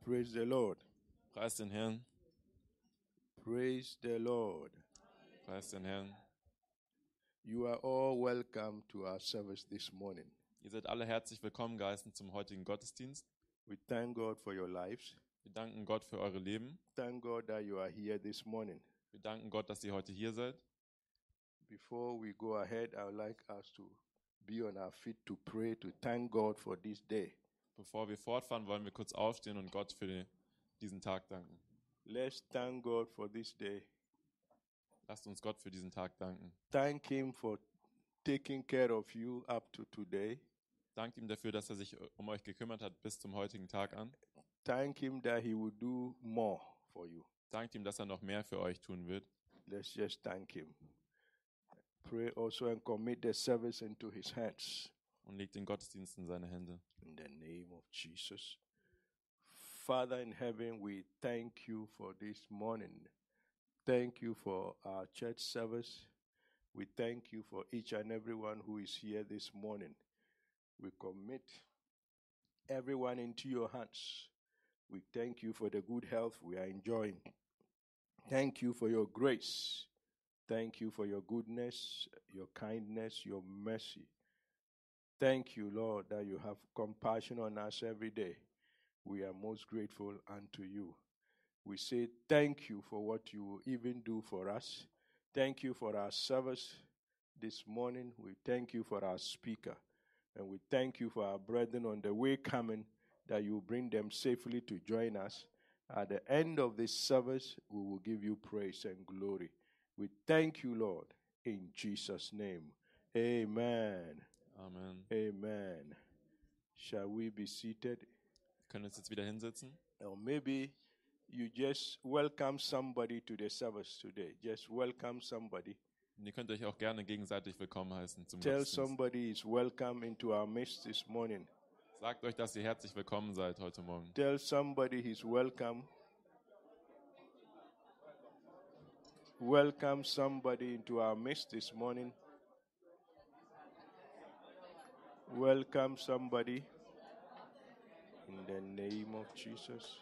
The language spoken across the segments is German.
Praise the Lord. Preis den Herrn. Praise the Lord. Preis den Herrn. You are all welcome to our service this morning. Ihr seid alle herzlich willkommen geheißen zum heutigen Gottesdienst. We thank God for your lives. Wir danken Gott für eure Leben. Thank God that you are here this morning. Wir danken Gott, dass ihr heute hier seid. Before we go ahead, I would like us to be on our feet to pray, to thank God for this day. Bevor wir fortfahren, wollen wir kurz aufstehen und Gott für diesen Tag danken. Let's thank God for this day. Lasst uns Gott für diesen Tag danken. Thank Him for taking care of you up to today. Dankt ihm dafür, dass er sich um euch gekümmert hat bis zum heutigen Tag an. Thank Him that He will do more for you. Dankt ihm, dass er noch mehr für euch tun wird. Let's just thank Him. Pray also and commit the service into His hands. Und legt den Gottesdienst in seine Hände. In the name of Jesus. Father in heaven, we thank you for this morning. Thank you for our church service. We thank you for each and everyone who is here this morning. We commit everyone into your hands. We thank you for the good health we are enjoying. Thank you for your grace. Thank you for your goodness, your kindness, your mercy. Thank you, Lord, that you have compassion on us every day. We are most grateful unto you. We say thank you for what you even do for us. Thank you for our service this morning. We thank you for our speaker. And we thank you for our brethren on the way coming, that you bring them safely to join us. At the end of this service, we will give you praise and glory. We thank you, Lord, in Jesus' name. Amen. Amen. Amen. Shall we be seated? Wir können uns jetzt wieder hinsetzen. Or maybe you just welcome somebody to the service today. Just welcome somebody. Und ihr könnt euch auch gerne gegenseitig willkommen heißen zum Tell Gottesdienst. somebody is welcome into our midst this morning. Sagt euch, dass ihr herzlich willkommen seid heute Morgen. Tell somebody he's welcome. Welcome somebody into our midst this morning. Welcome somebody in the name of Jesus.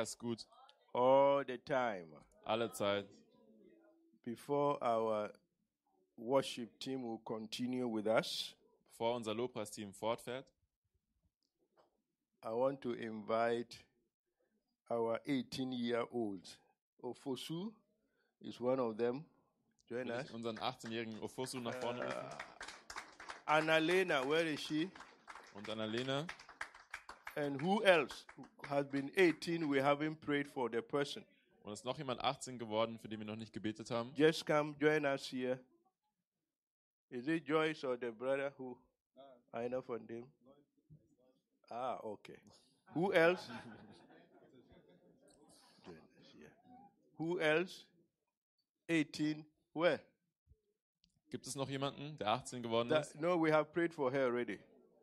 Herr ist gut, all the time. alle Zeit. Before our worship team will continue with us, Bevor unser Lobpreisteam fortfährt, I want to invite our 18-year-old. Ofosu is one of them. Join will us. ich unseren 18-jährigen Ofosu nach vorne rufen. Annalena, where is she? Und Annalena. And who else has been 18? We haven't prayed for the person. Und es ist noch jemand 18 geworden, für den wir noch nicht gebetet haben. Just come, join us here. Is it Joyce or the brother who? I know from them. Ah, okay. Who else? Join us here. Who else? 18. Where? Gibt es noch jemanden, der 18 geworden ist? No, we have prayed for her already.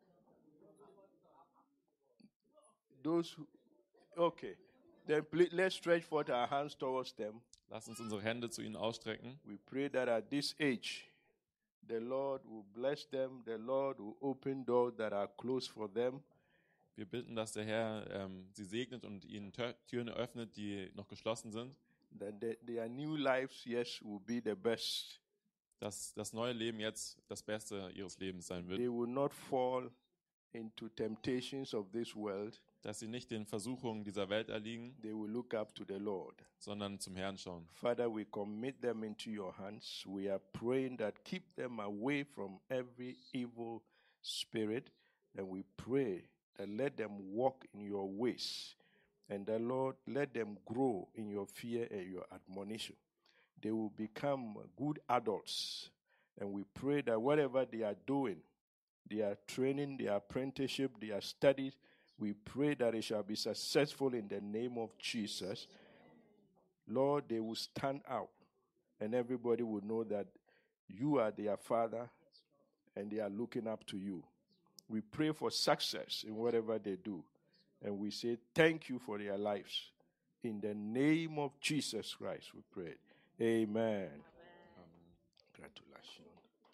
Those who, okay. Then please, let's stretch forth our hands towards them. Lass uns unsere Hände zu ihnen ausstrecken. We pray that at this age, the Lord will bless them. The Lord will open doors that are closed for them. Wir bitten, dass der Herr sie segnet und ihnen Türen öffnet, die noch geschlossen sind. That their new lives, yes, will be the best. Dass das neue Leben jetzt das Beste ihres Lebens sein wird. They will not fall into temptations of this world. Dass sie nicht den Versuchungen dieser Welt erliegen, They will look up to the Lord. sondern zum Herrn schauen. Father, we commit them into your hands. We are praying that keep them away from every evil spirit. And we pray that let them walk in your ways. And the Lord, let them grow in your fear and your admonition. They will become good adults. And we pray that whatever they are doing, their training, their apprenticeship, their studies, we pray that it shall be successful in the name of Jesus. Lord, they will stand out, and everybody will know that you are their Father, and they are looking up to you. We pray for success in whatever they do, and we say thank you for their lives. In the name of Jesus Christ, we pray. Amen. Gratulations.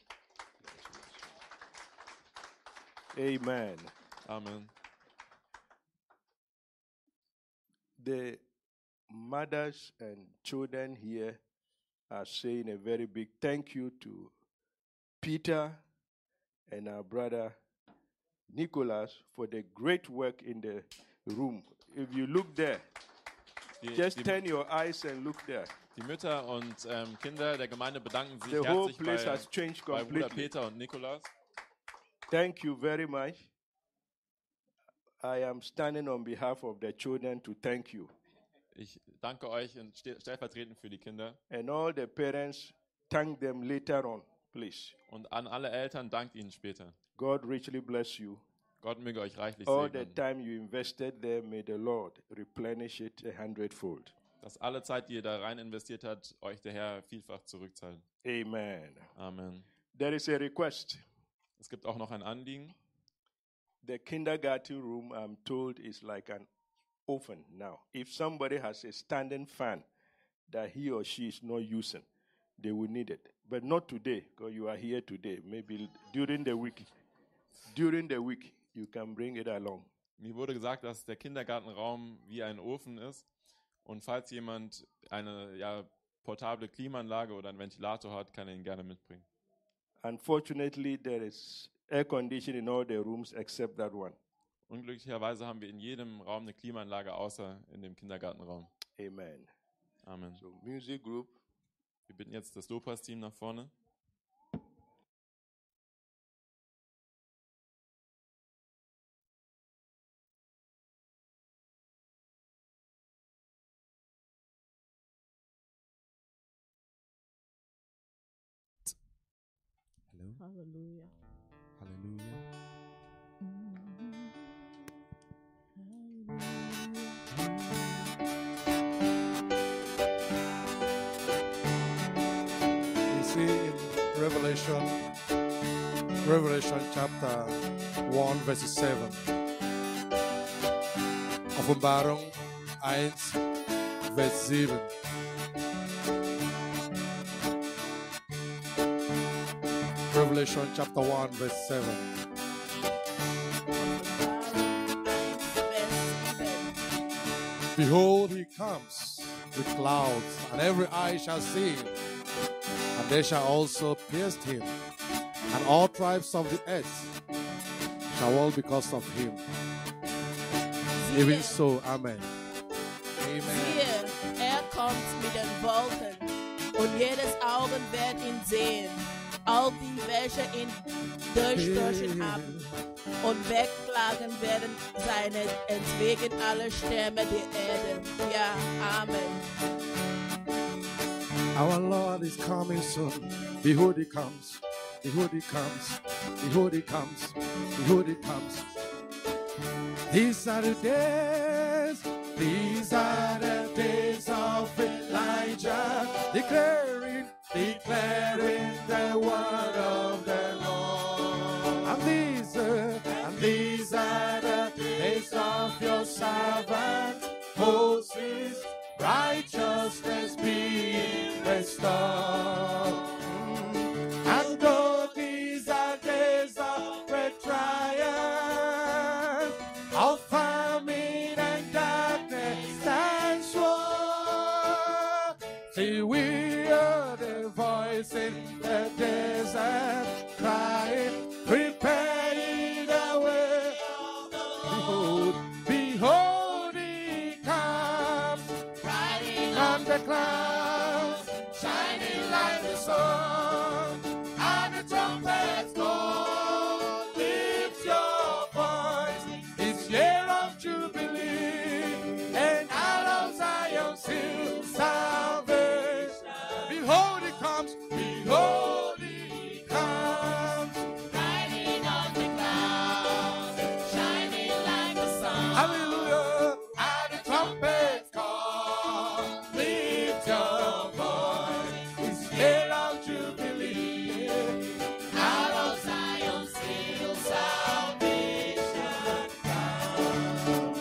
Amen. Amen. The mothers and children here are saying a very big thank you to Peter and our brother Nicholas for the great work in the room. If you look there, just turn your eyes and look there. Die Mütter und Kinder der Gemeinde bedanken sich The whole herzlich place has changed bei Bruder completely. Peter und Nikolaus. Thank you very much. I am standing on behalf of the children to thank you. Ich danke euch und stellvertretend für die Kinder. And all the parents, thank them later on, please. Und an alle Eltern, dankt ihnen später. God richly bless you. Gott möge euch reichlich All the segnen. time you invested there, may the Lord replenish it 100-fold. Dass alle Zeit, die ihr da rein investiert habt, euch der Herr vielfach zurückzahlt. Amen. Amen. There is a request. Es gibt auch noch ein Anliegen. The kindergarten room, I'm told, is like an oven now. If somebody has a standing fan that he or she is not using, they will need it. But not today, because you are here today. Maybe during the week. During the week, you can bring it along. Mir wurde gesagt, dass der Kindergartenraum wie ein Ofen ist. Und falls jemand eine portable Klimaanlage oder einen Ventilator hat, kann er ihn gerne mitbringen. Unfortunately, there is air conditioning in all the rooms except that one. Unglücklicherweise haben wir in jedem Raum eine Klimaanlage, außer in dem Kindergartenraum. Amen. Amen. So, music group. Wir bitten jetzt das Lobpreisteam nach vorne. Hallo. Hallelujah. Halleluja. We see in Revelation chapter 1, verse 7. Offenbarung 1, Vers 7. Revelation chapter 1, verse 7. Behold, he comes with clouds, and every eye shall see him, and they shall also pierce him, and all tribes of the earth shall wail because of him. Even so, Amen. Amen. Siehe, kommt mit den Wolken, und jedes Auge wird ihn sehen, auch die, welche ihn durchstochen haben, und wegklagen werden seinetwegen alle Stämme der Erde. Ja, Amen. Our Lord is coming soon. Behold, he comes. Behold, he comes. Behold, he comes. Behold, he comes. These are the days. These are the days of Elijah, declaring the word of the Lord. And these are the days of your servant Moses, righteousness being restored. And though these are days of great trial, of famine and darkness and sword, till we hear the voice in the desert crying, prepare ye the way of the Lord. Behold, he comes, riding on the clouds, shining like the sun, and the trumpets go, lift your voice, it's year of jubilee, and out of Zion still salvation. Behold, he comes, behold, he comes, Riding on the clouds, shining like the sun. hallelujah, and the trumpets call, lift your voice, it's year of jubilee, Out of Zion, still salvation comes.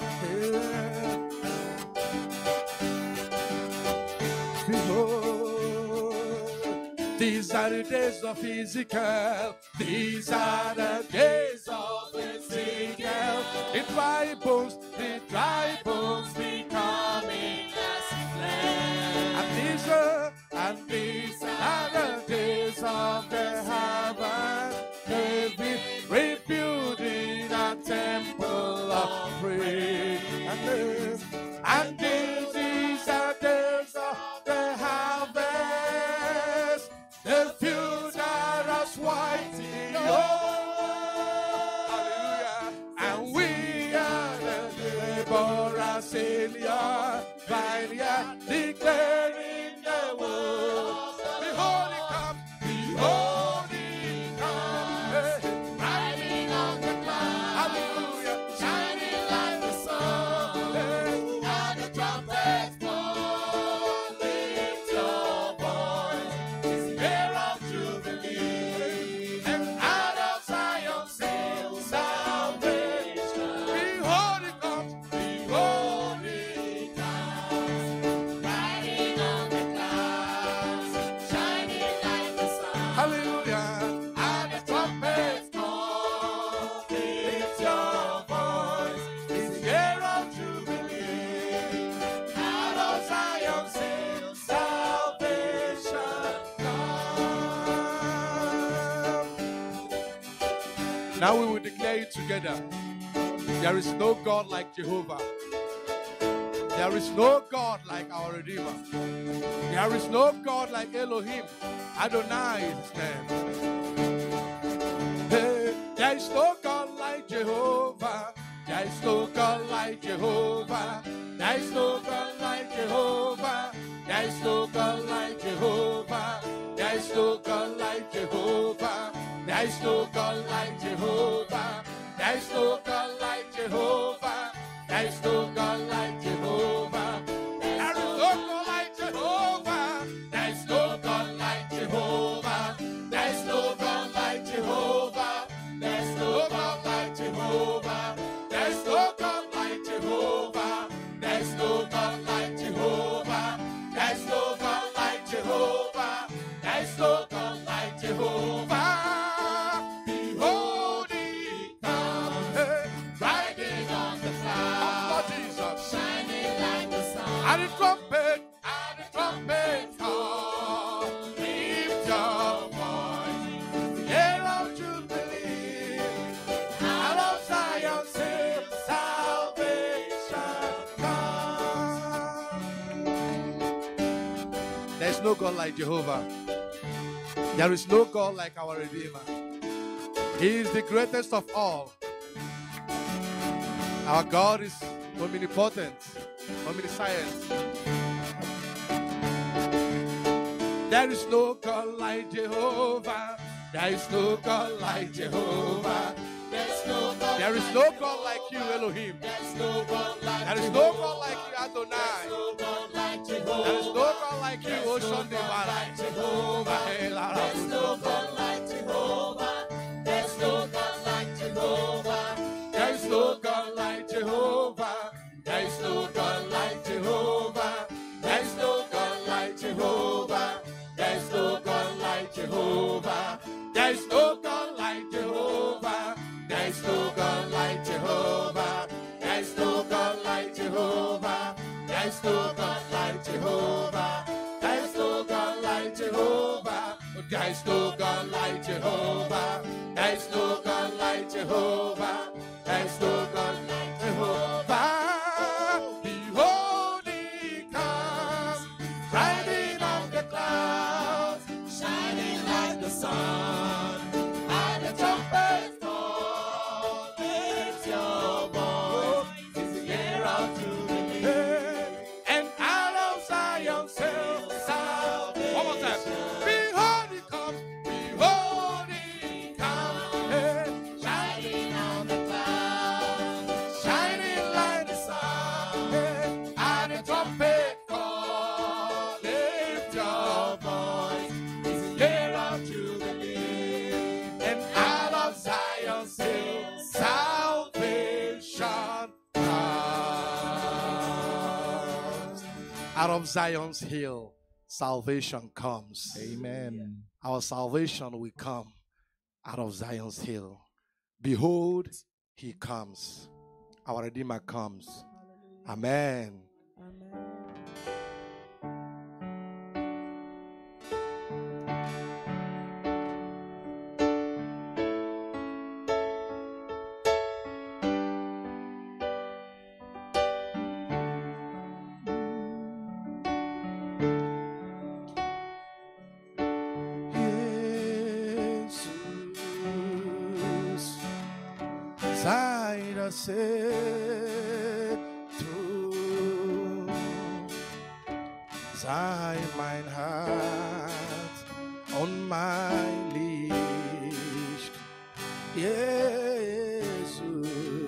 Behold, these are the days of Ezekiel. These are the days of Ezekiel. The dry bones becoming as flesh. And these are the days of the harvest. David rebuilding a temple of praise. And these are days of the harvest. The fields are as white in hallelujah. And we are the laborers in your vineyard, declaring the word. Behold, he comes. Behold, he comes. Riding on the clouds, Hallelujah. shining like the sun. And the trumpets blow, lift your voice, it's year of jubilee, And out of Zion still salvation. behold, he comes. Behold, he Riding on the clouds, shining like the sun. hallelujah. And the trumpets call, lift your voice, it's year of jubilee, out of Zion still salvation comes. Now we will declare it together. There is no God like Jehovah. There is no God like our Redeemer. There is no God like Elohim. Adonai is his name. Hey, there is no God like Jehovah. There is no God like Jehovah. There is no God like Jehovah. There is no God like Jehovah. There is no God like Jehovah. There is no God like Jehovah. There is no God like Jehovah. There is no God like Jehovah. There is no God like Jehovah. There is no God like Jehovah. There is no God like Jehovah. There is no God like Jehovah. There is no God like Jehovah. There is no God like Jehovah. There is no God like Jehovah. God like Jehovah. There is no God like our Redeemer. He is the greatest of all. Our God is omnipotent, omniscient. There is no God like Jehovah. There is no God like Jehovah. There is no God like you, Elohim. There is no God like you, Adonai. There is no God like you, Ocean Divine. There's no God like Jehovah. There's no God like Jehovah. There is no God like Jehovah. There is no God like Jehovah. There is no God like Jehovah. There is no God like Jehovah. There is no God like Jehovah. There is no God like Jehovah. There is no God like Jehovah. There is no God like Jehovah. There is no God like Jehovah. There is no God like Jehovah. There is no God like Jehovah. There is no God like Jehovah. Behold, he comes, riding on the clouds, Shining like the sun, and the trumpet call. Lift your voice, it's the year of Jubilee. and out of Zion's hill, salvation. One more time. Behold, he comes. Behold, he comes. Shining on the clouds, Shining like the sun. And the trumpet call. Lift your voice. it's the year of Jubilee. And out of Zion's hill, salvation comes. Out of Zion's hill, salvation comes. Amen. Our salvation will come out of Zion's hill. Behold, he comes. Our Redeemer comes. Amen. Jesus, sei das du, sei mein Herz und mein Licht, Jesus.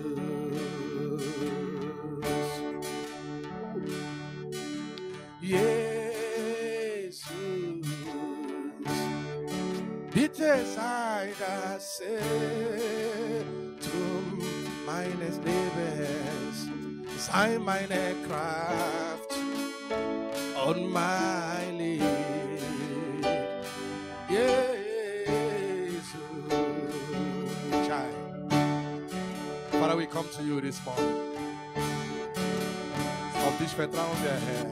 Jesus, bitte sei das Zentrum meines Lebens, sei meine Kraft und mein Lied. Jesus. Child. Father, we come to you this morning. Auf dich vertrauen wir, Herr.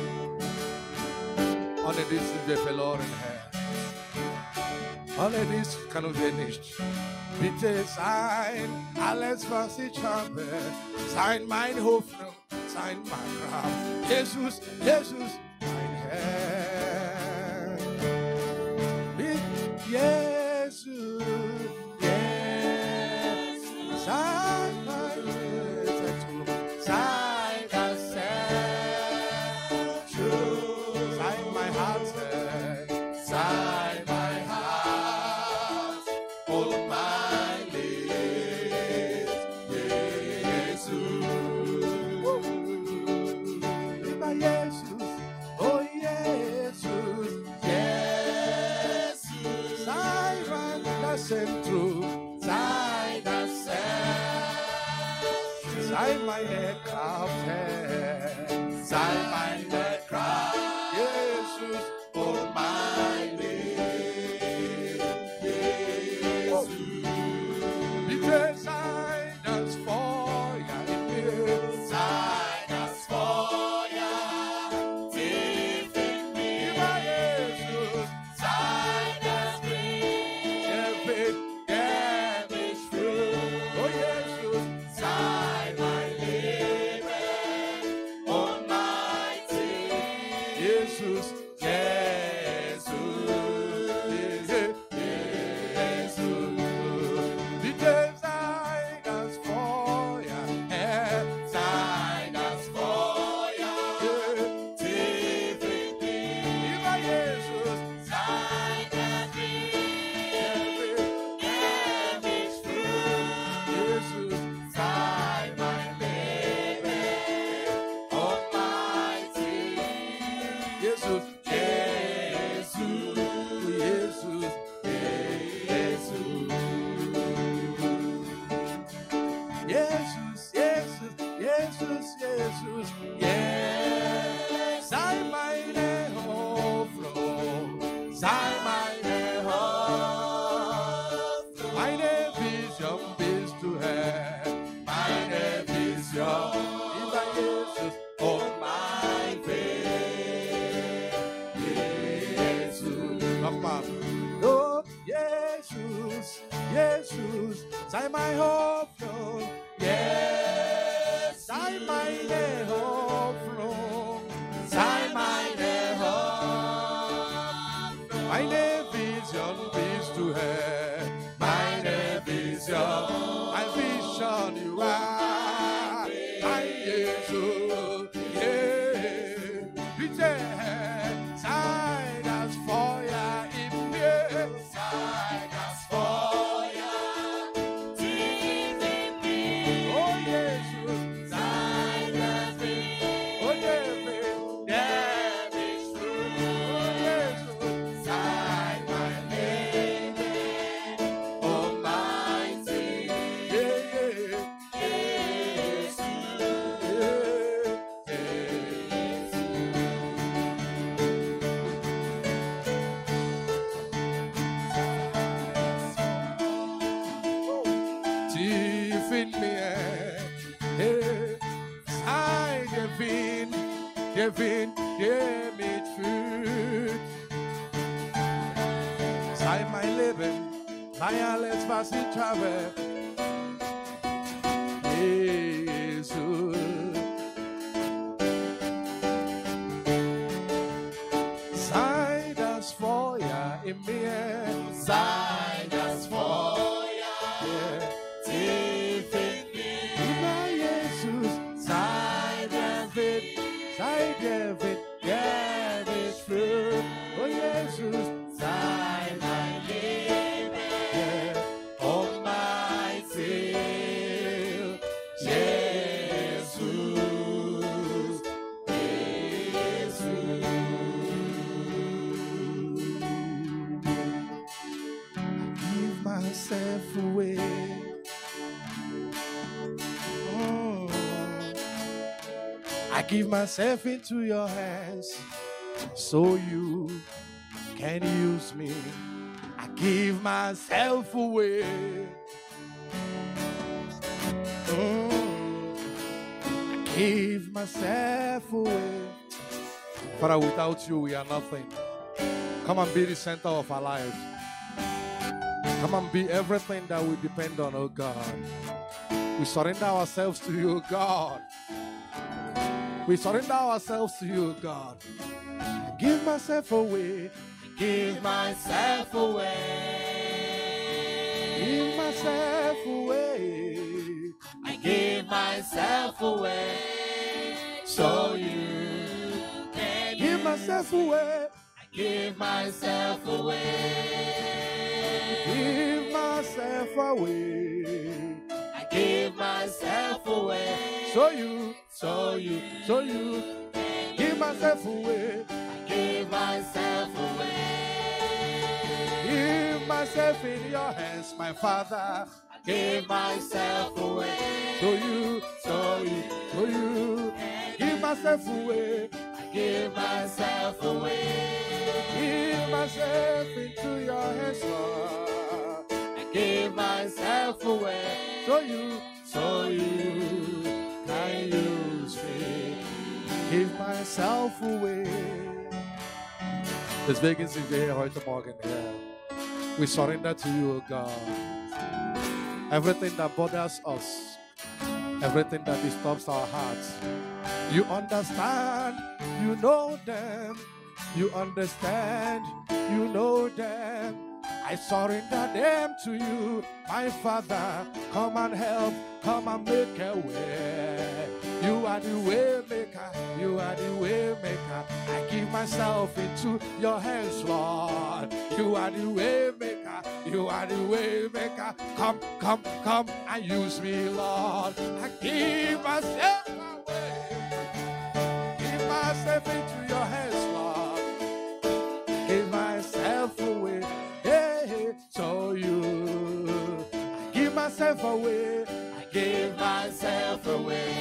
Ohne dich sind wir verloren, Herr. Ohne dich können wir nicht. Bitte sein, alles was ich habe, sein meine Hoffnung, sein mein Kraft. Jesus, Jesus, mein Herr. Mit Jesus, Jesus, sei mein Zentrum, sei das Zentrum, sei mein Herz, sei mein Herz und mein Lied, Jesus. Lieber Jesus, oh Jesus, Jesus, sei mein das Zentrum, sei das Zentrum, sei meine Kraft, Herr, sei meine Kraft, Jesus, und mein Lied, Jesus. Bitte sei das Feuer in mir, Sei das Feuer tief in mir. lieber Jesus, Sei das Licht, der Wind, der mich führt, oh Jesus, sei mein Leben. sei meine Hoffnung. Meine Vision bist du, Herr. Meine Vision über Jesus und mein Weg. Jesus. Nochmal. Oh, Jesus, Jesus, sei meine Hoffnung. Yes, sei meine Hoffnung. Sei meine Hoffnung. Meine Vision bist du, Herr. Meine Vision, mein Vision, you are. Mein Jesus, yeah. Bitte, sei das Feuer in mir. Sei das Feuer tief in mir. Oh, Jesus, sei das Wind. Oh, der Wind, der mich führt. Oh, Jesus, sei mein Leben und mein Ziel. Yeah, yeah. Jesus, tief in mir, hey, sei der Wind, der mich führt. Sei mein Leben, sei alles, was ich habe. Jesus. Sei das Feuer in mir. Sei das Feuer tief in mir. Über Jesus. Sei der Wind, der mich führt. Oh Jesus, sei mein Leben und mein Ziel. Jesus, Jesus. Give myself away. Oh. I give myself into your hands so you can use me. I give myself away. I give myself away. Father, without you, we are nothing. Come and be the center of our lives. Come and be everything that we depend on, oh God. We surrender ourselves to you, God. We surrender ourselves to you, God. I give myself away. Give myself away. Give myself away. I give myself away. So you can give myself away. I give myself away. Give myself away. I give myself away. So you give myself away. I give myself away. Give myself in your hands, my Father. I give myself away. So you give myself away. I give myself away. Give myself into your hands, Lord. I give myself away. So you can use me. Give myself away. Deswegen sind wir hier heute Morgen, Herr. We surrender to you, O God. Everything that bothers us, everything that disturbs our hearts, you understand, you know them, you understand, you know them. I surrender them to you, my Father. Come and help, come and make a way. You are the way maker, you are the way maker. I give myself into your hands, Lord. You are the way maker, you are the way maker. Come and use me, Lord. I give myself away. Give myself into your hands, Lord. Give myself away. So you, I give myself away. I give myself away.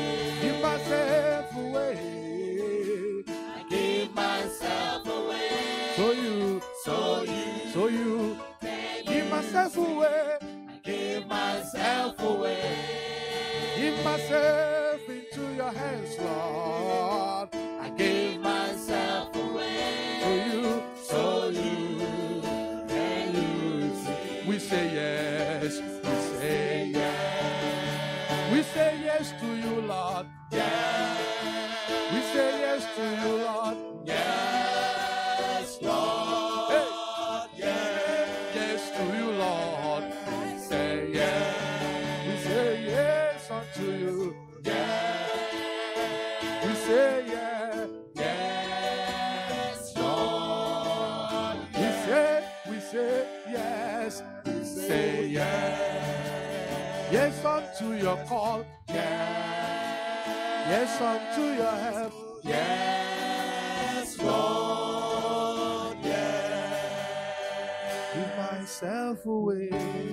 Give myself away. I give myself away. So you, So you so you, give myself away, give myself away. give myself into your hands, Lord. I give Myself away. to you, So you can use me. we say yes, we say yes. We say yes to you, Lord. We say yes to you, Lord. Yes, Lord. Hey. Yes. Yes to you, Lord. We say yes. We say yes unto you. We say yes. Yes, Lord. We say yes. Say yes. Yes unto your call. Yes unto your help. Yes, Lord. Yes. Give myself away.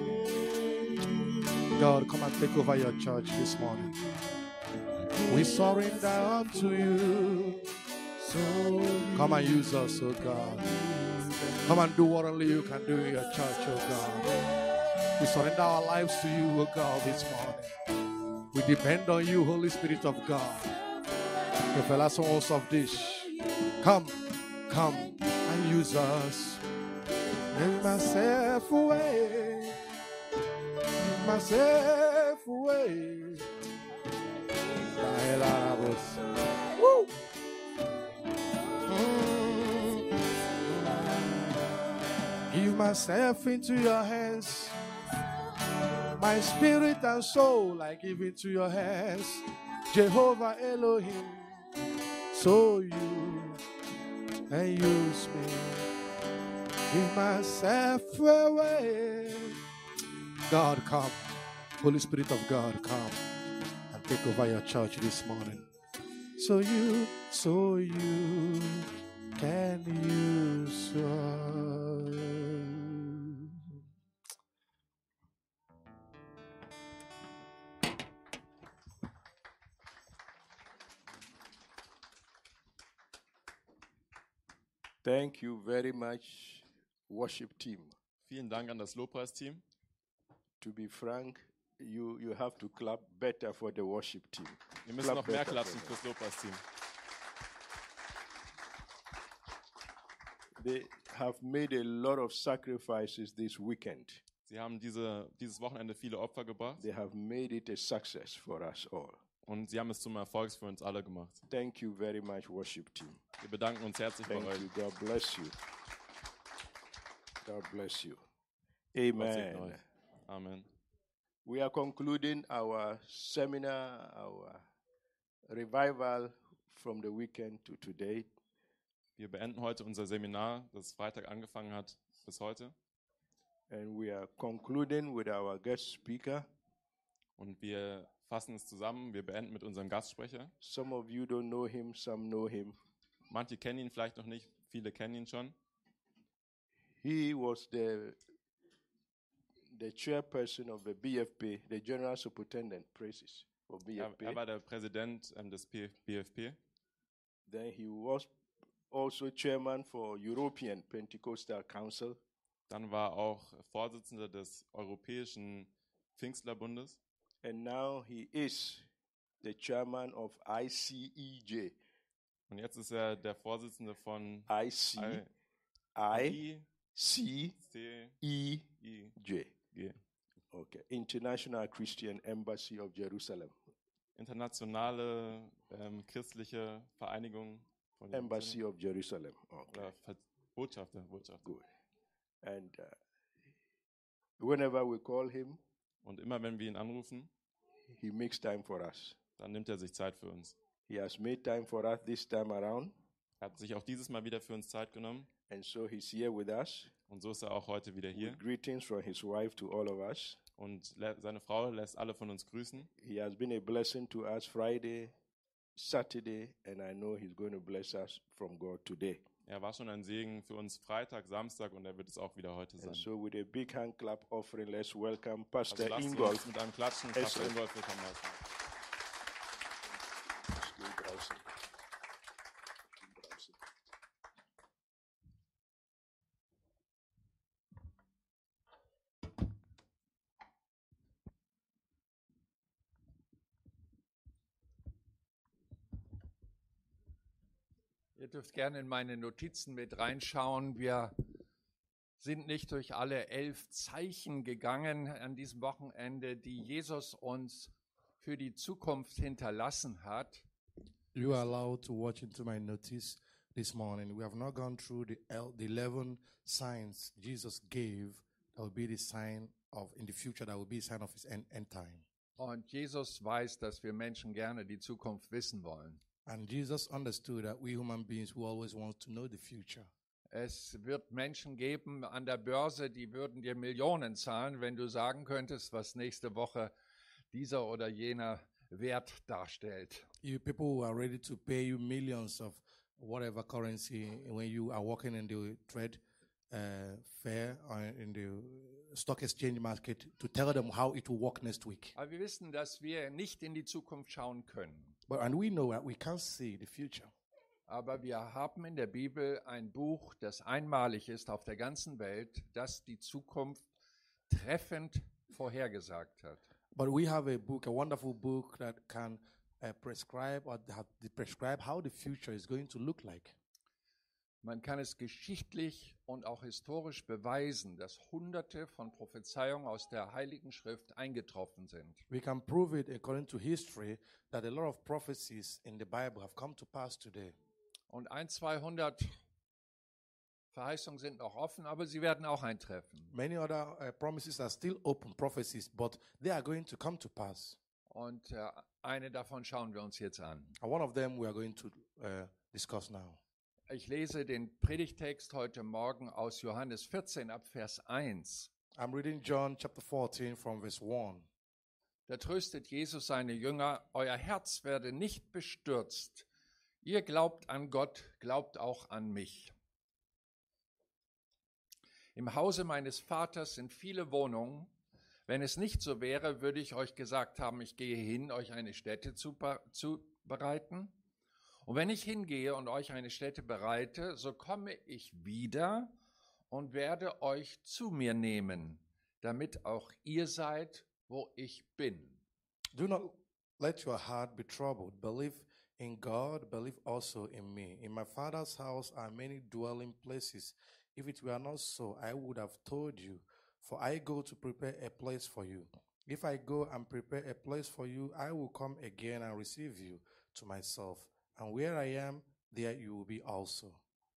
God, come and take over your church this morning. We surrender unto you. Come and use us, oh God. Come and do what only you can do in your church, oh God. We surrender our lives to you, oh God, this morning. We depend on you, Holy Spirit of God. The fellas of this. Come and use us. Give myself away. Give myself away. Woo! Give myself into your hands. My spirit and soul I give into your hands. Jehovah Elohim. So you and use me. Give myself away. God, come. Holy Spirit of God, come and take over your church this morning. So you can use us. Thank you very much, worship team. Vielen Dank an das Lobpreisteam. To be frank, you have to clap better for the worship team. Wir müssen Clap noch mehr better klatschen for fürs Lobpreisteam. They have made a lot of sacrifices this weekend. Sie haben dieses Wochenende viele Opfer gebracht They have made it a success for us all. und sie haben es zum Erfolg für uns alle gemacht. Thank you very much, worship team. Wir bedanken uns herzlich bei Thank euch. you. God bless you. God bless you. Gott segne Amen. euch. Amen. We are concluding our seminar, our revival from the weekend to today. Wir beenden heute unser Seminar, das Freitag angefangen hat, bis heute. And we are concluding with our guest speaker. Und wir fassen es zusammen. Wir beenden mit unserem Gastsprecher. Some of you don't know him, some know him. Manche kennen ihn vielleicht noch nicht, viele kennen ihn schon. He was the chairperson of the BFP, the General Superintendent Praises for BFP. Er war der Präsident des BFP. Then he was also chairman for European Pentecostal Council. Dann war er auch Vorsitzender des Europäischen Pfingstlerbundes. And now he is the chairman of ICEJ. Und jetzt ist er der Vorsitzende von ICEJ. ICEJ, Okay. International Christian Embassy of Jerusalem. Internationale christliche Vereinigung von Embassy of Jerusalem. Okay. Oder Botschafter. Good. And whenever we call him, Und immer wenn wir ihn anrufen, he makes time for us. dann nimmt er sich Zeit für uns. He has made time for us this time around. Er hat sich auch dieses Mal wieder für uns Zeit genommen. And so he's here with us. Und so ist er auch heute wieder hier. With greetings from his wife to all of us. Und seine Frau lässt alle von uns grüßen. He has been a blessing to us Friday, Saturday, and I know he's going to bless us from God today. Er war schon ein Segen für uns Freitag, Samstag und er wird es auch wieder heute sein. And so with a big hand clap offering, let's welcome Also Pastor lasst Ingolf. uns mit einem Klatschen Pastor Ingolf willkommen heißen. Ihr dürft gerne in meine Notizen mit reinschauen. Wir sind nicht durch alle 11 Zeichen gegangen an diesem Wochenende, die Jesus uns für die Zukunft hinterlassen hat. You are allowed to watch into my notice this morning. We have not gone through the 11 signs Jesus gave. That will be the sign of, in the future, that will be a sign of his end time. Und Jesus weiß, dass wir Menschen gerne die Zukunft wissen wollen. And Jesus understood that we human beings will always want to know the future. Es wird Menschen geben an der Börse, die würden dir Millionen zahlen, wenn du sagen könntest, was nächste Woche dieser oder jener Wert darstellt. You people who are ready to pay you millions of whatever currency when you are working in the trade fair or in the stock exchange market to tell them how it will work next week. Aber wir wissen, dass wir nicht in die Zukunft schauen können. And we know that we can't see the future. Aber wir haben in der Bibel ein Buch, das einmalig ist auf der ganzen Welt, das die Zukunft treffend vorhergesagt hat. But we have a book, a wonderful book that can prescribe how the future is going to look like. Man kann es geschichtlich und auch historisch beweisen, dass Hunderte von Prophezeiungen aus der Heiligen Schrift eingetroffen sind. We can prove it according to history that a lot of prophecies in the Bible have come to pass today. Und 200 Verheißungen sind noch offen, aber sie werden auch eintreffen. Many other promises are still open prophecies, but they are going to come to pass. Und eine davon schauen wir uns jetzt an. And one of them we are going to discuss now. Ich lese den Predigtext heute Morgen aus Johannes 14 ab Vers 1. I'm reading John chapter 14 from verse 1. Da tröstet Jesus seine Jünger: Euer Herz werde nicht bestürzt. Ihr glaubt an Gott, glaubt auch an mich. Im Hause meines Vaters sind viele Wohnungen. Wenn es nicht so wäre, würde ich euch gesagt haben, ich gehe hin, euch eine Stätte zu bereiten. Und wenn ich hingehe und euch eine Stätte bereite, so komme ich wieder und werde euch zu mir nehmen, damit auch ihr seid, wo ich bin. Do not let your heart be troubled. Believe in God, believe also in me. In my Father's house are many dwelling places. If it were not so, I would have told you, for I go to prepare a place for you. If I go and prepare a place for you, I will come again and receive you to myself. And where I am, there you will be also.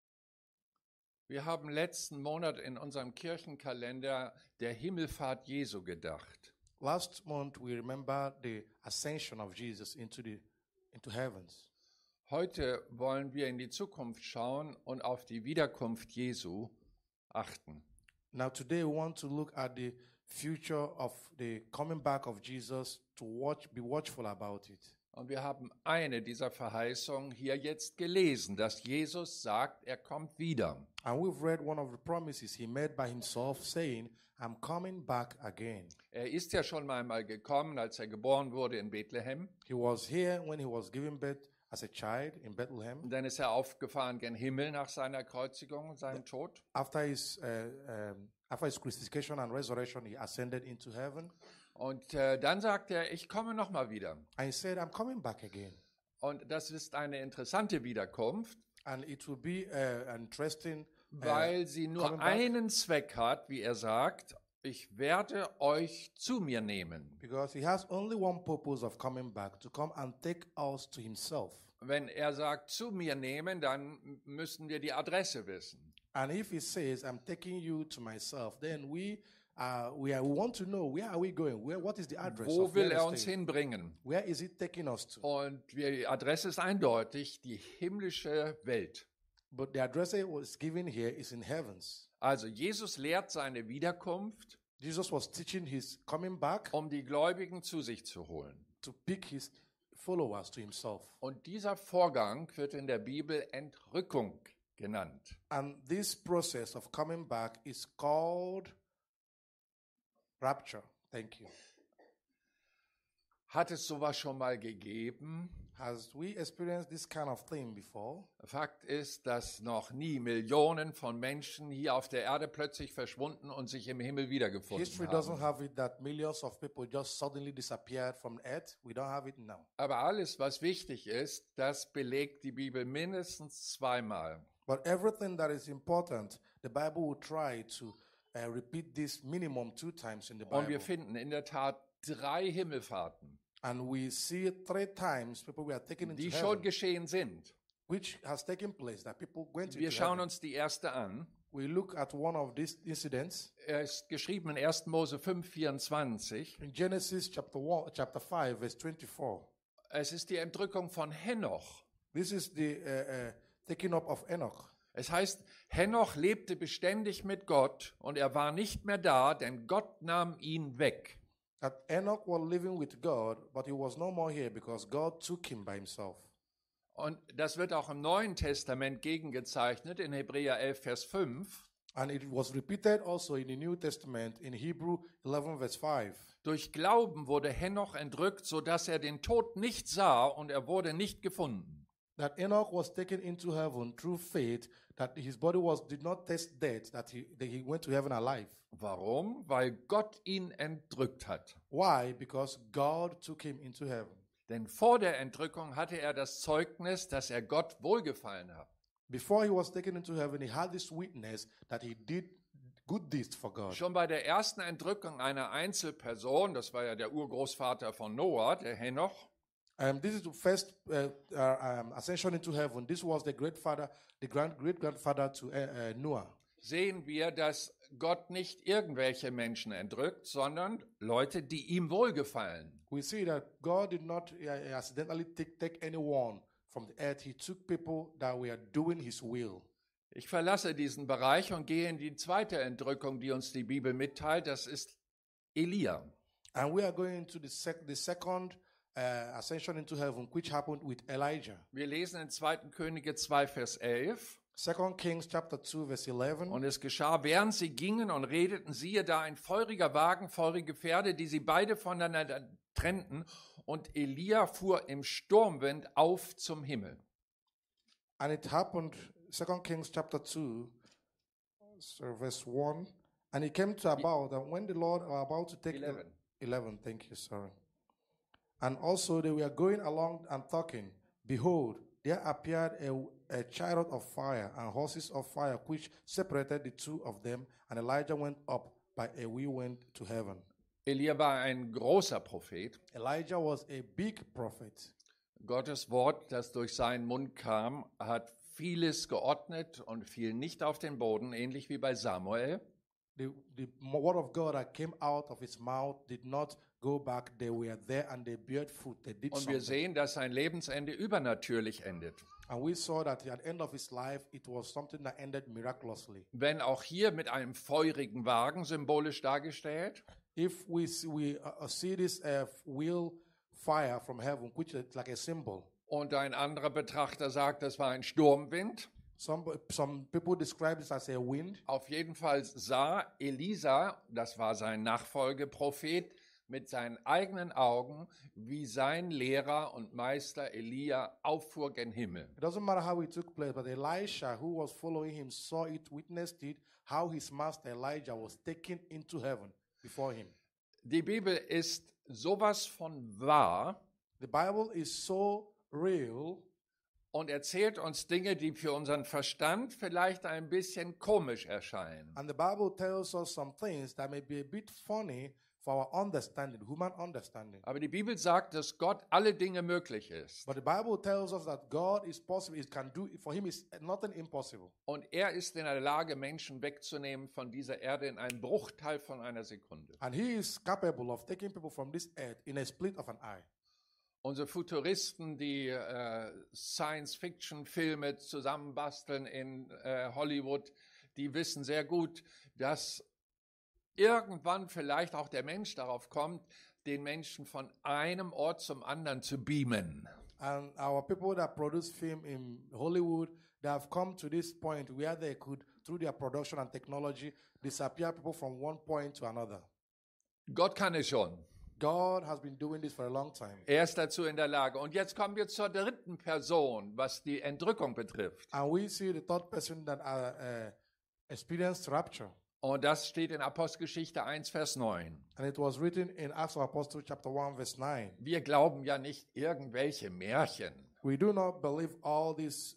Wir haben letzten Monat in unserem Kirchenkalender der Himmelfahrt Jesu gedacht. Last month we remember the ascension of Jesus into heavens. Heute wollen wir in die Zukunft schauen und auf die Wiederkunft Jesu achten. Now today we want to look at the future of the coming back of Jesus, to be watchful about it. Und wir haben eine dieser Verheißungen hier jetzt gelesen, dass Jesus sagt, er kommt wieder. And we've read one of the promises he made by himself, saying, I'm coming back again. Er ist ja schon einmal gekommen, als er geboren wurde in Bethlehem. He was here when he was given birth as a child in Bethlehem. Und dann ist er aufgefahren gen Himmel nach seiner Kreuzigung und seinem Tod. After his crucifixion and resurrection, he ascended into heaven. Und dann sagt er, ich komme noch mal wieder. And he said, I'm coming back again. Und das ist eine interessante Wiederkunft, And it will be an interesting weil sie nur coming back. einen Zweck hat, wie er sagt, ich werde euch zu mir nehmen. Because he has only one purpose of coming back, to come and take us to himself. Wenn er sagt, zu mir nehmen, dann müssen wir die Adresse wissen. And if he says, I'm taking you to myself, then we want to know, where are we going? What is the address Wo of where will er we're uns staying? hinbringen? Where is it taking us to? Und die Adresse ist eindeutig, die himmlische Welt. But the address that was given here is in heavens. Also Jesus lehrt seine Wiederkunft, Jesus was teaching his coming back um die Gläubigen zu sich zu holen. to pick his followers to himself. Und dieser Vorgang wird in der Bibel Entrückung genannt. And this process of coming back is called rapture. Thank you. Hat es sowas schon mal gegeben? Has we experienced this kind of thing before? Fakt ist, dass noch nie Millionen von Menschen hier auf der Erde plötzlich verschwunden und sich im Himmel wiedergefunden History doesn't haben. have it that millions of people just suddenly disappeared from earth. We don't have it now. Aber alles, was wichtig ist, das belegt die Bibel mindestens zweimal. But everything that is important, the Bible will try to repeat this minimum 2 times in the Und wir Bible. finden in der Tat 3 Himmelfahrten, And we see 3 times people were taken into die schon heaven, geschehen sind. which has taken place, that people went Wir into schauen heaven. uns die erste an. We look at one of these incidents Er ist geschrieben in 1. Mose 5, 24. in Genesis chapter 5, verse 24. Es ist die Entrückung von Henoch. This is the taking up of Enoch. Es heißt, Henoch lebte beständig mit Gott und er war nicht mehr da, denn Gott nahm ihn weg. That Enoch was living with God, but he was no more here because God took him by himself. Und das wird auch im Neuen Testament gegengezeichnet in Hebräer 11, Vers 5. And it was repeated also in the New Testament in Hebrew 11, verse 5. Durch Glauben wurde Henoch entrückt, sodass er den Tod nicht sah und er wurde nicht gefunden. That Enoch was taken into heaven through faith, that his body did not taste death, that he went to heaven alive. Warum? Weil Gott ihn entrückt hat. Why? Because God took him into heaven. Denn vor der Entrückung hatte er das Zeugnis, dass er Gott wohlgefallen hat. Before he was taken into heaven, he had this witness that he did good deeds for God. Schon bei der ersten Entrückung einer Einzelperson, das war ja der Urgroßvater von Noah, der Henoch, This is the first ascension into heaven. This was the great grandfather to Noah. sehen wir, dass Gott nicht irgendwelche Menschen entrückt, sondern Leute, die ihm wohlgefallen. We see that God did not accidentally take anyone from the earth. He took people that were doing his will. Ich verlasse diesen Bereich und gehe in die zweite Entrückung, die uns die Bibel mitteilt. Das ist Elia. And we are going to the second ascension into heaven, which happened with Elijah. Wir lesen in 2. Könige 2, Vers 11. 2 Kings chapter 2, verse 11. Und es geschah, während sie gingen und redeten, siehe da ein feuriger Wagen, feurige Pferde, die sie beide voneinander trennten. Und Elia fuhr im Sturmwind auf zum Himmel. And it happened, 2 Kings chapter 2, verse 1. And it came to about that when the Lord were about to take 11, thank you, sorry. And also they were going along and talking. Behold, there appeared a chariot of fire and horses of fire, which separated the two of them. And Elijah went up by a whirlwind to heaven. Elia war ein großer Prophet. Elijah was a big prophet. Gottes Wort, das durch seinen Mund kam, hat vieles geordnet und fiel nicht auf den Boden, ähnlich wie bei Samuel. The word of God that came out of his mouth did not go back. They were there and they bear fruit. They did Und wir something. sehen, dass sein Lebensende übernatürlich endet. And we saw that at the end of his life, it was something that ended miraculously. Wenn auch hier mit einem feurigen Wagen symbolisch dargestellt, If we see this wheel fire from heaven, which is like a symbol. und ein anderer Betrachter sagt, das war ein Sturmwind. Some people describe this as a wind. Auf jeden Fall sah Elisa, das war sein Nachfolgeprophet, mit seinen eigenen Augen, wie sein Lehrer und Meister Elia auffuhr gen Himmel. It doesn't matter how it took place, but Elisha, who was following him, saw it, witnessed it, how his master Elijah was taken into heaven before him. Die Bibel ist sowas von wahr The Bible is so real und erzählt uns Dinge, die für unseren Verstand vielleicht ein bisschen komisch erscheinen. and the Bible tells us some things that may be a bit funny for our understanding, human understanding. Aber die Bibel sagt, dass Gott alle Dinge möglich ist. But the Bible tells us that God is possible, He can do, for him is nothing impossible. Und er ist in der Lage, Menschen wegzunehmen von dieser Erde in einem Bruchteil von einer Sekunde. And he is capable of taking people from this earth in a split of an eye. Unsere Futuristen, die Science-Fiction-Filme zusammenbasteln in Hollywood, die wissen sehr gut, dass irgendwann vielleicht auch der Mensch darauf kommt, den Menschen von einem Ort zum anderen zu beamen. And our people that produce film in Hollywood, they have come to this point where they could, through their production and technology, disappear people from one point to another. Gott kann es schon. God has been doing this for a long time. Er ist dazu in der Lage. Und jetzt kommen wir zur dritten Person, was die Entrückung betrifft. And we see the third person that experienced rapture. Und das steht in Apostelgeschichte 1, Vers 9. And it was written in Acts of Apostles chapter 1 verse 9. Wir glauben ja nicht irgendwelche Märchen. We do not believe all these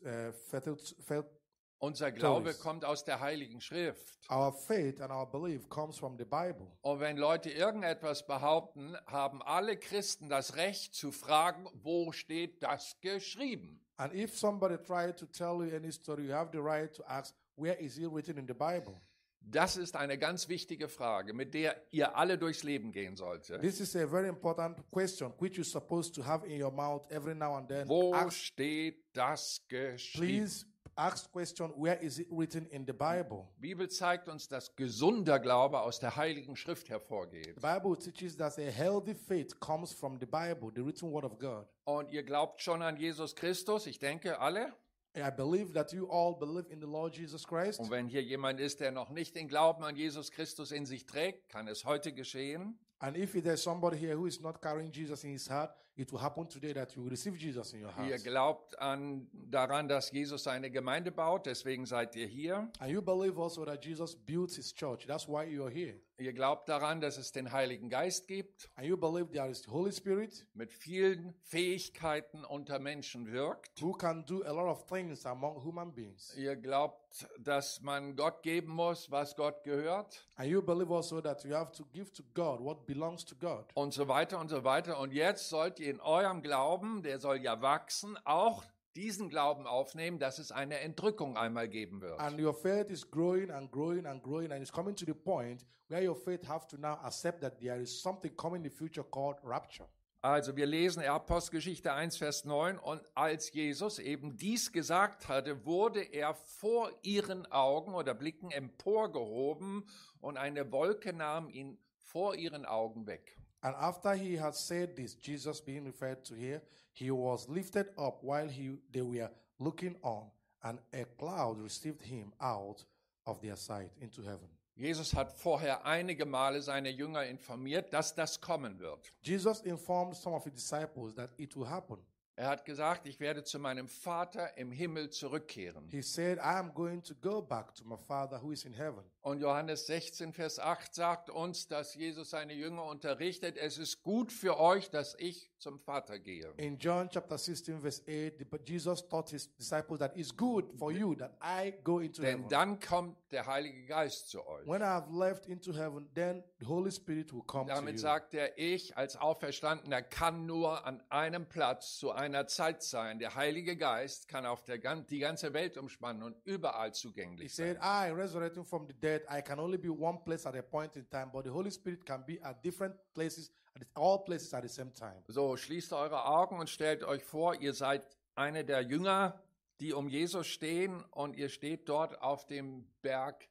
Unser Glaube Stories. kommt aus der Heiligen Schrift. Our faith and our belief comes from the Bible. Und wenn Leute irgendetwas behaupten, haben alle Christen das Recht zu fragen, wo steht das geschrieben? And if somebody tried to tell you any story, you have the right to ask, where is it written in the Bible? Das ist eine ganz wichtige Frage, mit der ihr alle durchs Leben gehen solltet. This is a very important question which you're supposed to have in your mouth every now and then. Wo Ask, steht das geschrieben? please ask question, where is it written in the Bible? Die Bibel zeigt uns, dass gesunder Glaube aus der Heiligen Schrift hervorgeht. The Bible teaches that a healthy faith comes from the Bible, the written word of God. Und ihr glaubt schon an Jesus Christus, ich denke alle. I believe that you all believe in the Lord Jesus Christ. Und wenn hier jemand ist, der noch nicht den Glauben an Jesus Christus in sich trägt, kann es heute geschehen. And if there's somebody here who is not carrying Jesus in his heart, it will happen today that you will receive Jesus in your Ihr heart. glaubt daran, dass Jesus seine Gemeinde baut, deswegen seid ihr hier. And you believe also that Jesus built his church. That's why you're here. Ihr glaubt daran, dass es den Heiligen Geist gibt, And you believe there is the Holy Spirit mit vielen Fähigkeiten unter Menschen wirkt. who can do a lot of things among human beings. Ihr glaubt, dass man Gott geben muss, was Gott gehört And you believe also that you have to give to God what belongs to God. und so weiter und so weiter. Und jetzt sollt ihr in eurem Glauben, der soll ja wachsen, auch diesen Glauben aufnehmen, dass es eine Entrückung einmal geben wird. And your faith is growing and growing and growing, and it's coming to the point where your faith have to now accept that there is something coming in the future called rapture. Also wir lesen Apostelgeschichte 1, Vers 9. Und als Jesus eben dies gesagt hatte, wurde er vor ihren Augen oder Blicken emporgehoben und eine Wolke nahm ihn vor ihren Augen weg. And after he had said this, Jesus being referred to here, he was lifted up while they were looking on, and a cloud received him out of their sight into heaven. Jesus hat vorher einige Male seine Jünger informiert, dass das kommen wird. Jesus informed some of his disciples that it will happen. Er hat gesagt, ich werde zu meinem Vater im Himmel zurückkehren. He said, I am going to go back to my Father who is in heaven. Und Johannes 16, Vers 8 sagt uns, dass Jesus seine Jünger unterrichtet, es ist gut für euch, dass ich zum Vater gehe. In John chapter 16, verse 8, Jesus taught his disciples that it's good for you that I go into Denn heaven. dann kommt der Heilige Geist zu euch. When I have left into heaven, then the Holy Spirit will come to Damit you. sagt er, ich als Auferstandener kann nur an einem Platz zu einer Zeit sein. Der Heilige Geist kann auf die ganze Welt umspannen und überall He zugänglich said, sein. I, resurrecting from the dead, I can only be one place at a point in time, but the Holy Spirit can be at different places, all places at the same time. So, schließt eure Augen und stellt euch vor, ihr seid eine der Jünger, die um Jesus stehen und ihr steht dort auf dem Berg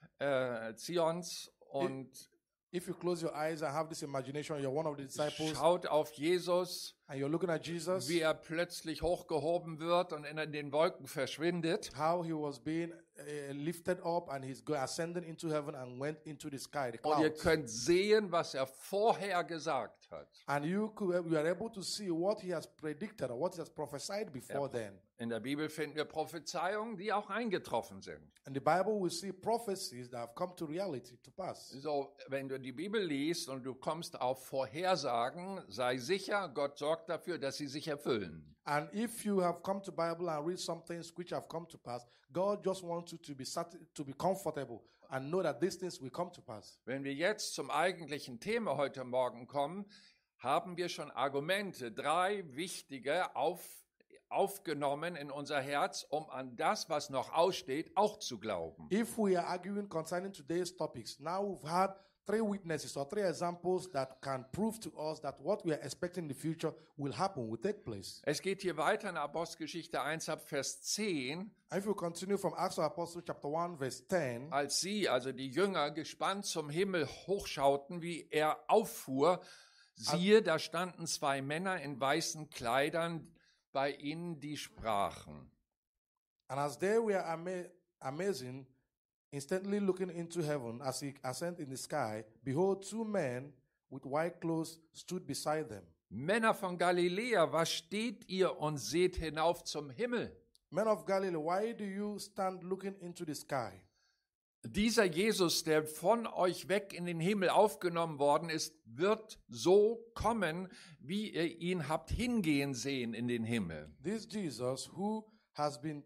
Zions und If you close your eyes and have this imagination, you're one of the disciples schaut auf Jesus, and you're looking at Jesus, wie er plötzlich hochgehoben wird und in den Wolken verschwindet. how he was being lifted up and he's ascending into heaven and went into the sky, the Und ihr clouds. könnt sehen, was er vorher gesagt hat. And you are able to see what he has predicted or what he has prophesied before then. In der Bibel finden wir Prophezeiungen, die auch eingetroffen sind. In the Bible, we see prophecies that have come to reality, to pass. So, wenn du die Bibel liest und du kommst auf Vorhersagen, sei sicher, Gott sorgt dafür, dass sie sich erfüllen. And if you have come to Bible and read some things which have come to pass, God just wants you to be comfortable and know that these things will come to pass. Wenn wir jetzt zum eigentlichen Thema heute Morgen kommen, haben wir schon Argumente, 3 wichtige aufgenommen in unser Herz, um an das, was noch aussteht, auch zu glauben. If we are arguing concerning today's topics, now we've had 3 witnesses or 3 examples that can prove to us that what we are expecting in the future will happen, will take place. Es geht hier weiter in Apostelgeschichte 1 ab Vers 10, And if we continue from Acts of Apostles chapter 1 verse 10, als sie, also die Jünger, gespannt zum Himmel hochschauten, wie er auffuhr, siehe, da standen 2 Männer in weißen Kleidern bei ihnen, die sprachen. and as they were amazing, instantly looking into heaven as he ascended in the sky, behold, 2 men with white clothes stood beside them. Männer von Galiläa, was steht ihr und seht hinauf zum Himmel? Men of Galilee, why do you stand looking into the sky? Dieser Jesus, der von euch weg in den Himmel aufgenommen worden ist, wird so kommen, wie ihr ihn habt hingehen sehen in den Himmel. This Jesus, who has been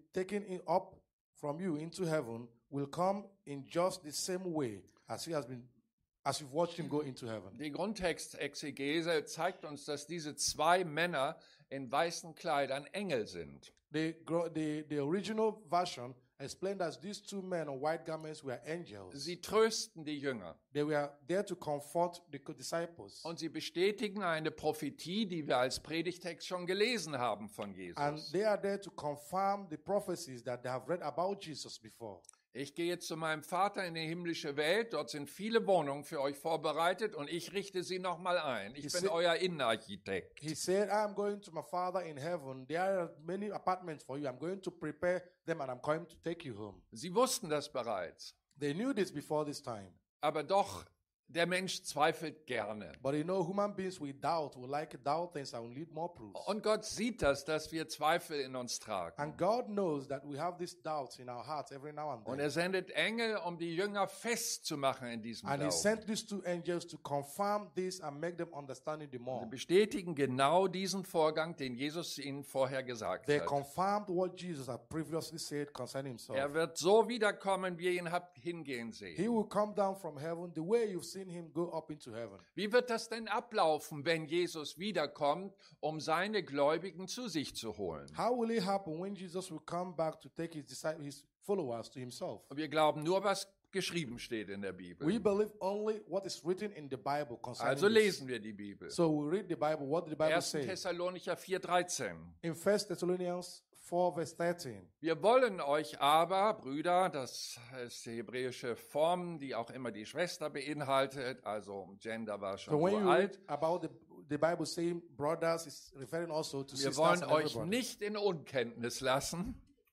up from you into heaven, will come in just the same way as you've watched him go into heaven. Die Grundtextexegese zeigt uns, dass diese zwei Männer in weißen Kleidern Engel sind. The original version explained that these two men in white garments were angels. Sie trösten die Jünger They were there to comfort the disciples. und sie bestätigen eine Prophetie, die wir als Predigtext schon gelesen haben von And Jesus. they are there to confirm the prophecies that they have read about Jesus before. Ich gehe jetzt zu meinem Vater in die himmlische Welt. Dort sind viele Wohnungen für euch vorbereitet und ich richte sie nochmal ein. Ich bin euer Innenarchitekt. He said, I am going to my Father in heaven. There are many apartments for you. I'm going to prepare them and I'm going to take you home. Sie wussten das bereits. They knew this before this time. Aber doch, der Mensch zweifelt gerne. But you know, human beings will like doubt things and will need more proofs. Und Gott sieht das, dass wir Zweifel in uns tragen. And God knows that we have these doubts in our hearts every now and Und then. sendet Engel, um die Jünger festzumachen in diesem And he Glauben. sent these two angels to confirm this and make them understand it the Sie more. bestätigen genau diesen Vorgang, den Jesus ihnen vorher gesagt They hat. confirmed what Jesus had previously said concerning himself. Er wird so wiederkommen, wie ihr ihn habt hingehen He sehen. will come down from heaven the way you've seen him go up into heaven. Wie wird das denn ablaufen, wenn Jesus wiederkommt, um seine Gläubigen zu sich zu holen? How will it happen when Jesus will come back to take his followers to himself? Wir glauben nur, was geschrieben steht in der We Bibel. believe only what is written in the Bible concerning Also this. lesen wir die Bibel. So we read the Bible. What did the Bible 1. say? Thessalonicher 4,13. In 1 Thessalonians 4 verse 13. Wir wollen euch aber, Brüder, das ist die hebräische Form, die auch immer die Schwester beinhaltet, also Gender war schon So when so you alt. read about the Bible saying brothers, is referring also to Wir sisters wollen and euch everybody. nicht in Unkenntnis lassen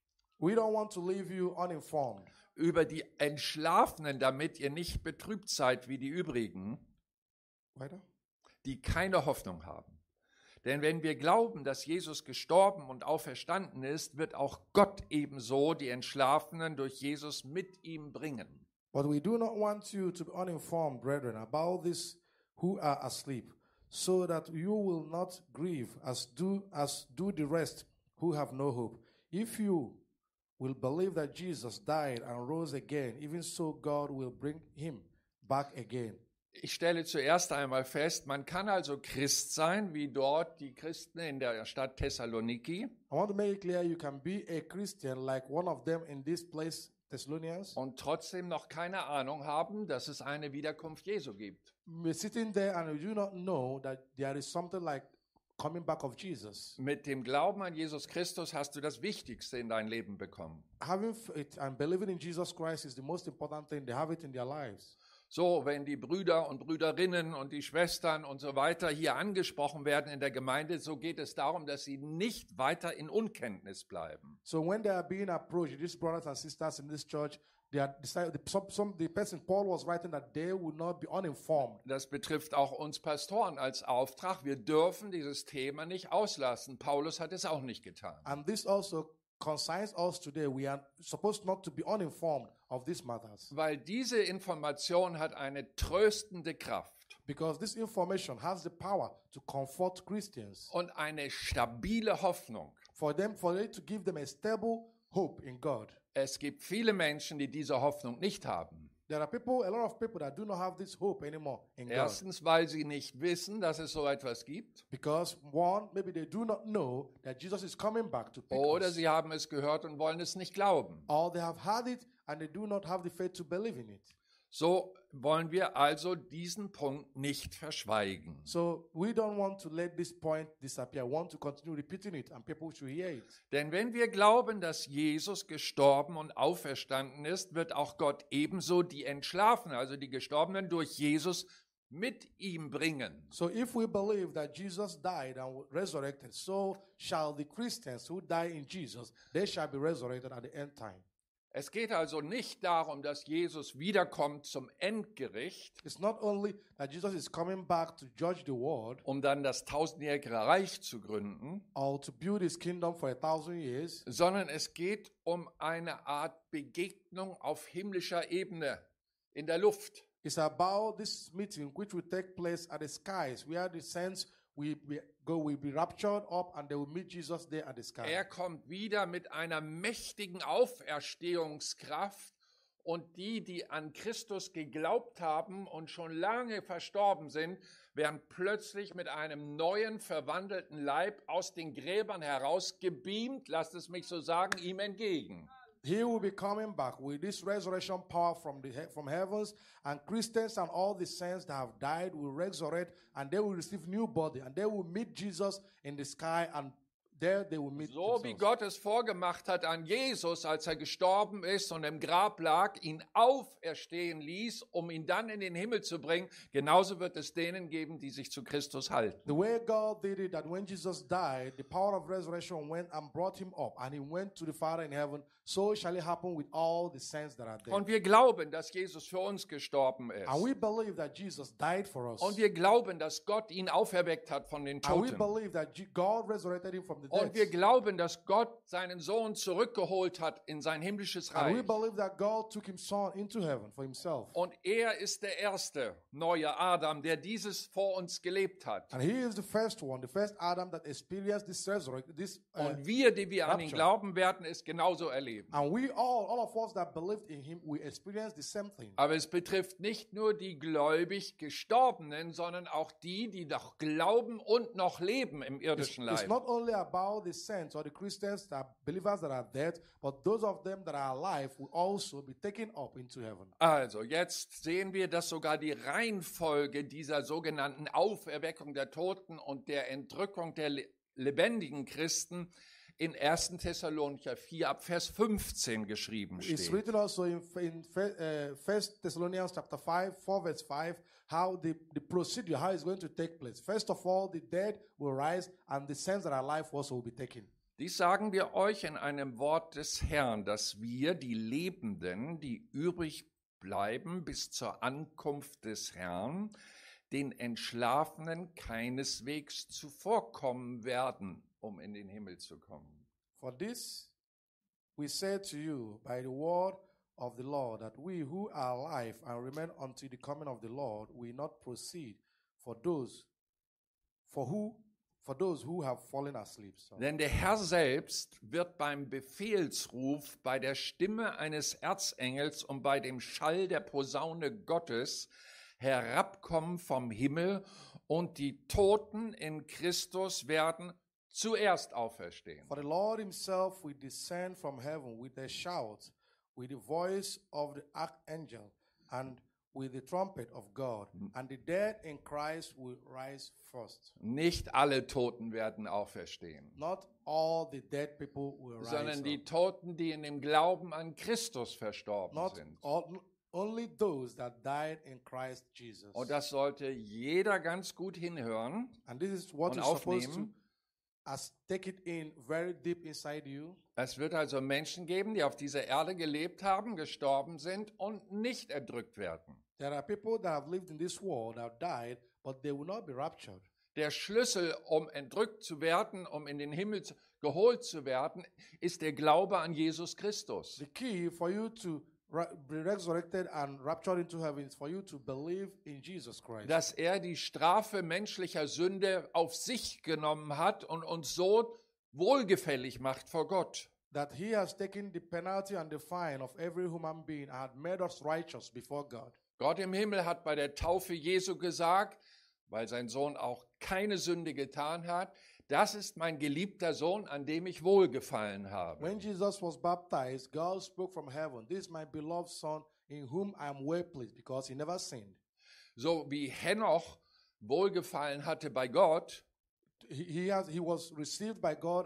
We don't want to leave you uninformed über die Entschlafenen, damit ihr nicht betrübt seid wie die übrigen, Weiter? die keine Hoffnung haben. Denn wenn wir glauben, dass Jesus gestorben und auferstanden ist, wird auch Gott ebenso die Entschlafenen durch Jesus mit ihm bringen. But we do not want you to be uninformed, brethren, about this who are asleep, so that you will not grieve as do the rest who have no hope. If you will believe that Jesus died and rose again, even so God will bring him back again. Ich stelle zuerst einmal fest, man kann also Christ sein, wie dort die Christen in der Stadt Thessaloniki, I want to make it clear you can be a Christian like one of them in this place, Thessalonians. und trotzdem noch keine Ahnung haben, dass es eine Wiederkunft Jesu gibt. We're sitting there and we do not know that there is something like coming back of Jesus. Mit dem Glauben an Jesus Christus hast du das Wichtigste in dein Leben bekommen. Having faith and believing in Jesus Christ is the most important thing. They have it in their lives. So, wenn die Brüder und Brüderinnen und die Schwestern und so weiter hier angesprochen werden in der Gemeinde, so geht es darum, dass sie nicht weiter in Unkenntnis bleiben. So when they are being approached, these brothers and sisters in this church, they are decided, the person Paul was writing that they would not be uninformed. Das betrifft auch uns Pastoren als Auftrag. Wir dürfen dieses Thema nicht auslassen. Paulus hat es auch nicht getan. And this also concerns us today. We are supposed not to be uninformed of these matters Weil diese Information hat eine tröstende Kraft because this information has the power to comfort Christians, und eine stabile Hoffnung. for it to give them a stable hope in God. Es gibt viele Menschen, die diese Hoffnung nicht haben. There are a lot of people that do not have this hope anymore in God. Erstens, weil sie nicht wissen, dass es so etwas gibt. Because one, maybe they do not know that Jesus is coming back to pick Oder us. sie haben es gehört und wollen es nicht glauben. Or they have had it and they do not have the faith to believe in it. So wollen wir also diesen Punkt nicht verschweigen. So we don't want to let this point disappear. We want to continue repeating it and people should hear it. Denn wenn wir glauben, dass Jesus gestorben und auferstanden ist, wird auch Gott ebenso die Entschlafenen, also die Gestorbenen, durch Jesus mit ihm bringen. So if we believe that Jesus died and resurrected, so shall the Christians who die in Jesus, they shall be resurrected at the end time. Es geht also nicht darum, dass Jesus wiederkommt zum Endgericht, It's not only that Jesus is coming back to judge the world um dann das tausendjährige Reich zu gründen, or to build his kingdom for 1,000 years, sondern es geht um eine Art Begegnung auf himmlischer Ebene in der Luft. it's about this meeting which will take place at the skies, where the saints will be raptured up and they will meet Jesus there at the sky. Er kommt wieder mit einer mächtigen Auferstehungskraft und die an Christus geglaubt haben und schon lange verstorben sind, werden plötzlich mit einem neuen, verwandelten Leib aus den Gräbern herausgebeamt, lasst es mich so sagen, ihm entgegen. He will be coming back with this resurrection power from heavens, and Christians and all the saints that have died will resurrect, and they will receive new body, and they will meet Jesus in the sky, and there they will meet So wie Jesus. Gott es vorgemacht hat an Jesus, als er gestorben ist und im Grab lag, ihn auferstehen ließ, um ihn dann in den Himmel zu bringen, genauso wird es denen geben, die sich zu Christus halten. The way God did it, that when Jesus died, the power of resurrection went and brought him up, and he went to the Father in heaven. So shall it happen with all the saints that are there. Und wir glauben, dass Jesus für uns gestorben ist. And we believe that Jesus died for us. Und wir glauben, dass Gott ihn auferweckt hat von den And we Toten. believe that God resurrected him from the Und wir dead. glauben, dass Gott seinen Sohn zurückgeholt hat in sein himmlisches And we Reich. believe that God took his son into heaven for himself. Und er ist der erste neue Adam, der dieses vor uns gelebt hat. And he is the first one, the first Adam that experienced this resurrection, Und wir, die wir an ihn rapture. glauben, werden es genauso erleben. And we all of us that believed in him, we experienced the same thing. Aber es betrifft nicht nur die gläubig Gestorbenen, sondern auch die, die noch glauben und noch leben im irdischen It's Leib. not only about the saints or the Christians, that believers that are dead, but those of them that are alive will also be taken up into heaven. Also, jetzt sehen wir, dass sogar die Reihenfolge dieser sogenannten Auferweckung der Toten und der Entrückung der lebendigen Christen in 1. Thessalonicher 4 ab Vers 15 geschrieben It's steht. written also in 1 Thessalonians chapter 5, 4 verse 5, how the procedure, how it's going to take place. First of all, the dead will rise and the saints that are alive also will be taken. Dies sagen wir euch in einem Wort des Herrn, dass wir, die Lebenden, die übrig bleiben bis zur Ankunft des Herrn, den Entschlafenen keineswegs zuvorkommen werden, um in den Himmel zu kommen. For this we say to you by the word of the Lord, that we who are alive and remain until the coming of the Lord will not proceed for those who have fallen asleep. So. Denn der Herr selbst wird beim Befehlsruf, bei der Stimme eines Erzengels und bei dem Schall der Posaune Gottes herabkommen vom Himmel, und die Toten in Christus werden zuerst auferstehen. For the Lord himself will descend from heaven with a shout, with the voice of the archangel, and with the trumpet of God, and the dead in Christ will rise first. Nicht alle Toten werden auferstehen, Not all the dead people will rise sondern die up. Toten, die in dem Glauben an Christus verstorben Not sind. only those that died in Christ Jesus. Und das sollte jeder ganz gut hinhören. And this is what und you're supposed to aufnehmen. take it in very deep inside you. Es wird also Menschen geben, die auf dieser Erde gelebt haben, gestorben sind und nicht erdrückt werden. There are people that have lived in this world that have died, but they will not be raptured. Der Schlüssel, um entrückt zu werden, um in den Himmel geholt zu werden, ist der Glaube an Jesus Christus. The key for you to be resurrected and raptured into heaven is for you to believe in Jesus Christ. Dass er die Strafe menschlicher Sünde auf sich genommen hat und uns so wohlgefällig macht vor Gott. That he has taken the penalty and the fine of every human being and had made us righteous before God. Gott im Himmel hat bei der Taufe Jesu gesagt, weil sein Sohn auch keine Sünde getan hat, das ist mein geliebter Sohn, an dem ich wohlgefallen habe. When Jesus was baptized, God spoke from heaven, "This is my beloved son in whom I am well pleased," because he never sinned. So wie Henoch wohlgefallen hatte bei Gott, He was received by God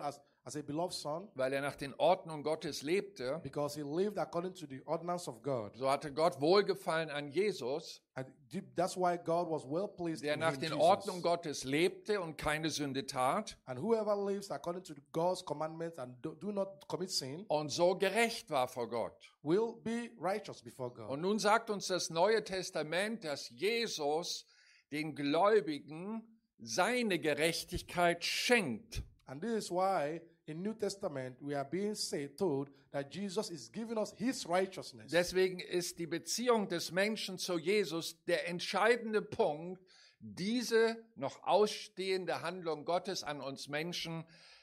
as a beloved son, weil er nach den Ordnungen Gottes lebte. because he lived according to the ordinance of God. So hatte Gott Wohlgefallen an Jesus, And that's why God was well pleased der in nach him, den Jesus. Ordnungen Gottes lebte und keine Sünde tat And whoever lives according to God's commandments and do not commit sin und so gerecht war vor Gott. will be righteous before God. Und nun sagt uns das Neue Testament, dass Jesus den Gläubigen seine Gerechtigkeit schenkt. And this is why in New Testament we are being told that Jesus is giving us his righteousness. Deswegen ist die Beziehung des Menschen zu Jesus der entscheidende Punkt, diese noch ausstehende Handlung Gottes an uns Menschen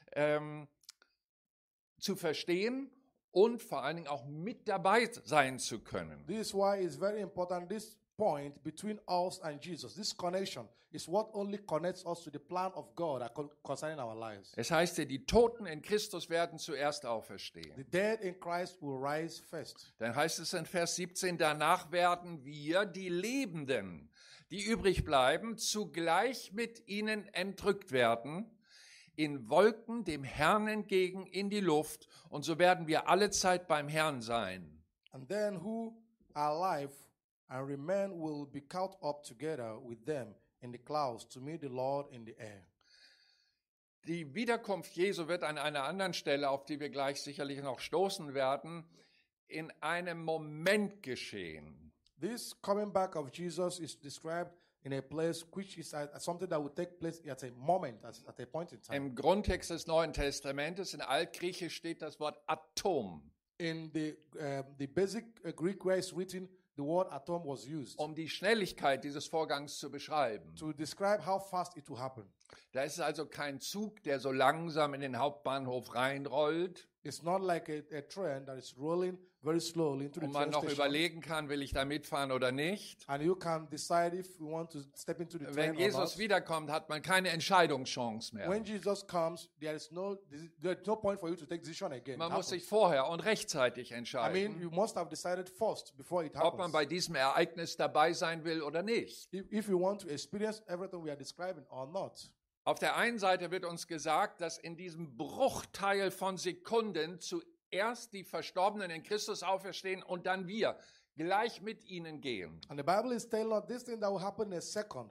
zu verstehen und vor allen Dingen auch mit dabei sein zu können. This is why it's very important, this point between us and Jesus, this connection is what only connects us to the plan of God concerning our lives. Es heißt ja, die Toten in Christus werden zuerst auferstehen. The dead in Christ will rise first. Dann heißt es in Vers 17, danach werden wir, die Lebenden, die übrig bleiben, zugleich mit ihnen entrückt werden, in Wolken dem Herrn entgegen in die Luft, und so werden wir allezeit beim Herrn sein. And then who are alive and remain will be caught up together with them in the clouds to meet the Lord in the air. Die Wiederkunft Jesu wird an einer anderen Stelle, auf die wir gleich sicherlich noch stoßen werden, in einem Moment geschehen. This coming back of Jesus is described in a place which is something that will take place at a moment, at a point in time. Im Grundtext des Neuen Testamentes, in Altgriechisch steht das Wort Atom, In the basic Greek where it's written, the word atom was used um die Schnelligkeit dieses Vorgangs zu beschreiben. to describe how fast it will happen. Da ist also kein Zug, der so langsam in den Hauptbahnhof reinrollt It's not like a train that is rolling very slowly into the und man train noch station. überlegen kann, will ich da mitfahren oder nicht. And you can decide if you want to step into the Wenn train or Jesus not. wiederkommt, hat man keine Entscheidungschance mehr. When Jesus comes, there's no point for you to take decision again. Man It muss sich happens. vorher und rechtzeitig I mean, entscheiden, you must have decided first before it ob man happens. bei diesem Ereignis dabei sein will oder nicht. If you want to experience everything we are describing or not. Auf der einen Seite wird uns gesagt, dass in diesem Bruchteil von Sekunden zuerst die Verstorbenen in Christus auferstehen und dann wir gleich mit ihnen gehen. And the Bible is telling us this thing that will happen in a second.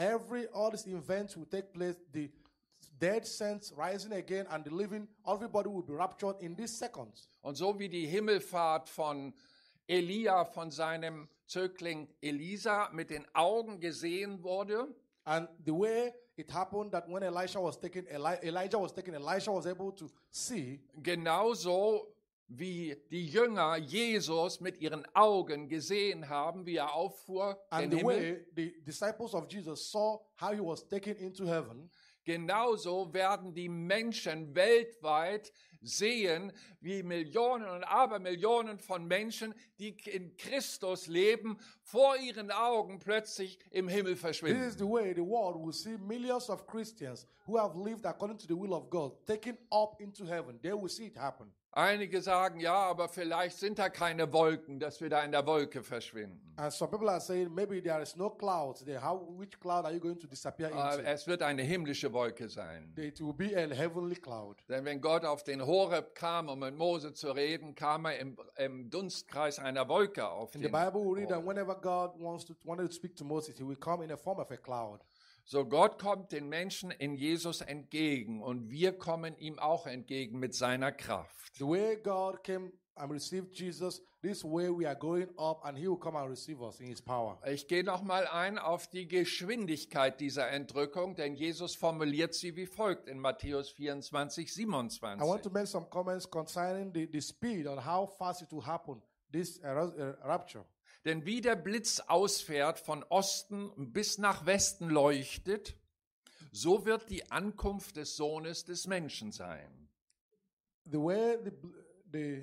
All these events will take place. The dead saints rising again and the living, everybody will be raptured in these seconds. Und so wie die Himmelfahrt von Elia, von seinem Zögling Elisa mit den Augen gesehen wurde, And the way it happened that when Elijah was taken, Elijah was able to see. genauso wie die Jünger Jesus mit ihren Augen gesehen haben, wie er auffuhr in And den the Himmel, way the disciples of Jesus saw how he was taken into heaven, genauso werden die Menschen weltweit sehen, wie Millionen und Abermillionen von Menschen, die in Christus leben, vor ihren Augen plötzlich im Himmel this verschwinden. is the way the world will see millions of Christians who have lived according to the will of God taken up into heaven. They will see it happen. Einige sagen, ja, aber vielleicht sind da keine Wolken, dass wir da in der Wolke verschwinden. And some people are saying maybe there is no clouds there. Which cloud are you going to disappear into? Es wird eine himmlische Wolke sein. It will be a heavenly cloud. Denn wenn Gott auf den Horeb kam, um mit Mose zu reden, kam er im Dunstkreis einer Wolke auf In the den Bible, we read that Horeb. whenever God wanted to speak to Moses, he will come in the form of a cloud. So Gott kommt den Menschen in Jesus entgegen und wir kommen ihm auch entgegen mit seiner Kraft. The way God came and received Jesus, this way we are going up and he will come and receive us in his power. Ich gehe nochmal ein auf die Geschwindigkeit dieser Entrückung, denn Jesus formuliert sie wie folgt in Matthäus 24, I want 27. to make some comments concerning the speed and how fast it will happen, this rapture. Denn wie der Blitz ausfährt von Osten bis nach Westen leuchtet, so wird die Ankunft des Sohnes des Menschen sein. The way the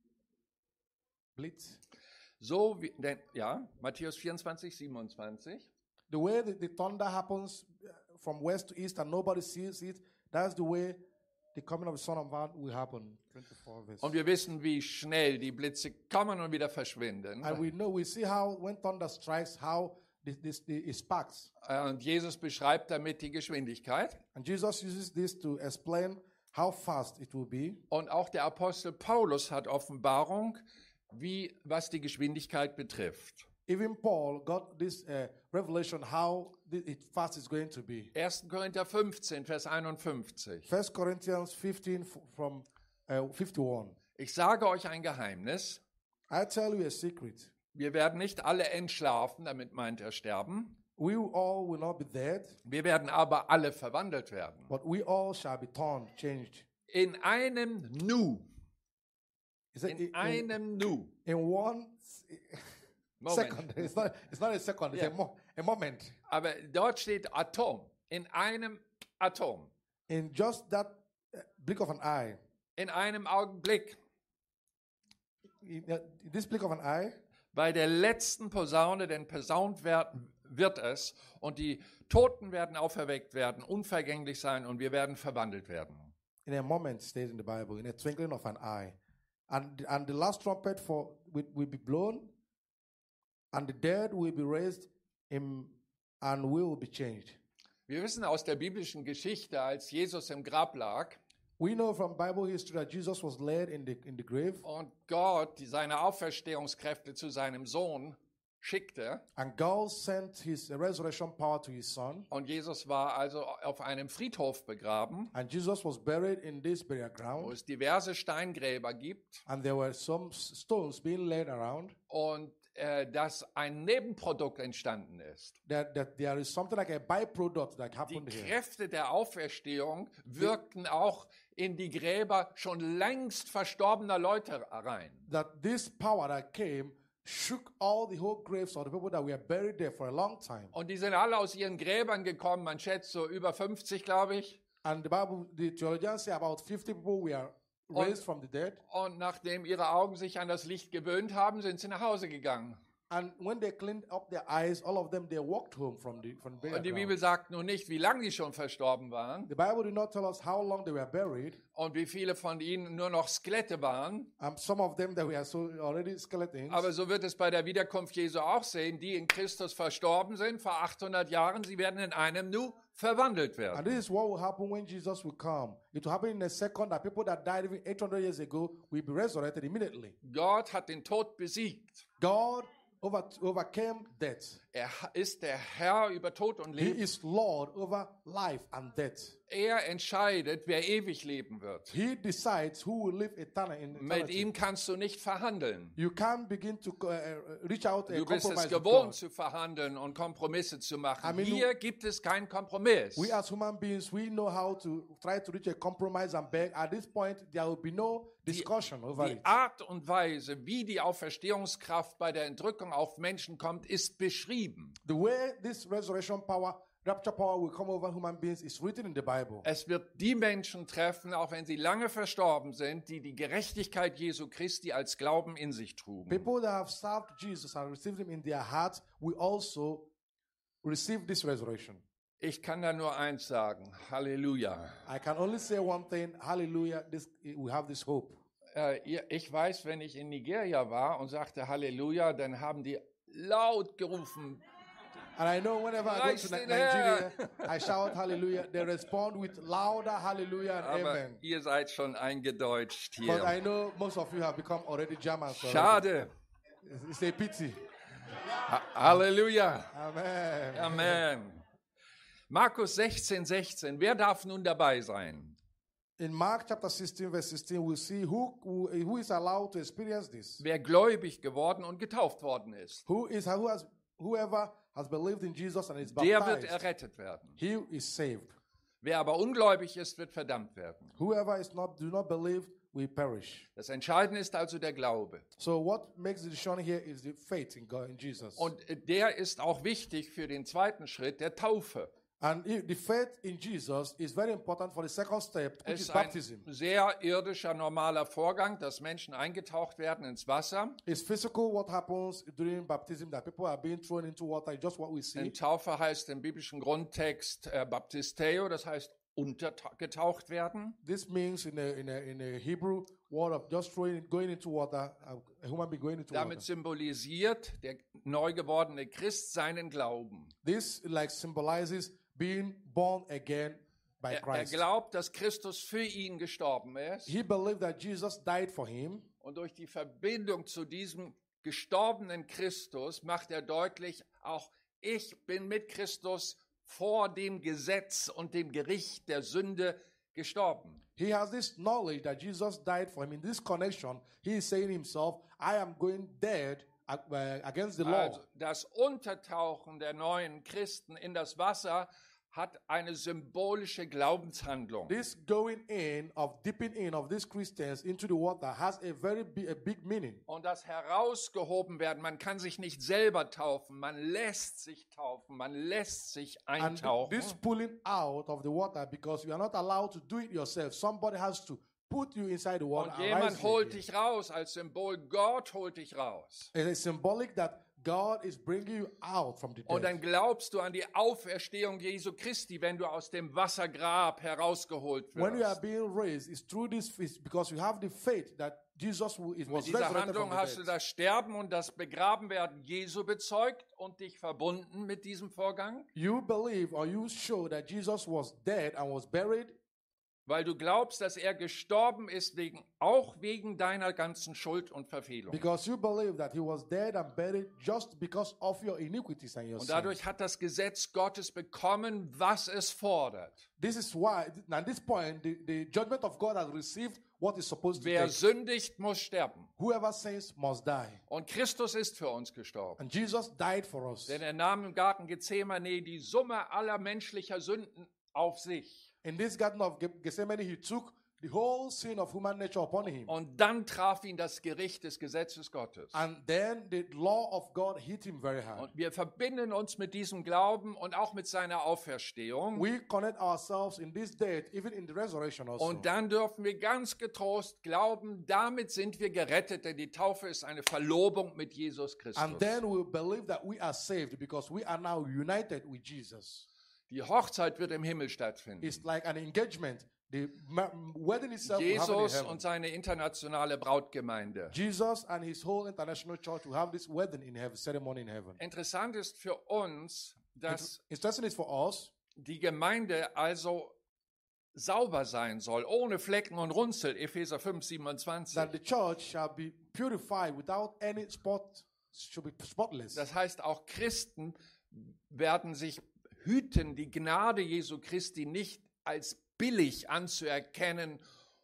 blitz, So wie, denn, ja, Matthäus 24, 27. the way the thunder happens from west to east and nobody sees it, that's the way the coming of the Son of Man will happen. 24 verse. Und wir wissen, wie schnell die Blitze kommen und wieder verschwinden. And we see how when thunder strikes, how it sparks. Und Jesus beschreibt damit die Geschwindigkeit. And Jesus uses this to explain how fast it will be. Und auch der Apostel Paulus hat Offenbarung, was die Geschwindigkeit betrifft. Even Paul got this revelation how fast it's going to be. 1. Korinther 15, Vers 51. 1 Corinthians 15 from 51. Ich sage euch ein Geheimnis. I tell you a secret. Wir werden nicht alle entschlafen, damit meint er sterben. We all will not be dead, Wir werden aber alle verwandelt werden. but we all shall be changed. In einem Nu. He said, In einem Nu. in one Moment. second. It's not a second, it's Yeah. a moment. Aber dort steht Atom. In einem Atom. In just that blink of an eye, In einem Augenblick. in this blink of an eye, Bei der letzten Posaune, denn posaunt wird es und die Toten werden auferweckt werden, unvergänglich sein und wir werden verwandelt werden. in a moment, stays in the Bible, in a twinkling of an eye. And the last trumpet will be blown, and the dead will be raised, and we will be changed. Wir wissen aus der biblischen Geschichte, als Jesus im Grab lag We know from Bible history that Jesus was laid in the grave, und Gott seine Auferstehungskräfte zu seinem Sohn schickte. and God sent his resurrection power to his son, Und Jesus war also auf einem Friedhof begraben, and Jesus was buried in this burial wo ground, es diverse Steingräber gibt and there were some stones being laid around, und dass ein Nebenprodukt entstanden ist. that there is something like a byproduct that Die happened here. Kräfte der Auferstehung wirkten auch in die Gräber schon längst verstorbener Leute rein. That this power that came shook all the whole graves of the people that were buried there for a long time. Und die sind alle aus ihren Gräbern gekommen, man schätzt so über 50, glaube ich. And the theologians say about 50 people were raised from the dead. Und nachdem ihre Augen sich an das Licht gewöhnt haben, sind sie nach Hause gegangen. And when they cleaned up their eyes, all of them, they walked home from the burial Und die Bibel ground. sagt nun nicht, wie lange die schon verstorben waren The Bible did not tell us how long they were buried. und wie viele von ihnen nur noch Skelette waren. Some of them that were so already skeletons. Aber so wird es bei der Wiederkunft Jesu auch sehen, die in Christus verstorben sind vor 800 Jahren, sie werden in einem Nu verwandelt And werden. this is what will happen when Jesus will come. It will happen in a second that people that died even 800 years ago will be resurrected immediately. Gott hat den Tod besiegt. God overcame death. Er ist der Herr über Tod und He Leben. is Lord over life and death. Er entscheidet, wer ewig leben wird. He decides who will live eternally in Mit eternity. ihm kannst du nicht verhandeln. You can't begin to reach out a Du bist es compromise with gewohnt God. zu verhandeln und Kompromisse zu machen. I mean, Hier gibt es keinen Kompromiss. We as human beings, we know how to try to reach a compromise and beg. At this point, there will be no discussion over Die it. Art und Weise, wie die Auferstehungskraft bei der Entrückung auf Menschen kommt, ist beschrieben. The way this resurrection power, rapture power will come over human beings is written in the Bible. Es wird die Menschen treffen, auch wenn sie lange verstorben sind, die die Gerechtigkeit Jesu Christi als Glauben in sich trugen. People that have served Jesus and received him in their hearts will also receive this resurrection. Ich kann da nur eins sagen. Halleluja. I can only say one thing, hallelujah, we have this hope. Ich weiß, wenn ich in Nigeria war und sagte Halleluja, dann haben die laut gerufen. And I know whenever I go Preis to den Nigeria, I shout hallelujah. They respond with louder hallelujah and Aber amen. ihr seid schon eingedeutscht But hier. I know most of you have become already Germans. already. Schade. It's a pity. Halleluja. Amen. Amen. Markus 16,16. Wer darf nun dabei sein? In Mark chapter 16, verse 16, we'll see who is allowed to experience this. Wer gläubig geworden und getauft worden ist. Whoever has believed in Jesus and is Der wird baptized, errettet werden. he is saved. Wer aber ungläubig ist, wird verdammt werden. Whoever do not believe will perish. Das Entscheidende ist also der Glaube. So what makes the decision here is the faith in God, in Jesus. Und der ist auch wichtig für den zweiten Schritt der Taufe. And the faith in Jesus is very important for the second step, which Es is ist ein baptism. sehr irdischer, normaler Vorgang, dass Menschen eingetaucht werden ins Wasser. It's physical what happens during baptism, that people are being thrown into water, just what we see. Und Taufe heißt im biblischen Grundtext Baptisteo, das heißt untergetaucht werden. This means in a Hebrew word of just going into water, a human being going into Damit water. symbolisiert der neu gewordene Christ seinen Glauben. This like symbolizes being born again by Er Christ. glaubt, dass Christus für ihn gestorben ist. He believed that Jesus died for him. Und durch die Verbindung zu diesem gestorbenen Christus macht er deutlich, auch ich bin mit Christus vor dem Gesetz und dem Gericht der Sünde gestorben. He has this knowledge that Jesus died for him. In this connection, he is saying himself, I am going dead against the law. Also das Untertauchen der neuen Christen in das Wasser hat eine symbolische Glaubenshandlung. This going in of dipping in of these Christians into the water has a very big meaning. Und das herausgehoben werden, man kann sich nicht selber taufen, man lässt sich taufen, man lässt sich And eintauchen. this pulling out of the water, because you are not allowed to do it yourself. Somebody has to put you inside the water. Und and jemand rise you holt again. dich raus als Symbol, Gott holt dich raus. It is symbolic that God is bringing you out from the Und dann dead. glaubst du an die Auferstehung Jesu Christi, wenn du aus dem Wassergrab herausgeholt When you are wirst. being raised, it's through this feast because you have the faith that Jesus was Mit resurrected dieser from Handlung the hast du dead. das Sterben und das Begrabenwerden Jesu bezeugt und dich verbunden mit diesem Vorgang, You believe or you show that Jesus was dead and was buried weil du glaubst, dass er gestorben ist, auch wegen deiner ganzen Schuld und Verfehlung. because you believe that he was dead and buried just because of your iniquities and your Und sins. dadurch hat das Gesetz Gottes bekommen, was es fordert. This is why, at this point, the judgment of God has received what is supposed to Wer take. sündigt, muss sterben. Whoever sins must die. Und Christus ist für uns gestorben. And Jesus died for us. Denn er nahm im Garten Gethsemane die Summe aller menschlicher Sünden auf sich. In this garden of Gethsemane, he took the whole sin of human nature upon him. Und dann traf ihn das Gericht des Gesetzes Gottes. And then the law of God hit him very hard. Und wir verbinden uns mit diesem Glauben und auch mit seiner Auferstehung. We connect ourselves in this death, even in the resurrection also. Und dann dürfen wir ganz getrost glauben, damit sind wir gerettet, denn die Taufe ist eine Verlobung mit Jesus Christus. And then we believe that we are saved because we are now united with Jesus. Die Hochzeit wird im Himmel stattfinden. It's like an engagement. The wedding itself will happen in Jesus heaven. und seine internationale Brautgemeinde. Jesus and his whole international church will have this wedding in heaven, ceremony in heaven. Interessant ist für uns, dass Interesting is for us die Gemeinde also sauber sein soll, ohne Flecken und Runzel, Epheser 5, 27. that the church shall be purified without any spot, should be spotless. Das heißt, auch Christen werden sich hüten, die Gnade Jesu Christi nicht als billig anzuerkennen,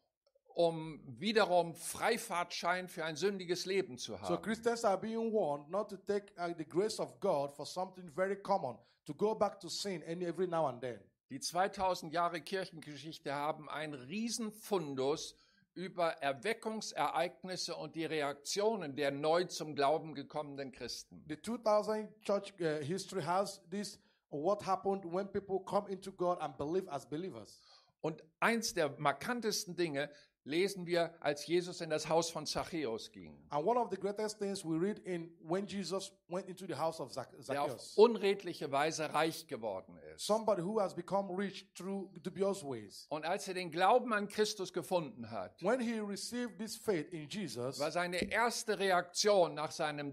um wiederum Freifahrtschein für ein sündiges Leben zu So haben. Christians are being warned not to take the grace of God for something very common, to go back to sin every now and then. Die 2000 Jahre Kirchengeschichte haben einen riesen Fundus über Erweckungsereignisse und die Reaktionen der neu zum Glauben gekommenen Christen. The 2000 church history has this, what happened when people come into God and believe as believers. Und eins der markantesten Dinge lesen wir, als Jesus in das Haus von Zachäus ging, And one of the greatest things we read in when Jesus went into the house of der auf Zacchaeus. unredliche Weise reich geworden ist. Somebody who has become rich through dubious ways. Und als er den Glauben an Christus gefunden hat, When he received this faith in Jesus, war seine erste Reaktion nach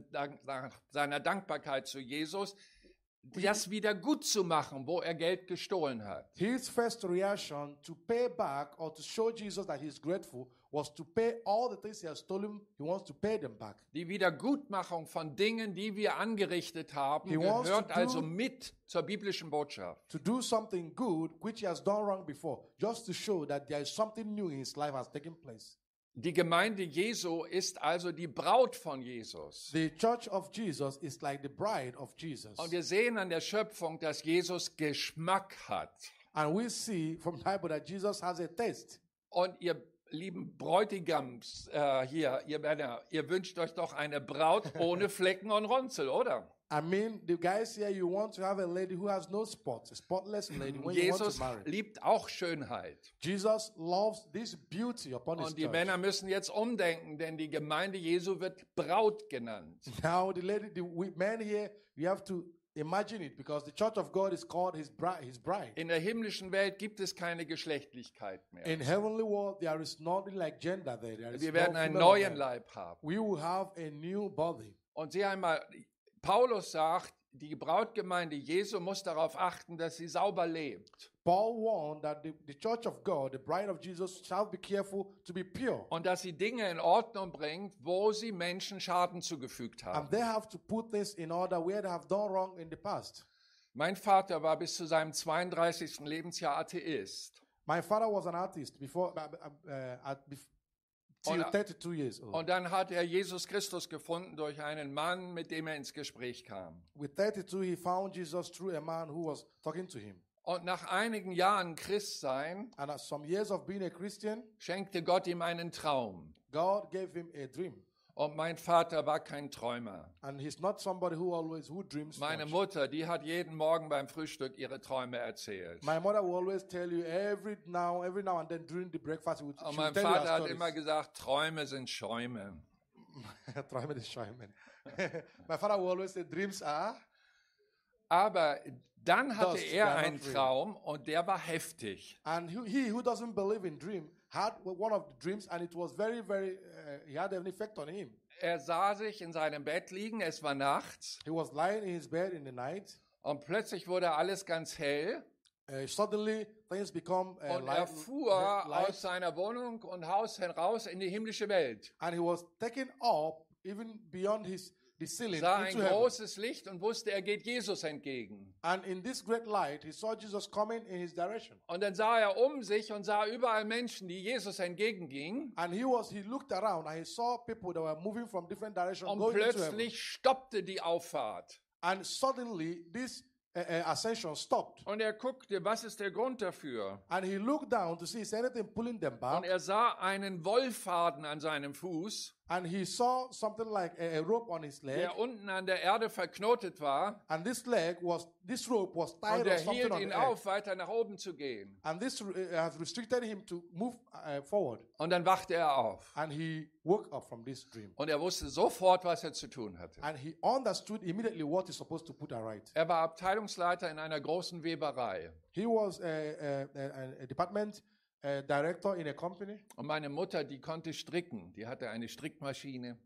seiner Dankbarkeit zu Jesus, das wieder gut zu machen, wo er Geld gestohlen hat. his first reaction to pay back or to show Jesus that he's grateful was to pay all the things he has stolen. He wants to pay them back. Die Wiedergutmachung von Dingen, die wir angerichtet haben, He wants gehört to do- also mit zur biblischen Botschaft. To do something good which he has done wrong before, just to show that there is something new in his life has taken place. Die Gemeinde Jesu ist also die Braut von Jesus. The church of Jesus is like the bride of Jesus. Und wir sehen an der Schöpfung, dass Jesus Geschmack hat. And we see from the Bible that Jesus has a taste. Und ihr lieben Bräutigams hier, ihr Männer, ihr wünscht euch doch eine Braut ohne Flecken und Runzel, oder? I mean, the guys here, you want to have a lady who has no spots, a spotless lady when you want Jesus to marry. liebt auch Schönheit. Jesus loves this beauty upon his Und die church. Männer müssen jetzt umdenken, denn die Gemeinde Jesu wird Braut genannt. Now, men here, you have to imagine it because the church of God is called his bride. In der himmlischen Welt gibt es keine Geschlechtlichkeit mehr. In heavenly world, there is nothing like gender there. There is Wir no werden einen female or neuen male. Leib haben. We will have a new body. Und sieh einmal, Paulus sagt, die Brautgemeinde Jesu muss darauf achten, dass sie sauber lebt. Paul warned that the church of God, the bride of Jesus, shall be careful to be pure. Und dass sie Dinge in Ordnung bringt, wo sie Menschen Schaden zugefügt And haben. they have to put things in order where they have done wrong in the past. Mein Vater war bis zu seinem 32. Lebensjahr Atheist. My father was an artist before, till Und- 32 years old. Und dann hat er Jesus Christus gefunden durch einen Mann, mit dem er ins Gespräch kam. With 32, he found Jesus through a man who was talking to him. Und nach einigen Jahren Christsein And after some years of being a Christian, schenkte Gott ihm einen Traum. God gave him a dream. Und mein Vater war kein Träumer. And he's not somebody who dreams Meine much. Mutter, die hat jeden Morgen beim Frühstück ihre Träume erzählt. My mother will always tell you every now and then during the breakfast, she Und will mein tell you Vater her hat immer gesagt, Träume sind Schäume. Träume des Schäumen. My father will always say, dreams are. Aber dann hatte Das er wäre einen not real. Traum und der war heftig. And he who doesn't believe in dream had one of the dreams, and it was very, he had an effect on him. Er sah sich in seinem Bett liegen, es war nachts He was lying in his bed in the night. und plötzlich wurde alles ganz hell Suddenly, things become und er fuhr light, aus seiner Wohnung und Haus heraus in die himmlische Welt. and he was taken up even beyond the ceiling Sah ein into heaven. großes Licht und wusste, er geht Jesus entgegen. And in this great light, he saw Jesus coming in his direction. Und dann sah er um sich und sah überall Menschen, die Jesus entgegengingen. And he looked around and he saw people that were moving from different directions Und going into heaven. plötzlich stoppte die Auffahrt. And suddenly, this ascension stopped. Und er guckte, was ist der Grund dafür? And he looked down to see, is anything pulling them Und back? er sah einen Wollfaden an seinem Fuß, And he saw something like a rope on his leg. der unten an der Erde verknotet war. And this rope was tied Und on er something hielt on ihn the earth. auf, weiter nach oben zu gehen. And this has restricted him to move forward. Und dann wachte er auf. And he woke up from this dream. Und er wusste sofort, was er zu tun hatte. And he understood immediately what he's supposed to put right. Er war Abteilungsleiter in einer großen Weberei. He was a department director in a company. Und meine Mutter, die konnte stricken. Die hatte eine Strickmaschine.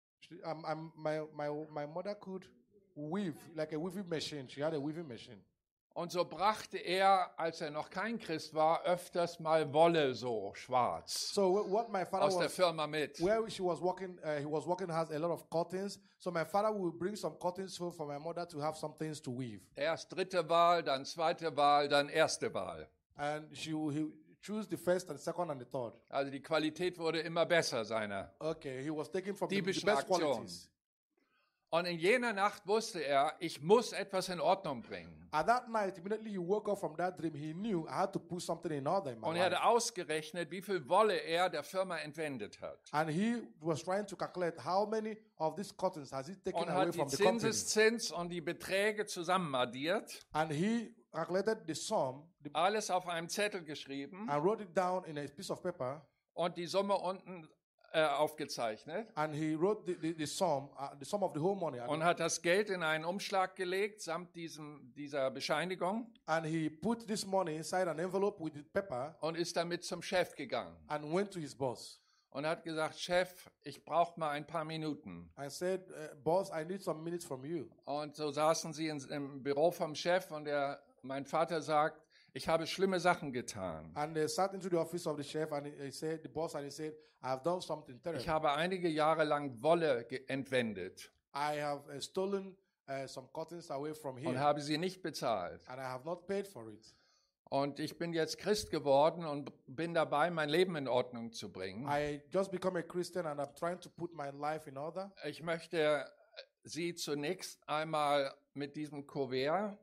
My mother could weave, like a weaving machine. She had a weaving machine. Und so brachte er, als er noch kein Christ war, öfters mal Wolle so schwarz So what my father aus der was, Firma mit. where he was working has a lot of cottons. So my father would bring some cottons home for my mother to have some things to weave. Erst dritte Wahl, dann zweite Wahl, dann erste Wahl. And he choose the first and second and the third. Also die Qualität wurde immer besser seiner. Okay, he was taking from the Diebischen best Aktion. qualities. Und in jener Nacht wusste er, ich muss etwas in Ordnung bringen. At that night, immediately he woke up from that dream, he knew I had to put something in order in my Und er life. hatte ausgerechnet, wie viel Wolle er der Firma entwendet hat. And he was trying to calculate how many of these cottons has he taken Und away hat die from the company. Zinseszins und die Beträge zusammen addiert, And he calculated the sum alles auf einem Zettel geschrieben and wrote it down in a piece of paper. und die Summe unten aufgezeichnet. And he wrote the sum of the whole money. Und hat das Geld in einen Umschlag gelegt, samt dieser Bescheinigung, And he put this money inside an envelope with the paper und ist damit zum Chef gegangen. and went to his boss. Und hat gesagt, Chef, ich brauche mal ein paar Minuten. And said, boss, I need some minutes from you. Und so saßen sie im Büro vom Chef und mein Vater sagt, ich habe schlimme Sachen getan. And they sat into the office of the chef and he said, the boss, and he said, I have done something terrible. Ich habe einige Jahre lang Wolle entwendet I have stolen some cottons away from und here habe sie nicht bezahlt. and I have not paid for it. Und ich bin jetzt Christ geworden und bin dabei, mein Leben in Ordnung zu bringen. I just become a Christian and I'm trying to put my life in order. Ich möchte Sie zunächst einmal mit diesem Kuvert,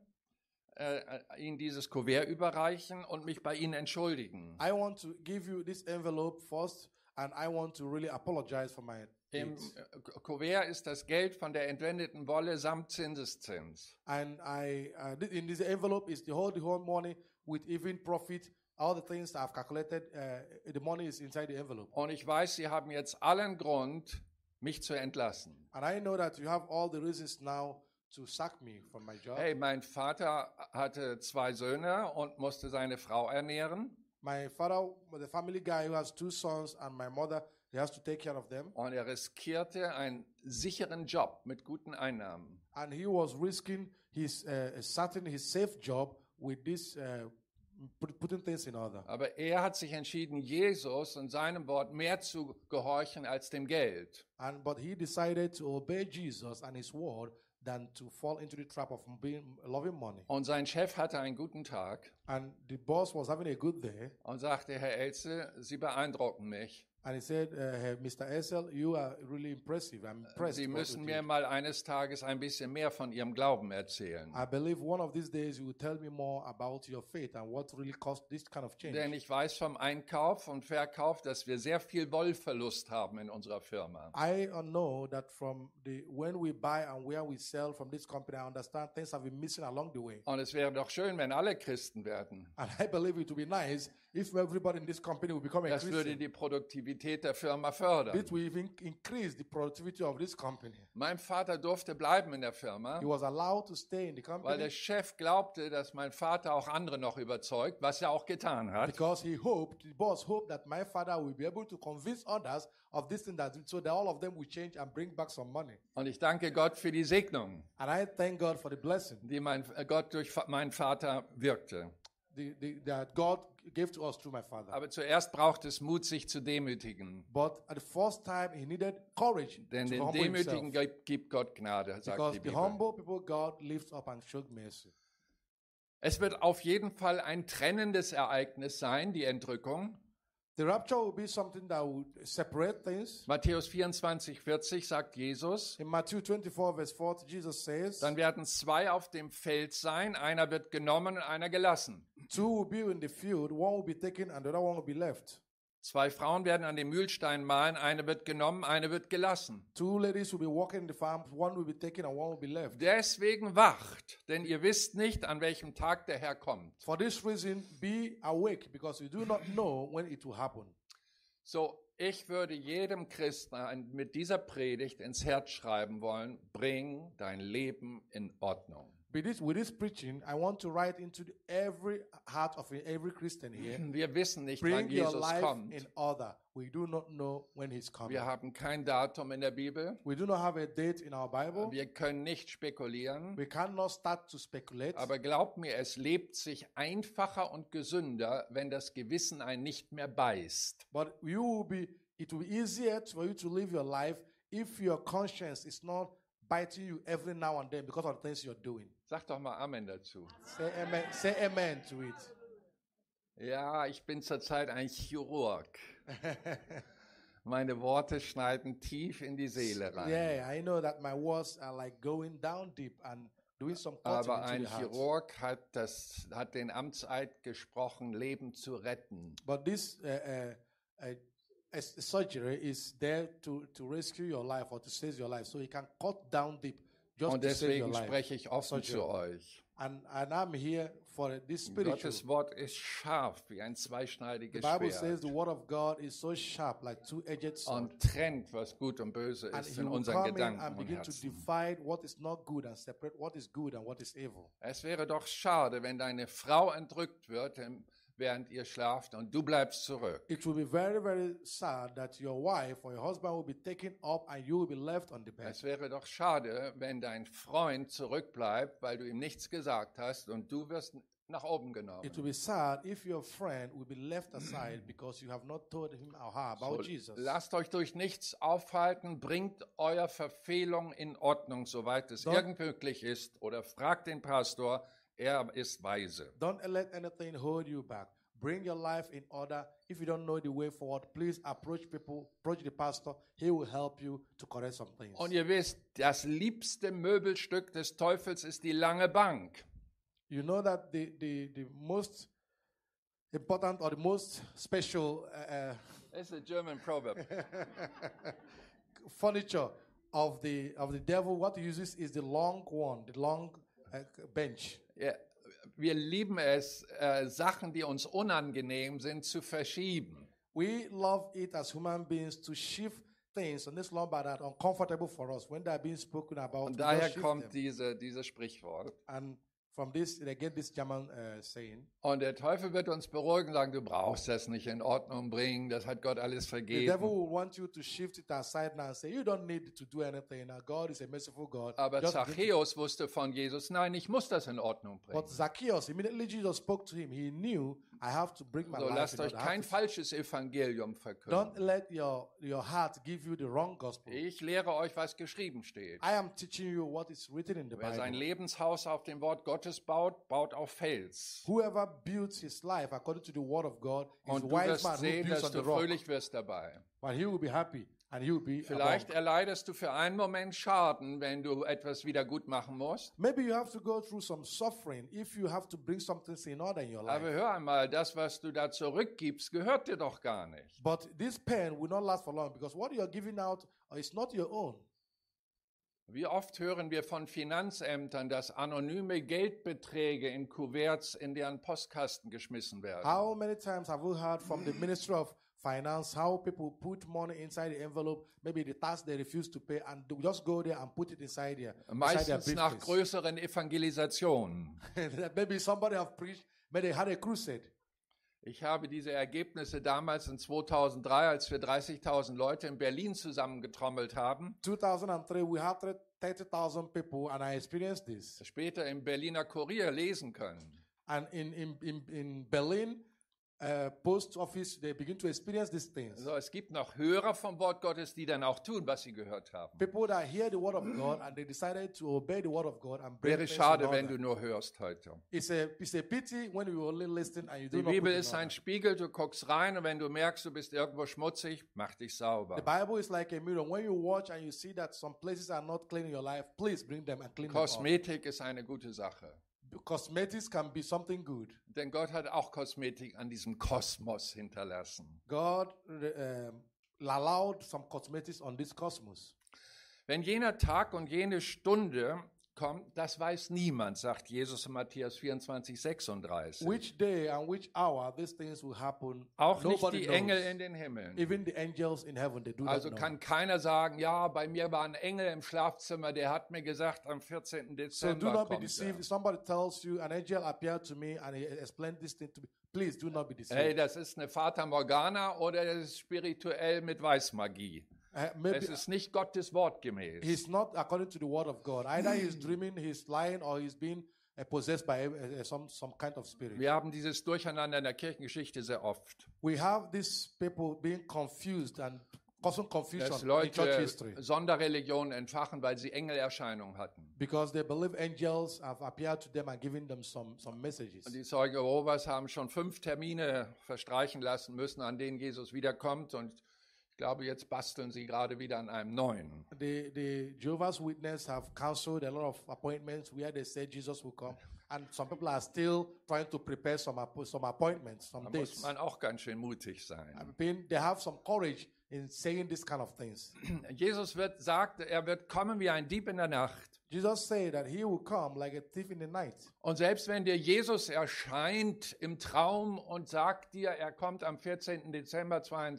Ihnen dieses Kuvert überreichen und mich bei Ihnen entschuldigen. I want to give you this envelope first and I want to really apologize for my Im deeds. Kuvert ist das Geld von der entwendeten Wolle samt Zinseszins. And in this envelope is the whole money with even profit. All the things I've calculated, the money is inside the envelope. Und ich weiß, Sie haben jetzt allen Grund, mich zu entlassen. And I know that you have all the reasons now to sack me from my job. Hey, mein Vater hatte 2 Söhne und musste seine Frau ernähren. My father was a family guy who has 2 sons and my mother He has to take care of them. Und er riskierte einen sicheren Job mit guten Einnahmen. And he was risking his his safe job with this putting things in order. Aber er hat sich entschieden, Jesus und seinem Wort mehr zu gehorchen als dem Geld. But he decided to obey Jesus and his word than to fall into the trap of loving money. Und sein Chef hatte einen guten Tag And the boss was having a good day. und sagte, Herr Elze, Sie beeindrucken mich. And he said, Mr. Essel, you are really impressive. I'm impressed. Sie what müssen you mir did. mal eines Tages ein bisschen mehr von Ihrem Glauben erzählen. I believe one of these days you will tell me more about your faith and what really caused this kind of change. Denn ich weiß vom Einkauf und Verkauf, dass wir sehr viel Wollverlust haben in unserer Firma. I know that from when we buy and where we sell from this company, I understand things have been missing along the way. Und es wäre doch schön, wenn alle Christen werden. And I believe it would be nice if everybody in this company would become a Das würde Christian. die Produktivität der Firma fördern. It will even increase the productivity of this company. Mein Vater durfte bleiben in der Firma, He was allowed to stay in the weil company der Chef glaubte, dass mein Vater auch andere noch überzeugt, was er auch getan hat. because the boss hoped that my father will be able to convince others of this thing so that all of them will change and bring back some money. Und ich danke Gott für die Segnung, And I thank God for the blessing die Gott durch meinen Vater wirkte. that God gave to us through my father. Aber zuerst braucht es Mut, sich zu demütigen. But at the first time, he needed courage Denn to den humble Demütigen himself. gibt Gott Gnade, sagt Because die the Bibel. humble people, God lifts up and shows mercy. Es wird auf jeden Fall ein trennendes Ereignis sein, die Entrückung. The rapture will be something that will separate things. Matthäus 24,40 sagt Jesus, In Matthew 24, verse 40, Jesus says, dann werden zwei auf dem Feld sein, einer wird genommen und einer gelassen. two will be in the field, one will be taken and the other one will be left. Zwei Frauen werden an dem Mühlstein mahlen, eine wird genommen, eine wird gelassen. Two ladies will be walking in the farm, one will be taken and one will be left. Deswegen wacht, denn ihr wisst nicht, an welchem Tag der Herr kommt. For this reason, be awake, because you do not know when it will happen. So, ich würde jedem Christen mit dieser Predigt ins Herz schreiben wollen, bring dein Leben in Ordnung. With this preaching, I want to write into every heart of every Christian here, Wir wissen nicht, wann bring your Jesus life kommt. in order. We do not know when he's coming. Wir haben kein Datum in der Bibel. We do not have a date in our Bible. Wir können nicht spekulieren. We cannot start to speculate. Aber glaub mir, es lebt sich einfacher und gesünder, wenn das Gewissen einen nicht mehr beißt. But it will be easier for you to live your life if your conscience is not biting you every now and then because of the things you're doing. Sag doch mal Amen dazu. Say amen to it. Ja, ich bin zurzeit ein Chirurg. Meine Worte schneiden tief in die Seele rein. Yeah, I know that my words are like going down deep and doing some cutting Aber into ein the heart. Chirurg hat den Amtseid gesprochen, Leben zu retten. But this surgery is there to rescue your life or to save your life. So he can cut down deep just Und to save your deswegen life. spreche ich offen Surgery. zu euch. And I'm here for this spiritual. Gottes Wort ist scharf wie ein The zweischneidiges Bible says Schwert the word of God is so sharp, like two-edged sword. und trennt, was gut und böse And ist he in will unseren come in Gedanken and und begin to Herzen. divide what is not good and separate what is good and what is evil. Es wäre doch schade, wenn deine Frau entrückt wird, während ihr schlaft und du bleibst zurück. It will be very, very sad that your wife or your husband will be taken up and you will be left on the bed. Es wäre doch schade, wenn dein Freund zurückbleibt, weil du ihm nichts gesagt hast und du wirst nach oben genommen. It will be sad if your friend will be left aside because you have not told him or her about So, Jesus. lasst euch durch nichts aufhalten, bringt euer Verfehlung in Ordnung, soweit es Don't- irgend möglich ist, oder fragt den Pastor, er ist weise. Don't let anything hold you back. Bring your life in order. If you don't know the way forward, please approach people, approach the pastor. He will help you to correct some things. Und ihr wisst, das liebste Möbelstück des Teufels ist die lange Bank. You know that the most important or the most special Das ist ein German proverb. furniture of the devil, what he uses is the long one, the long bench. Ja, wir lieben es, Sachen, die uns unangenehm sind, zu verschieben. We love it as human beings to shift things on this long that are uncomfortable for us when they are being spoken about. Und we daher just shift kommt them. dieses Sprichwort. And from this, they get this German saying. Und der Teufel wird uns beruhigen und sagen, du brauchst das nicht in Ordnung bringen, das hat Gott alles The devil vergeben. will want you to shift it aside now and say, you don't need to do anything. Now, God is a merciful God. Aber Just bring it. Zachäus wusste von Jesus, nein, ich muss das in Ordnung bringen. But Zacchaeus, immediately Jesus spoke to him, he knew, I have to bring my So life lasst in euch order. I have kein to- falsches Evangelium verkünden. Don't let your heart give you the wrong gospel. Ich lehre euch, was geschrieben steht. I am teaching you what is written in the Wer sein Bible. Lebenshaus auf dem Wort Gottes baut, baut auf Fels. Whoever builds his life according to the word of God is Und a du wise wirst man who sehen, builds dass on the du rock. fröhlich wirst dabei. But he will be happy and he will be Vielleicht above. erleidest du für einen Moment Schaden, wenn du etwas wieder gut machen musst. Maybe you have to go through some suffering if you have to bring something in order in your Aber life. hör einmal, das, was du da zurückgibst, gehört dir doch gar nicht. But this pain will not last for long because what you are giving out is not your own. Wie oft hören wir von Finanzämtern, dass anonyme Geldbeträge in Kuverts in deren Postkasten geschmissen werden? How many times have we heard from the Ministry of Finance how people put money inside the envelope, maybe the tax they refuse to pay, and they just go there and put it inside their Meistens nach briefcase. größeren Evangelisationen. Maybe somebody have preached, maybe they had a crusade. Ich habe diese Ergebnisse damals in 2003, als wir 30.000 Leute in Berlin zusammengetrommelt haben, 2003, we had 30,000 people, and I experienced this. später im Berliner Kurier lesen können. And in Berlin, post office, they begin to experience these things. Also es gibt noch Hörer vom Wort Gottes, die dann auch tun, was sie gehört haben. People that hear the word of God and they decided to obey the word of God and bring Wäre things in schade, order. wenn du nur hörst heute. It's a pity when you only listen and you do Die not Bibel put in ist ein order. Spiegel, du guckst rein und wenn du merkst, du bist irgendwo schmutzig, mach dich sauber. The Bible is like a mirror. When you watch and you see that some places are not clean in your life, please bring them and clean them up. Kosmetik ist eine gute Sache. Cosmetics can be something good. Denn Gott hat auch Kosmetik an diesem Kosmos hinterlassen. God allowed some cosmetics on this cosmos. Wenn jener Tag und jene Stunde kommt, das weiß niemand, sagt Jesus in Matthäus 24, 36. Which day and which hour these things will happen, Auch nicht nobody die knows. Engel in den Himmeln. Even the angels in heaven, they do Also not know. kann keiner sagen, ja, bei mir war ein Engel im Schlafzimmer, der hat mir gesagt, am 14. So do Dezember not be kommt deceived. er. If somebody tells you an angel appeared to me and he explained this thing to me, please do not be deceived. Hey, das ist eine Fata Morgana oder das ist spirituell mit Weißmagie. Maybe Es ist nicht Gottes Wort gemäß. he's not according to the word of God. Either he's dreaming, he's lying, or he's being possessed by some kind of spirit. Wir haben dieses Durcheinander in der Kirchengeschichte sehr oft. We have these people being confused and causing confusion Dass in church Leute history Sonderreligionen entfachen, weil sie Engelerscheinungen hatten. because they believe angels have appeared to them and given them some messages. Und die Zeugen Jehovas haben schon 5 Termine verstreichen lassen müssen, an denen Jesus wiederkommt. Und ich glaube, jetzt basteln sie gerade wieder an einem neuen. The Jehovah's Witness have cancelled a lot of appointments where they said Jesus will come, and some people are still trying to prepare some appointments, some Da muss dates. man auch ganz schön mutig sein. They have some courage in saying this kind of things. Jesus sagt, er wird kommen wie ein Dieb in der Nacht. Jesus said that he will come like a thief in the night. Und selbst wenn dir Jesus erscheint im Traum und sagt dir, er kommt am 14. Dezember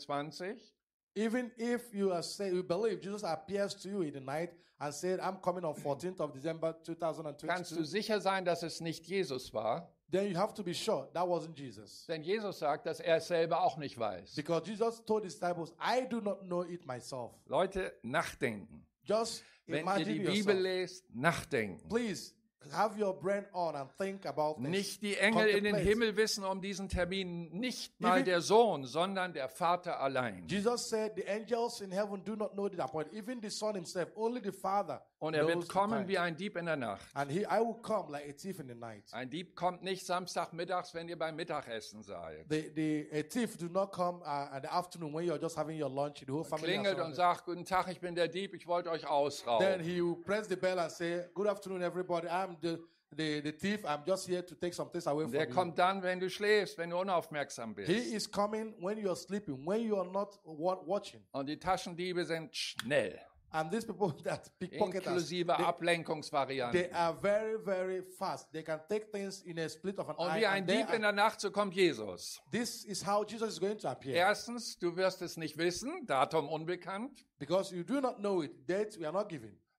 22, Even if you believe Jesus appears to you in the night and said, I'm coming on 14th of December kannst du 2022, sicher sein, dass es nicht Jesus war. then you have to be sure that wasn't Jesus. Denn Jesus sagt, dass er es selber auch nicht weiß. Because Jesus told his disciples, I do not know it myself. Leute, nachdenken. Just Wenn ihr imagine die yourself. Bibel lest, nachdenken. Please have your brain on and think about this. Nicht die Engel in den Contemplate. Himmel wissen um diesen Termin, nicht mal Even- der Sohn, sondern der Vater allein. Jesus said, the angels in heaven do not know the appointment. Even the Son himself, only the Father Und er knows wird the kommen time. wie ein Dieb in der Nacht. And I will come like a thief in the night. Ein Dieb kommt nicht Samstagmittags, wenn ihr beim Mittagessen seid. A thief do not come at the afternoon when you're just having your lunch. The whole family has Klingelt und something. sagt, guten Tag, ich bin der Dieb, ich wollte euch Then ausrauben. he will press the bell and say, good afternoon, everybody. I'm the thief. I'm just here to take some things away from Der you. kommt dann, wenn du schläfst, wenn du unaufmerksam He bist. is coming when you're sleeping, when you are not watching. Und die Taschendiebe sind schnell, And these people that pickpocket us, inklusive they Ablenkungsvarianten. are very, very fast. They can take things in a split of an Und eye. wie ein And they Dieb in der Nacht, so kommt Jesus. this is how Jesus is going to appear. Erstens, du wirst es nicht wissen, Datum unbekannt. Because you do not know it. Dates we are not given.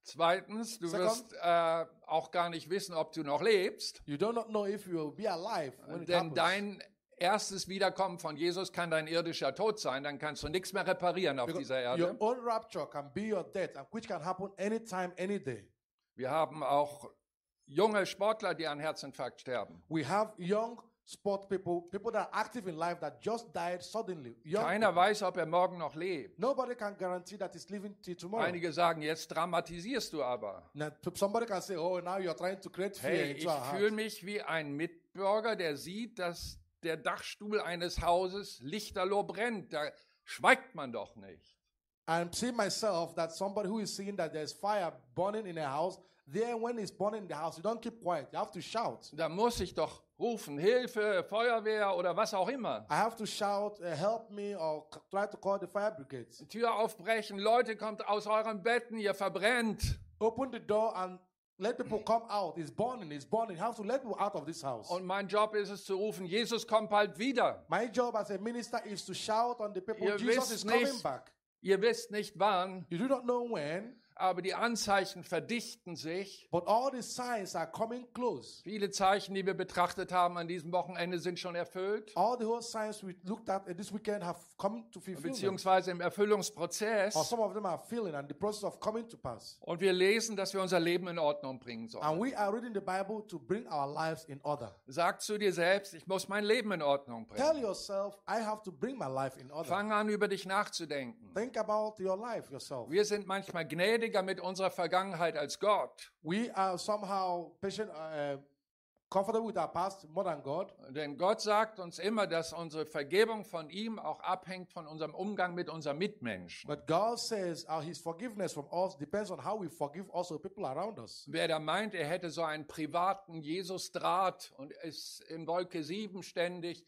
Zweitens, du Second. wirst auch gar nicht wissen, ob du noch lebst, You do not know if you will be alive when it denn happens. dein erstes Wiederkommen von Jesus kann dein irdischer Tod sein, dann kannst du nichts mehr reparieren auf Because dieser your Erde. own rapture can be your death, and which can happen anytime, any day. Wir haben auch junge Sportler, die an Herzinfarkt sterben. We have young sport people, people that are active in life that just died suddenly. Young Keiner people. weiß, ob er morgen noch lebt. Nobody can guarantee that he's living till tomorrow. Einige sagen, jetzt dramatisierst du aber. Now, somebody can say, oh, now you're trying to create fear Hey, into ich our hearts. fühle mich wie ein Mitbürger, der sieht, dass der Dachstuhl eines Hauses lichterloh brennt. Da schweigt man doch nicht. I'm seeing myself that somebody who is seeing that there's fire burning in a house, there when it's burning in the house, you don't keep quiet. You have to shout. Da muss ich doch rufen, Hilfe, Feuerwehr oder was auch immer. I have to shout, help me, or try to call the fire brigades. Tür aufbrechen, Leute, kommt aus euren Betten, ihr verbrennt. Open the door and let people come out. It's burning, it's burning. You have to let people out of this house. Und mein Job ist es zu rufen, Jesus kommt bald wieder. My job as a minister is to shout on the people, Ihr Jesus wisst is coming nicht- back. Ihr wisst nicht wann, You do not know when, aber die Anzeichen verdichten sich. but all the signs are coming close. Viele Zeichen, die wir betrachtet haben an diesem Wochenende, sind schon erfüllt. All the whole signs we looked at this weekend have come to fulfillment. Beziehungsweise im Erfüllungsprozess. Or some of them are feeling and the process of coming to pass. Und wir lesen, dass wir unser Leben in Ordnung bringen sollen. And we are reading the Bible to bring our lives in order. Sag zu dir selbst, ich muss mein Leben in Ordnung Tell bringen. yourself, I have to bring my life in order. Fang an, über dich nachzudenken. Think about your life yourself. Wir sind manchmal gnädiger mit unserer Vergangenheit als Gott. We are somehow patient, comfortable with our past more than God. Denn Gott sagt uns immer, dass unsere Vergebung von ihm auch abhängt von unserem Umgang mit unseren Mitmenschen. But God says His forgiveness from us depends on how we forgive also people around us. Wer da meint, er hätte so einen privaten Jesus-Draht und ist in Wolke 7 ständig,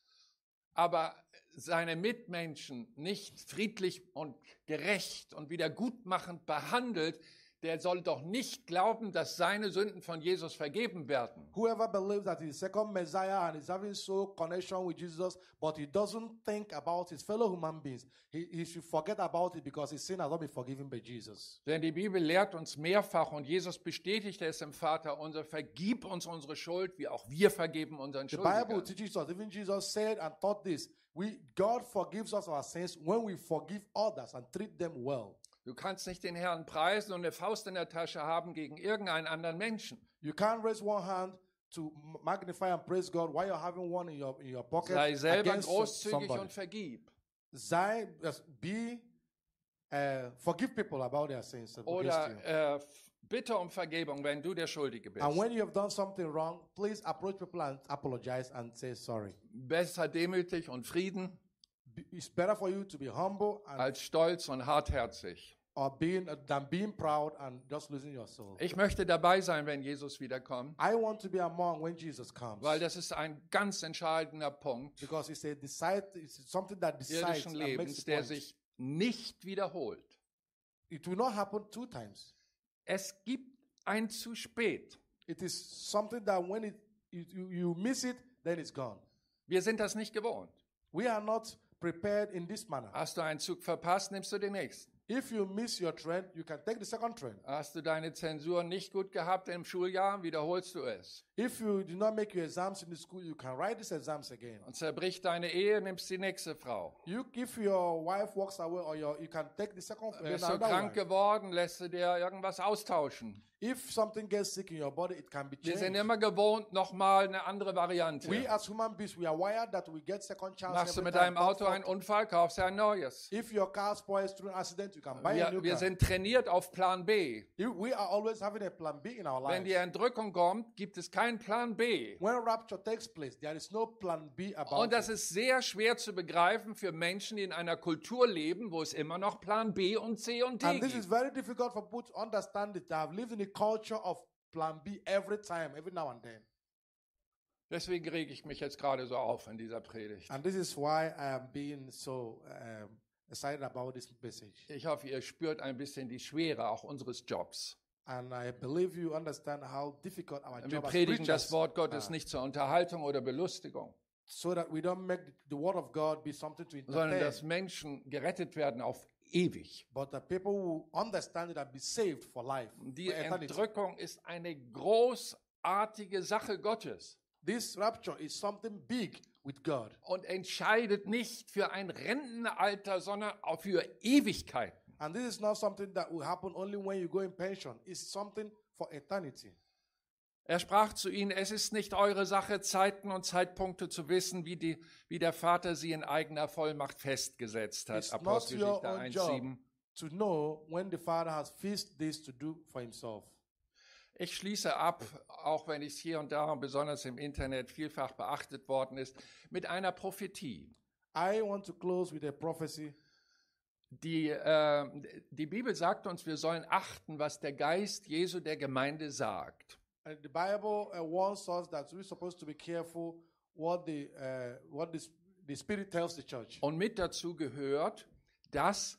aber seine Mitmenschen nicht friedlich und gerecht und wiedergutmachend behandelt, der soll doch nicht glauben, dass seine Sünden von Jesus vergeben werden. Whoever believes that he's the second Messiah and is having so connection with Jesus, but he doesn't think about his fellow human beings, he should forget about it because his sin has not been forgiven by Jesus. Denn die Bibel lehrt uns mehrfach und Jesus bestätigt es im Vater unser, vergib uns unsere Schuld, wie auch wir vergeben unseren The Bible Schuldigern. teaches us, even Jesus said and taught this, God forgives us our sins when we forgive others and treat them well. Du kannst nicht den Herrn preisen und eine Faust in der Tasche haben gegen irgendeinen anderen Menschen. You can't raise one hand to magnify and praise God while you're having one in your pocket Sei selber against großzügig somebody. und vergib. Forgive people about their sins against you. Oder bitte um Vergebung, wenn du der Schuldige bist. And when you have done something wrong, please approach people and apologize and say sorry. Besser demütig und Frieden It's better for you to be humble and, als stolz und hartherzig. than being proud and just losing your soul. Ich möchte dabei sein, wenn Jesus wiederkommt, I want to be among when Jesus comes. weil das ist ein ganz entscheidender Punkt Because it's something that decides irdischen and makes Lebens, the der point. sich nicht wiederholt. It will not happen two times. Es gibt ein zu spät. It is something that when you miss it, then it's gone. Wir sind das nicht gewohnt. We are not prepared in this manner. Hast du einen Zug verpasst, nimmst du den nächsten. If you miss your train, you can take the second train. Hast du deine Zensur nicht gut gehabt im Schuljahr, wiederholst du es. If you did not make your exams in the school, you can write these exams again. Und zerbricht deine Ehe, nimmst die nächste Frau. If your wife walks away, or you can take the second. Bist du another krank wife. geworden, lässt du dir irgendwas austauschen. If something gets sick in your body, it can be Wir sind changed. immer gewohnt, nochmal eine andere Variante. We as human beings, we are wired that we get second chance. Machst du every mit time. deinem Auto Don't einen fall. Unfall, kaufst du ein neues. If your car spoils through an accident, you can buy a new Wir car. sind trainiert auf Plan B. We are always having a plan B in our Wenn lives. die Entrückung kommt, gibt es keinen Plan B. When rapture takes place, there is no plan B about Und das it. ist sehr schwer zu begreifen für Menschen, die in einer Kultur leben, wo es immer noch Plan B und C und D And this is gibt. very difficult for people to understand it. They have lived in a culture of plan B every time, every now and then. Deswegen rege ich mich jetzt gerade so auf in dieser Predigt. And this is why I am being so excited about this message. Ich hoffe, ihr spürt ein bisschen die Schwere auch unseres Jobs. And I believe you understand how difficult our Wir job as predigen das preachers Wort Gottes are, nicht zur Unterhaltung oder Belustigung, so that we don't make the word of God be something to sondern entertain, dass Menschen gerettet werden auf ewig. But the people who understand it and be saved for life. Die For eternity. Entrückung ist eine großartige Sache Gottes This rapture is something big with God. und entscheidet nicht für ein Rentenalter, sondern auch für Ewigkeiten. And this is not something that will happen only when you go in pension. It's something for eternity. Er sprach zu ihnen, es ist nicht eure Sache, Zeiten und Zeitpunkte zu wissen, wie der Vater sie in eigener Vollmacht festgesetzt hat. It's not Apostelgeschichte your own job 1,7. to know when the Father has fixed this to do for himself. Ich schließe ab, auch wenn es hier und da und besonders im Internet vielfach beachtet worden ist, mit einer Prophetie. I want to close with a prophecy. Die Bibel sagt uns, wir sollen achten, was der Geist Jesu der Gemeinde sagt. The Bible warns us that we're supposed to be careful what the Spirit tells the church. Und mit dazu gehört, dass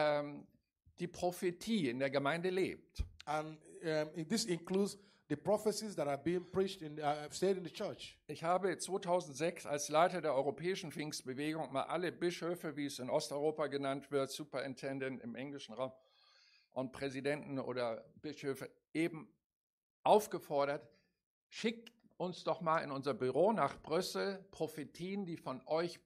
die Prophetie in der Gemeinde lebt. And this includes the prophecies that are being preached said in the church. Ich habe 2006 als Leiter der Europäischen Pfingstbewegung mal alle Bischöfe, wie es in Osteuropa genannt wird, Superintendent im englischen Raum und Präsidenten oder Bischöfe eben aufgefordert, schickt uns doch mal in unser Büro nach Brüssel Prophetien, die von euch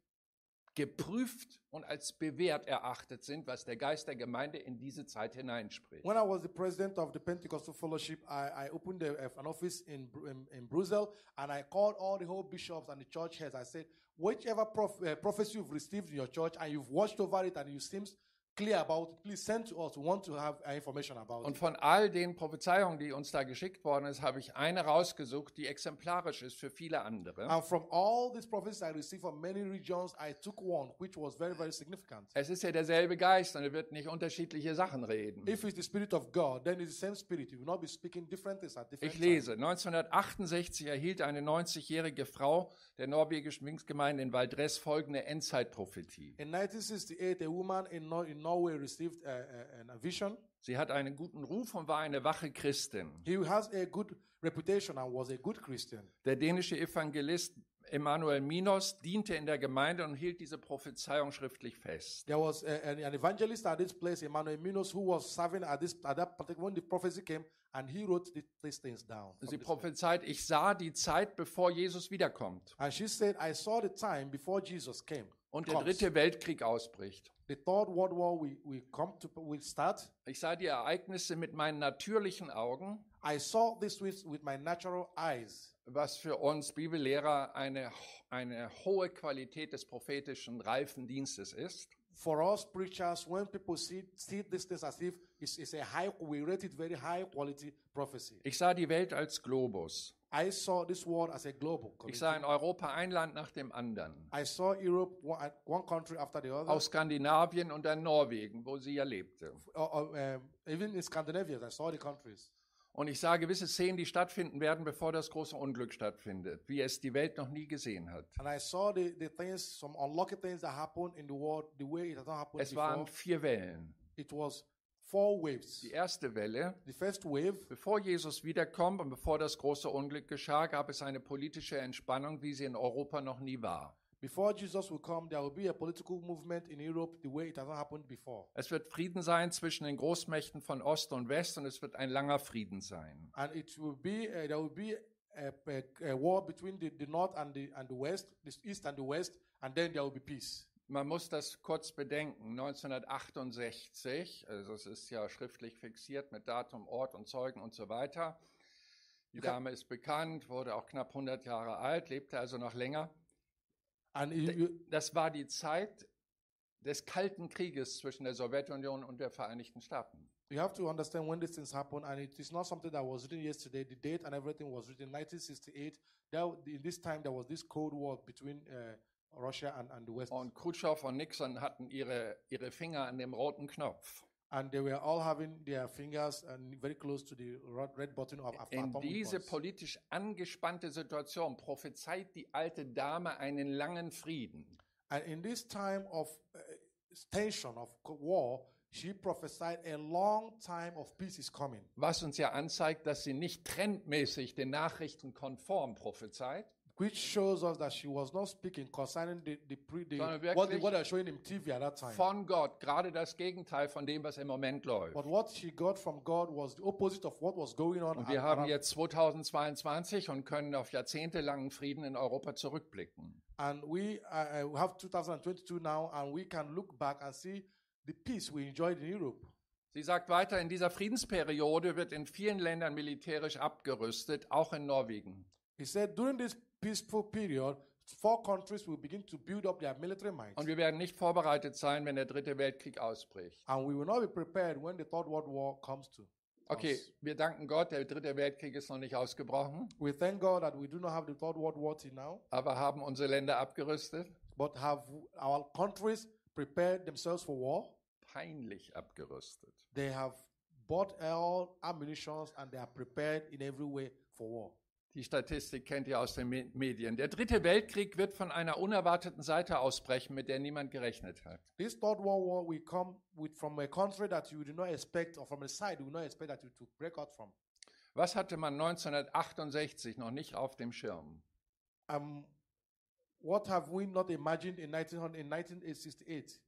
geprüft und als bewährt erachtet sind, was der Geist der Gemeinde in diese Zeit hineinspricht. When I was the president of the Pentecostal Fellowship, I opened an office in Brussels, and I called all the whole bishops and the church heads. I said, whichever prophecy you've received in your church and you've watched over it and you seems clear about it, please send to us. We want to have information about Und it. von all den Prophezeiungen, die uns da geschickt worden ist, habe ich eine rausgesucht, die exemplarisch ist für viele andere. And from all these prophecies I received from many regions, I took one which was very, very significant. Es ist ja derselbe Geist und er wird nicht unterschiedliche Sachen reden. If it's the Spirit of God, then it's the same Spirit. You will not be speaking different things at different Ich lese, 1968 erhielt eine 90-jährige Frau der norwegischen Pfingstgemeinde in Valdres folgende Endzeitprophetie. In 1968, a woman in Norway received a vision. Sie hat einen guten Ruf und war eine wache Christin. He has a good reputation and was a good Christian. Der dänische Evangelist Emanuel Minos diente in der Gemeinde und hielt diese Prophezeiung schriftlich fest. There was an evangelist at this place, Emmanuel Minos, who was serving at that particular when the prophecy came, and he wrote these things down. Sie prophezeit, ich sah die Zeit, bevor Jesus wiederkommt And she said, I saw the time before Jesus came. und der comes. dritte Weltkrieg ausbricht. The Third World War will start. Ich sah die Ereignisse mit meinen natürlichen Augen, I saw this with my natural eyes. was für uns Bibellehrer eine hohe Qualität des prophetischen reifen Dienstes ist. For us preachers, when people see these things as if it's we rate it very high quality prophecy. Ich sah die Welt als Globus. I saw this world as a global Ich sah in community. Europa ein Land nach dem anderen. I saw Europe one country after the other. Aus Skandinavien und dann Norwegen, wo sie ja lebte. Even in Scandinavia, I saw the countries. Und ich sah gewisse Szenen, die stattfinden werden, bevor das große Unglück stattfindet, wie es die Welt noch nie gesehen hat. And I saw the things, some unlucky things that happened in the world, the way it has not happened Es before. waren 4 Wellen. It was 4 waves. Die erste Welle, The first wave, bevor Jesus wiederkommt und bevor das große Unglück geschah, gab es eine politische Entspannung, wie sie in Europa noch nie war. before Jesus will come, there will be a political movement in Europe the way it has not happened before. Es wird Frieden sein zwischen den Großmächten von Ost und West und es wird ein langer Frieden sein. And it will be, there will be a war between the North and the West, the East and the West, and then there will be peace. Man muss das kurz bedenken. 1968, also es ist ja schriftlich fixiert mit Datum, Ort und Zeugen und so weiter. Die Dame ist bekannt, wurde auch knapp 100 Jahre alt, lebte also noch länger. And Das war die Zeit des Kalten Krieges zwischen der Sowjetunion und der Vereinigten Staaten. you have to understand when these things happen, and it is not something that was written yesterday. The date and everything was written in 1968. In this time, there was this Cold War between Russia and the West. Und Khrushchev und Nixon hatten ihre Finger an dem roten Knopf. And they were all having their fingers very close to the red button of In atomic diese bombs. politisch angespannte Situation prophezeit die alte Dame einen langen Frieden. And in this time of tension, of war, she prophesied a long time of peace is coming. Was uns ja anzeigt, dass sie nicht trendmäßig den Nachrichten konform prophezeit, which shows us that she was not speaking concerning Sondern what wirklich they were showing in TV at that time. von Gott, gerade das Gegenteil von dem, was im Moment läuft. But what she got from God was the opposite of what was going on. Und wir haben jetzt 2022 und können auf jahrzehntelangen Frieden in Europa zurückblicken. And we have 2022 now, and we can look back and see the peace we enjoyed in Europe. Sie sagt weiter, in dieser Friedensperiode wird in vielen Ländern militärisch abgerüstet, auch in Norwegen. He said, during this peaceful period, 4 countries will begin to build up their military might. Und wir werden nicht vorbereitet sein, wenn der dritte Weltkrieg ausbricht. And we will not be prepared when the Third World War comes to Okay, us. wir danken Gott, der dritte Weltkrieg ist noch nicht ausgebrochen, We thank God that we do not have the Third World War till now, aber haben unsere Länder abgerüstet? but have our countries prepared themselves for war? Peinlich abgerüstet. They have bought all ammunitions and they are prepared in every way for war. Die Statistik kennt ihr aus den Medien. Der dritte Weltkrieg wird von einer unerwarteten Seite ausbrechen, mit der niemand gerechnet hat. This Third World War will come from a country that you do not expect, or from a side you do not expect that you to break out from. Was hatte man 1968 noch nicht auf dem Schirm? What have we not imagined in 1968?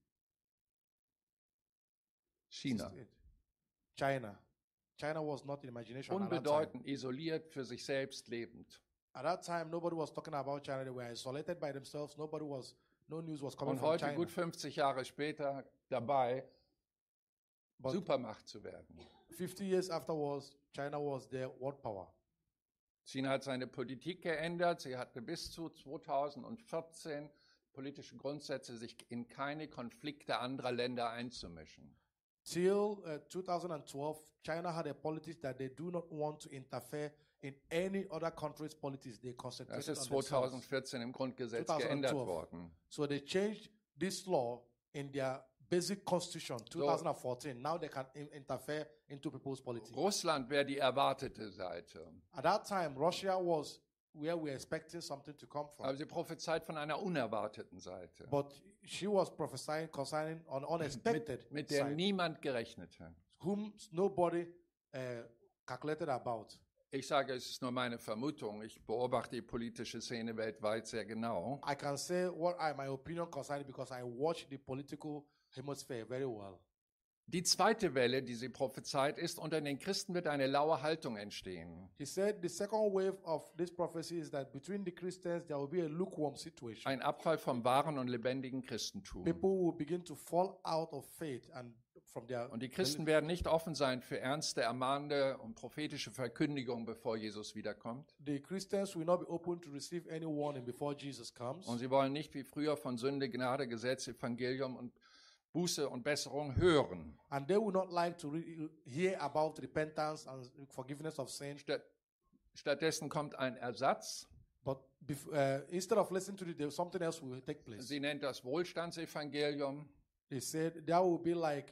China. 68. China. China was not in imagination at that time. Unbedeutend, isoliert, für sich selbst lebend. At that time, nobody was talking about China. They were isolated by themselves. No news was coming Und from heute, China. gut 50 Jahre später, dabei, But Supermacht zu werden. 50 years afterwards, China was their world power. China hat seine Politik geändert. Sie hatte bis zu 2014 politische Grundsätze, sich in keine Konflikte anderer Länder einzumischen. Till 2012, China had a politics that they do not want to interfere in any other country's politics. They Das concentrate ist on themselves. 2014 im Grundgesetz 2012. geändert worden. So they changed this law in their basic constitution, 2014. Now they can interfere into people's politics. Russland wäre die erwartete Seite. At that time, Russia was where we were expecting something to come from. Aber sie prophezeit von einer unerwarteten Seite, But she was prophesying concerning an unexpected mit der side, niemand gerechnet hat. whom nobody calculated about. Ich sage, es ist nur meine Vermutung. Ich beobachte die politische Szene weltweit sehr genau. I can say what my opinion concerning because I watch the political hemisphere very well. Die zweite Welle, die sie prophezeit, ist, unter den Christen wird eine laue Haltung entstehen. He said the second wave of this prophecy is that between the Christians there will be a lukewarm situation. Ein Abfall vom wahren und lebendigen Christentum. People will begin to fall out of faith and from their Und die Christen werden nicht offen sein für ernste, ermahnende und prophetische Verkündigung, bevor Jesus wiederkommt. The Christians will not be open to receive any warning before Jesus comes. Und sie wollen nicht wie früher von Sünde, Gnade, Gesetz, Evangelium und Buße und Besserung hören. And they will not like to hear about repentance and forgiveness of sin. Stattdessen kommt ein Ersatz. But instead of listening to it, something else will take place. Sie nennt das Wohlstandsevangelium. They said that will be like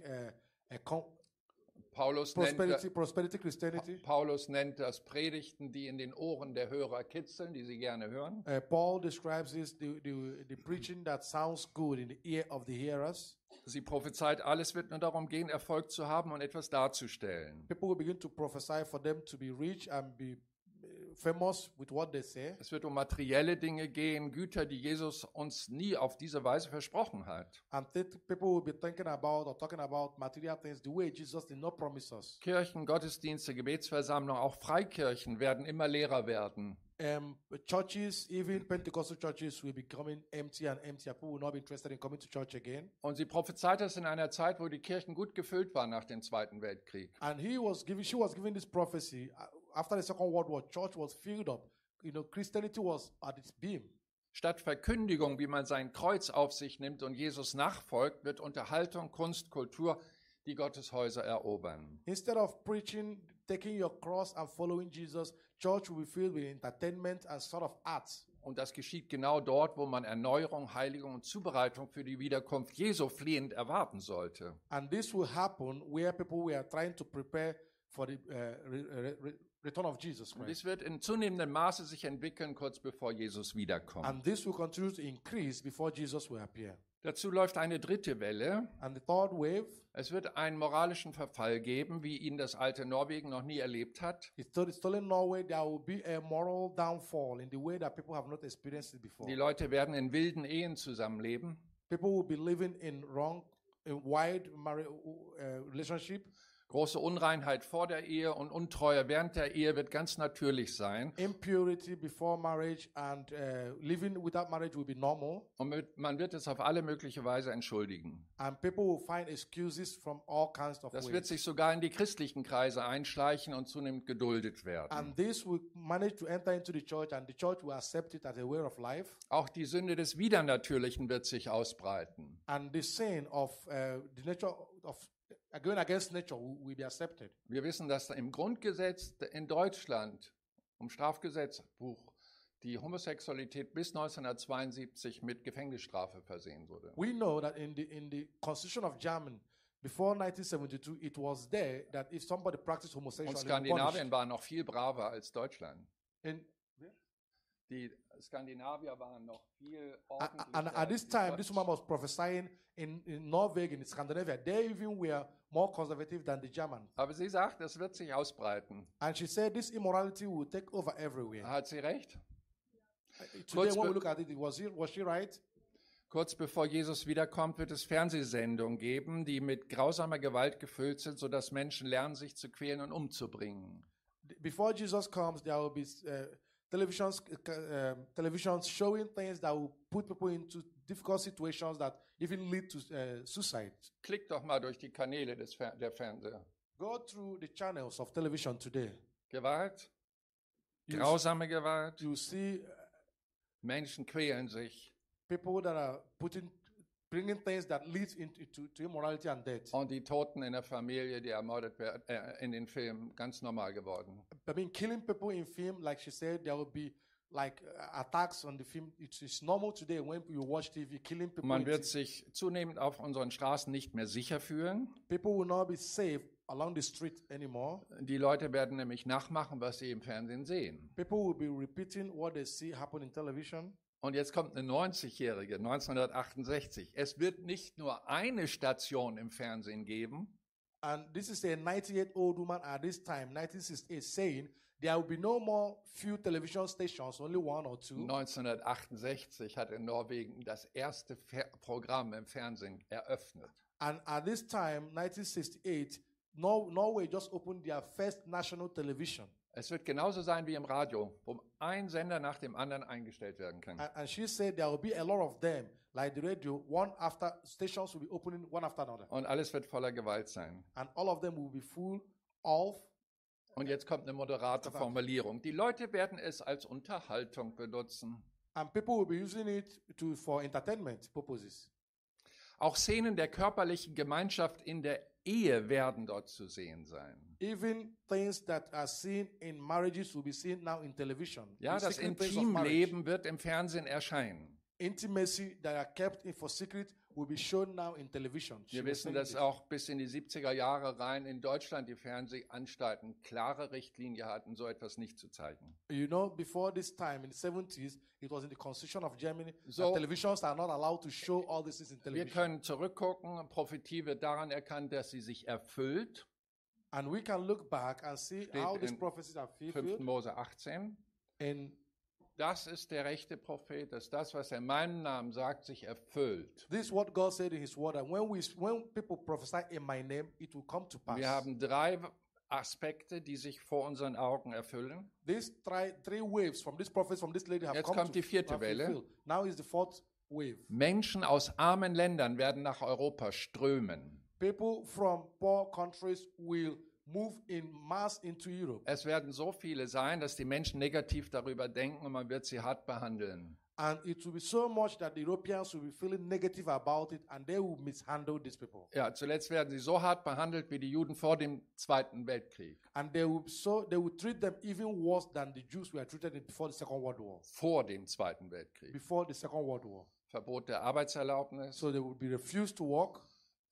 Paulus prosperity Christianity. Paulus nennt das Predigten, die in den Ohren der Hörer kitzeln, die sie gerne hören. Paul describes this the preaching that sounds good in the ear of the hearers. Sie prophezeit, alles wird nur darum gehen, Erfolg zu haben und etwas darzustellen. People will begin to prophesy for them to be rich and be famous with what they say. Es wird um materielle Dinge gehen, Güter, die Jesus uns nie auf diese Weise versprochen hat. And people will be thinking about or talking about material things the way Jesus did not promise us. Kirchen, Gottesdienste, Gebetsversammlungen, auch Freikirchen werden immer leerer werden. Churches, even Pentecostal churches, will be becoming empty and emptier. People will not be interested in coming to church again. Und sie prophezeit das in einer Zeit, wo die Kirchen gut gefüllt waren nach dem Zweiten Weltkrieg. And she was giving this prophecy after the Second World War. Church was filled up. Christianity was at its beam. Statt Verkündigung, wie man sein Kreuz auf sich nimmt und Jesus nachfolgt, wird Unterhaltung, Kunst, Kultur die Gotteshäuser erobern. Instead of preaching, taking your cross and following Jesus, church will be filled with entertainment and sort of arts. Und das geschieht genau dort, wo man Erneuerung, Heiligung und Zubereitung für die Wiederkunft Jesu flehend erwarten sollte. And this will happen where people were trying to prepare for the return of Jesus Und Christ. dies wird in zunehmendem Maße sich entwickeln, kurz bevor Jesus wiederkommt. And this will continue to increase before Jesus will appear. Dazu läuft eine dritte Welle. And the third wave, Es wird einen moralischen Verfall geben, wie ihn das alte Norwegen noch nie erlebt hat. it's still in Norway, there will be a moral downfall in the way that people have not experienced it before. Die Leute werden in wilden Ehen zusammenleben. People will be living in wide relationship. Große Unreinheit vor der Ehe und Untreue während der Ehe wird ganz natürlich sein. Impurity before marriage and living without marriage will be normal. Und man wird es auf alle mögliche Weise entschuldigen. And people will find excuses from all kinds of Das ways. wird sich sogar in die christlichen Kreise einschleichen und zunehmend geduldet werden. And this will manage to enter into the church, and the church will accept it as a way of life. Auch die Sünde des Widernatürlichen wird sich ausbreiten. And the sin of the nature of going against nature will be accepted. Wir wissen, dass im Grundgesetz in Deutschland, im Strafgesetzbuch, die Homosexualität bis 1972 mit Gefängnisstrafe versehen wurde. We know that in the Constitution of Germany, before 1972, it was there that if somebody practiced Und homosexuality, Skandinavien war noch viel braver als Deutschland. in, Die Skandinavier waren noch viel and at this time, this woman was prophesying in Norway, in Scandinavia. They even were more conservative than the German. Aber sie sagt, es wird sich ausbreiten. And she said this immorality will take over everywhere. Hat sie recht? Today, when we look at it, was she right? Kurz bevor Jesus wiederkommt, wird es Fernsehsendungen geben, die mit grausamer Gewalt gefüllt sind, sodass Menschen lernen, sich zu quälen und umzubringen. Before Jesus comes, there will be televisions showing things that will put people into difficult situations that even lead to suicide. Klick doch mal durch die Kanäle der Fernseher. Go through the channels of television today. Gewalt, You, grausame Gewalt, you see Menschen quälen sich. people that are bringing things that lead to immorality and death. Und die Toten in der Familie, die ermordet werden, in den Filmen, ganz normal geworden. I mean, killing people in film, like she said, there will be like attacks on the film. It's normal today when you watch TV, killing people. Man in wird TV. sich zunehmend auf unseren Straßen nicht mehr sicher fühlen. People will not be safe along the street anymore. Die Leute werden nämlich nachmachen, was sie im Fernsehen sehen. People will be repeating what they see happen in television. Und jetzt kommt eine 90-Jährige, 1968. Es wird nicht nur eine Station im Fernsehen geben, And this is a 98-year-old woman at this time, 1968, saying there will be no more few television stations, only one or two. 1968 hat in Norwegen das erste Programm im Fernsehen eröffnet. And at this time, 1968, Norway just opened their first national television. Es wird genauso sein wie im Radio, wo ein Sender nach dem anderen eingestellt werden kann. And she said there will be a lot of them, like the radio, one after, stations will be opening one after another. Und alles wird voller Gewalt sein. And all of them will be full of, Und jetzt kommt eine moderate Formulierung. Die Leute werden es als Unterhaltung benutzen. and people will be using it for entertainment purposes. Auch Szenen der körperlichen Gemeinschaft in der Ehe werden dort zu sehen sein. Even things that are seen in marriages will be seen now in television. Ja, The das secret things of marriage. Intimleben wird im Fernsehen erscheinen. Intimacy that are kept in for secret will be shown now in television. She Wir was wissen, saying dass this. auch bis in die 70er Jahre rein in Deutschland die Fernsehanstalten klare Richtlinie hatten, so etwas nicht zu zeigen. You know, before this time, in the 70s, it was in the Constitution of Germany So- that televisions are not allowed to show all this in Wir television. können zurückgucken, Prophetie wird daran erkannt, dass sie sich erfüllt. And we can look back and see Steht how these in prophecies are 5. fulfilled. Mose 18. And Das ist der rechte Prophet, dass das, was er in meinem Namen sagt, sich erfüllt. this is what God said in His Word. And when people prophesy in my name, it will come to pass. Wir haben 3 Aspekte, die sich vor unseren Augen erfüllen. These three waves from this prophet, from this lady have Jetzt come kommt to die vierte have Welle. fulfilled. Now is the fourth wave. Menschen aus armen Ländern werden nach Europa strömen. People from poor countries will move in mass into Europe. Es werden so viele sein, dass die Menschen negativ darüber denken und man wird sie hart behandeln. And it will be so much that the Europeans will be feeling negative about it and they will mishandle these people. Ja, zuletzt werden sie so hart behandelt wie die Juden vor dem Zweiten Weltkrieg. And they will treat them even worse than the Jews were treated before the Second World War. Vor dem Zweiten Weltkrieg. Before the Second World War. Verbot der Arbeitserlaubnis, So they will be refused to work.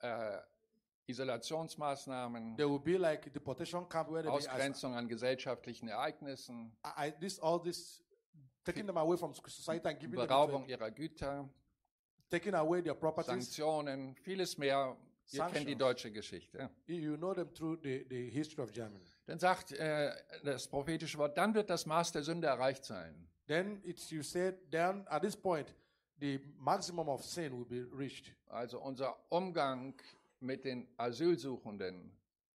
Isolationsmaßnahmen, There will be like deportation camp where they be Ausgrenzung an gesellschaftlichen Ereignissen, all this taking them away from society and giving them Beraubung to, ihrer Güter. taking away their properties. Sanktionen, vieles mehr. Ihr kennt die Sanctions. deutsche Geschichte. You know them through the history of Germany. Dann sagt das prophetische Wort, dann wird das Maß der Sünde erreicht sein. Then you said, then at this point, the maximum of sin will be reached. Also unser Umgang mit den Asylsuchenden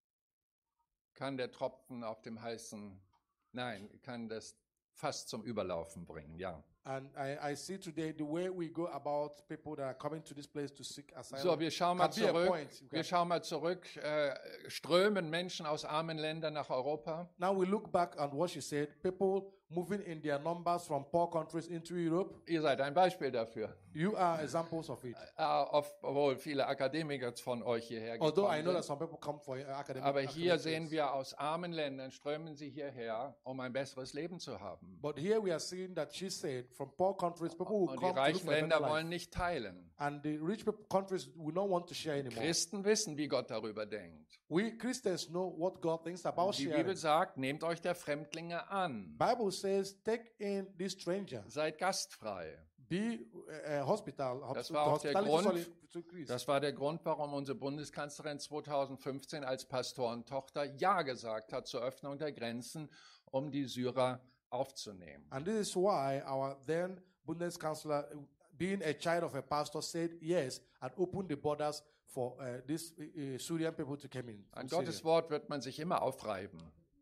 kann der Tropfen auf dem heißen, nein, kann das fast zum Überlaufen bringen, ja. And I see today the way we go about people that are coming to this place to seek asylum. So, wir schauen mal can be a zurück. point. Wir schauen mal zurück. Strömen Menschen aus armen Ländern nach Europa? Now we look back on what she said. People moving in their numbers from poor countries into Europe. Ihr seid ein Beispiel dafür. You are examples of it. Obwohl viele Akademiker von euch hierher Although I know gekommen that sind. some people come for academic. Aber hier academic sehen things. wir, aus armen Ländern strömen sie hierher, um ein besseres Leben zu haben. But here we are seeing that she said from poor countries, people will Und die come to look reichen for a better Länder life. wollen nicht teilen. And the rich countries will not want to share anymore. Christen wissen, wie Gott darüber denkt. We Christians know what God thinks about Die sharing. Bibel sagt, nehmt euch der Fremdlinge an. Bible says, take in this stranger. Seid gastfrei. Be hospital. Das war auch der hospitality Grund, to increase. das war der Grund, warum unsere Bundeskanzlerin 2015 als Pastorentochter Ja gesagt hat zur Öffnung der Grenzen, um die Syrer aufzunehmen. And this is why our then Bundeskanzler, being a child of a pastor, said yes and opened the borders for these Syrian people to come in. An from Gottes Syria. Wort wird man sich immer aufreiben.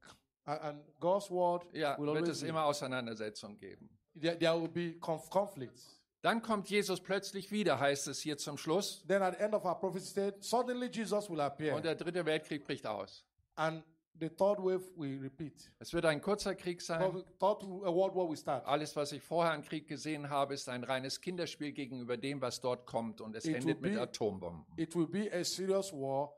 And God's word Ja, will wird always es be. immer Auseinandersetzungen geben. There will be conflicts. Dann kommt Jesus plötzlich wieder, heißt es hier zum Schluss. Then at the end of our prophecy said, suddenly Jesus will appear. Und der dritte Weltkrieg bricht aus. And the third wave will repeat. Es wird ein kurzer Krieg sein. Third world war will start. Alles, was ich vorher an Krieg gesehen habe, ist ein reines Kinderspiel gegenüber dem, was dort kommt. Und es It endet will mit be- Atombomben. It will be a serious war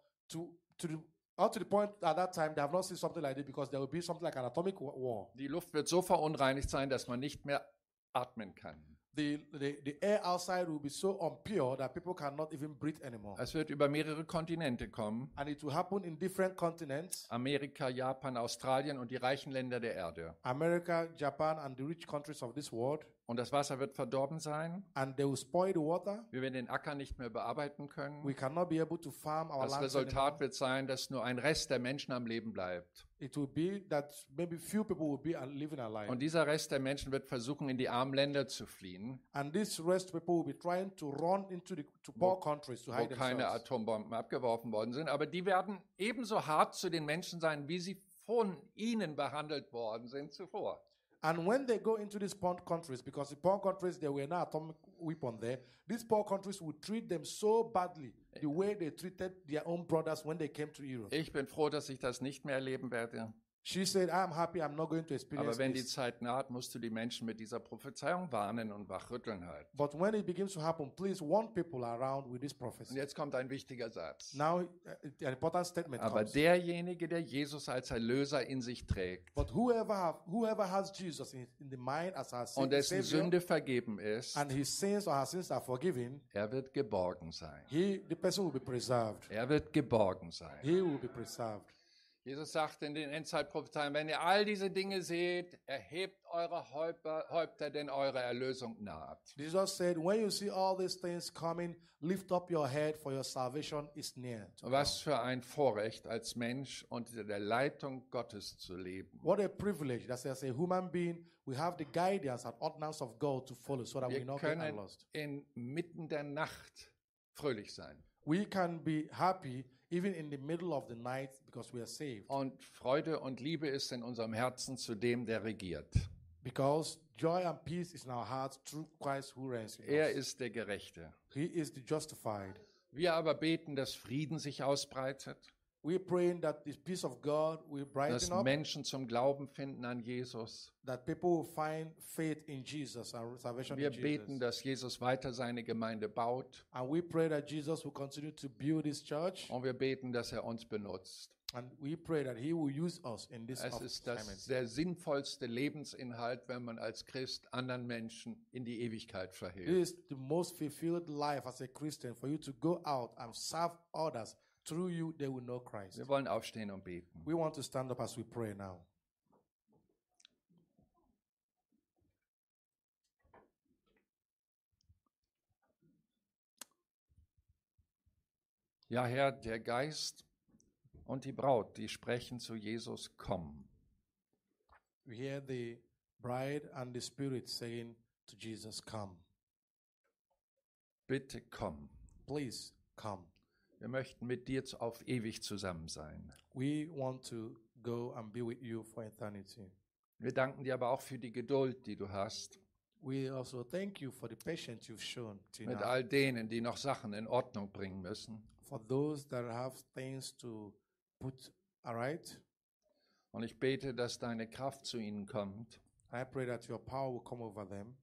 up to the point at that time they have not seen something like this because there will be something like an atomic war. Die Luft wird so verunreinigt sein, dass man nicht mehr atmen kann. The air outside will be so impure that people cannot even breathe anymore. Es wird über mehrere Kontinente kommen. And it will happen in different continents. Amerika, Japan, Australien und die reichen Länder der Erde. America, Japan, and the rich countries of this world. Und das Wasser wird verdorben sein. And they will spoil the water. Wir werden den Acker nicht mehr bearbeiten können. We cannot be able to farm our Das land Resultat anymore. wird sein, dass nur ein Rest der Menschen am Leben bleibt. It will be that maybe few people will be living alive. Und dieser Rest der Menschen wird versuchen, in die armen Länder zu fliehen, And this rest people will be trying to run into to poor countries to wo hide keine themselves. Atombomben abgeworfen worden sind. Aber die werden ebenso hart zu den Menschen sein, wie sie von ihnen behandelt worden sind zuvor. And when they go into these poor countries, because the poor countries, there were no atomic weapon there, these poor countries would treat them so badly, the way they treated their own brothers when they came to Europe. Ich bin froh, dass ich das nicht mehr erleben werde. She said, I'm happy I'm not going to experience Aber wenn die this. Zeit naht, musst du die Menschen mit dieser Prophezeiung warnen und wachrütteln halt. But when it begins to happen, please warn people around with this Und prophecy. jetzt kommt ein wichtiger Satz. Now, an important statement Aber comes. derjenige, der Jesus als Erlöser in sich trägt But whoever has Jesus in the mind as our und dessen Savior, Sünde vergeben ist, and his sins or her sins are forgiven, er wird geborgen sein. the person will be preserved. Er wird geborgen sein. He will be preserved. Jesus sagt in den Endzeitprophezeiungen, wenn ihr all diese Dinge seht, erhebt eure Häupter, denn eure Erlösung naht. Jesus said, when you see all these things coming, lift up your head, for your salvation is near. to Was für ein Vorrecht, als Mensch unter der Leitung Gottes zu leben. What a privilege that as a human being, we have the guidance and ordinance of God to follow so that we Wir not get können lost. inmitten der Nacht fröhlich sein. We can be happy even in the middle of the night because we are saved. Und Freude und Liebe ist in unserem Herzen zu dem, der regiert. Because joy and peace is in our hearts through Christ who reigns in Er us. ist der Gerechte. He is the justified. Wir aber beten, dass Frieden sich ausbreitet, We're praying that the peace of God will dass brighten up, Menschen zum Glauben finden an Jesus. that people will find faith in Jesus and salvation Wir in beten, Jesus. dass Jesus weiter seine Gemeinde baut. And we pray that Jesus will continue to build his church. Und wir beten, dass er uns benutzt. And we pray that he will use us in this Es ist das assignment. der sinnvollste Lebensinhalt, wenn man als Christ anderen Menschen in die Ewigkeit It verhilft. is the most fulfilled life as a Christian for you to go out and serve others. Through you, they will know Christ. Wir wollen aufstehen und beten. We want to stand up as we pray now. Ja, Herr, der Geist und die Braut, die sprechen zu Jesus, komm. We hear the bride and the Spirit saying to Jesus, come. Bitte komm. Please come. Wir möchten mit dir auf ewig zusammen sein. We want to go and be with you for eternity. Wir danken dir aber auch für die Geduld, die du hast, We also thank you for the patience you've shown till mit now. all denen, die noch Sachen in Ordnung bringen müssen. For those that have things to put aright, Und ich bete, dass deine Kraft zu ihnen kommt, I pray that your power will come over them,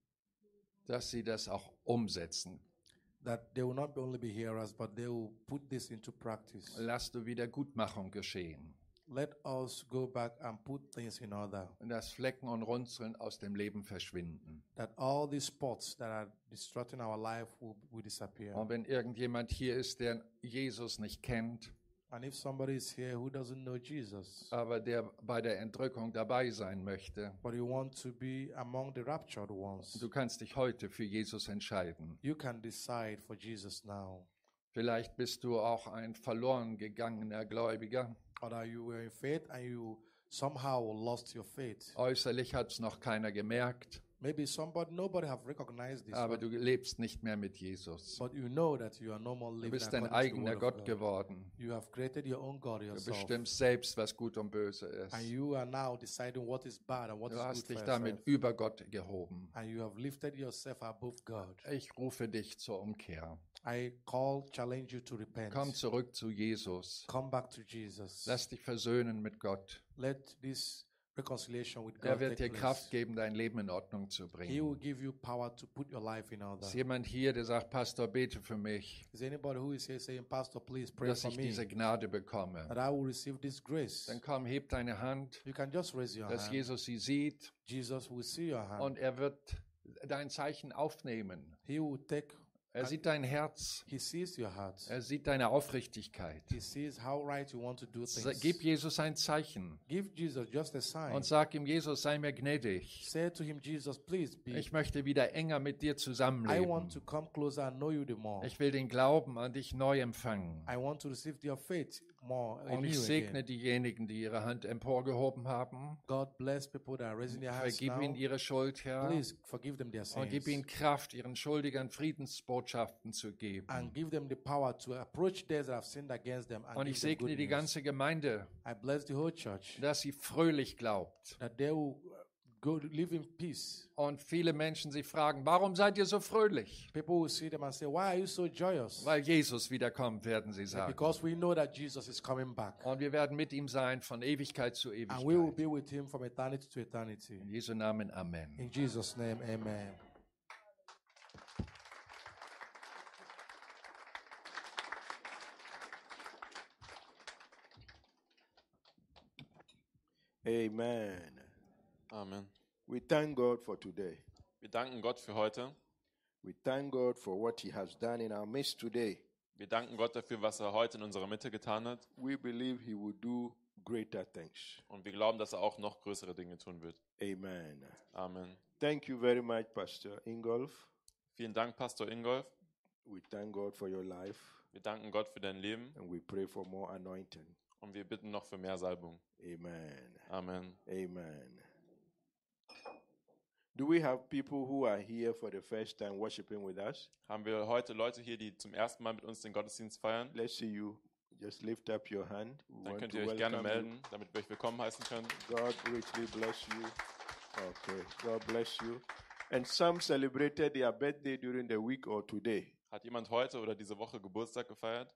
dass sie das auch umsetzen. that they will not only be hearers, but they will put this into practice. Lass du Wiedergutmachung geschehen. Let us go back and put things in order, Und dass Flecken und Runzeln aus dem Leben verschwinden. that all these spots that are distracting our life will disappear. Und wenn irgendjemand hier ist, der Jesus nicht kennt, And if somebody is here who doesn't know Jesus, aber der bei der Entrückung dabei sein möchte, but you want to be among the raptured ones, du kannst dich heute für Jesus entscheiden. you can decide for Jesus now. Vielleicht bist du auch ein verloren gegangener Gläubiger. Or you were in faith and you somehow lost your faith. Äußerlich hat es noch keiner gemerkt, Maybe nobody have recognized this, aber du lebst nicht mehr mit Jesus. but you know that you are no more Du living bist dein according to the eigener word of Gott God. geworden. You have created your own God Du yourself. bestimmst selbst, was gut und böse ist. And you are now deciding what is bad and what Du is hast good dich for damit yourself. über Gott gehoben. And you have lifted yourself above God. Ich rufe dich zur Umkehr. I challenge you to repent. Komm zurück zu Jesus. Come back to Jesus. Lass dich versöhnen mit Gott. Let this reconciliation with God Er wird take dir place. Kraft geben, dein Leben in Ordnung zu He will bringen. give you power to put your life in order. Ist jemand hier, der sagt, Pastor, bete für mich, Is anybody who is here saying, Pastor, please pray dass for ich me, diese Gnade bekomme? that I will receive this grace? Dann komm, heb deine Hand, You can just raise your dass hand. Jesus sie sieht Jesus will see your hand. und er wird dein Zeichen aufnehmen. He will take, Er sieht dein Herz, he sees your heart. er sieht deine Aufrichtigkeit. He sees how right you want to do things. Gib Jesus ein Zeichen Give Jesus just a sign. und sag ihm, Jesus, sei mir gnädig. Say to him, Jesus, please be. Ich möchte wieder enger mit dir I want zusammenleben. to come closer and know you the more. Ich will den Glauben an dich neu empfangen. I want to receive your faith more Und ich anew segne again. diejenigen, die ihre Hand emporgehoben haben. God bless people that are raising their hands Vergib now. ihnen ihre Schuld, Herr. Please forgive them their Und gib ihnen sins. Kraft, ihren Schuldigern Friedensbotschaften zu geben. And give them the power to approach those that have sinned against them. And Und give ich them segne good die news. ganze Gemeinde, I bless the whole church dass sie fröhlich glaubt. that they will go live in peace. Und viele Menschen sie fragen, warum seid ihr so fröhlich? People will see them and say, why are you so joyous? Weil Jesus wiederkommt, werden sie sagen. Because we know that Jesus is coming back. Und wir werden mit ihm sein von Ewigkeit zu And we will Ewigkeit. be with him from eternity to eternity. In Jesu Namen, Amen. In Jesus' name, amen. Amen. Amen. We thank God for today. Wir danken Gott für heute. We thank God for what He has done in our midst today. Wir danken Gott dafür, was er heute in unserer Mitte getan hat. We believe He will do greater things. Und wir glauben, dass er auch noch größere Dinge tun wird. Amen. Amen. Thank you very much, Pastor Ingolf. Vielen Dank, Pastor Ingolf. We thank God for your life Wir danken Gott für dein Leben and we pray for more anointing. und wir bitten noch für mehr Salbung. Amen. Amen. Amen. Do we have people who are here for the first time worshiping with us? Haben wir heute Leute hier, die zum ersten Mal mit uns den Gottesdienst feiern? Let's see you. Just lift up your hand. We Dann want könnt to ihr euch gerne welcome you. melden, damit wir euch willkommen heißen können. God richly bless you. Okay, God bless you. And some celebrated their birthday during the week or today. Hat jemand heute oder diese Woche Geburtstag gefeiert?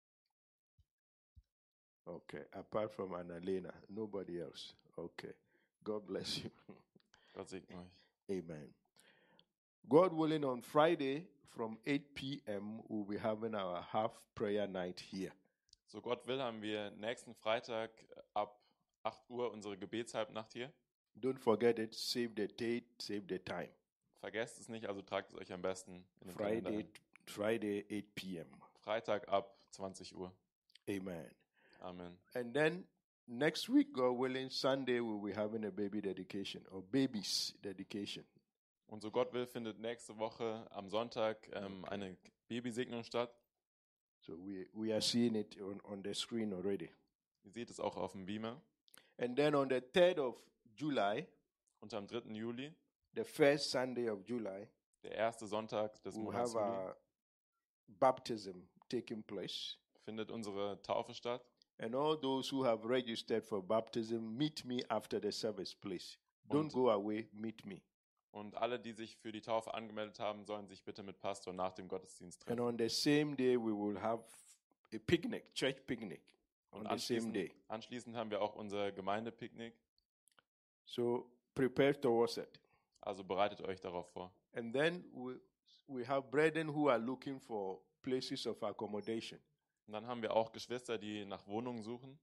Okay, apart from Annalena, nobody else. Okay, God bless you. Gott segne euch. Amen. God willing, on Friday from 8 p.m., we'll be having our half prayer night here. So Gott will, haben wir nächsten Freitag ab 8 Uhr unsere Gebetshalbnacht hier. Don't forget it. Save the date, save the time. Vergesst es nicht, also tragt es euch am besten in den Kalender Friday, ein. Friday, 8 p.m. Freitag ab 20 Uhr. Amen. Amen. And then next week, God willing, Sunday, we'll be having a baby dedication or babies dedication. Und so Gott will, findet nächste Woche am Sonntag eine Babysegnung statt. So we are seeing it on the screen already. Ihr seht es auch auf dem Beamer. And then on the 3rd of July, Und am 3. Juli, the first Sunday of July, der erste Sonntag des we'll Monats have Juli, a baptism taking place. findet unsere Taufe statt. And all those who have registered for baptism, meet me after the service, please. Don't go away, meet me. Und alle, die sich für die Taufe angemeldet haben, sollen sich bitte mit Pastor nach dem Gottesdienst And treffen. on the same day, we will have a picnic, church picnic, on Und the same day. anschließend haben wir auch unser Gemeindepicknick. So prepare towards it. Also bereitet euch darauf vor. And then we have brethren who are looking for places of accommodation, Und dann haben wir auch Geschwister, die nach Wohnungen suchen.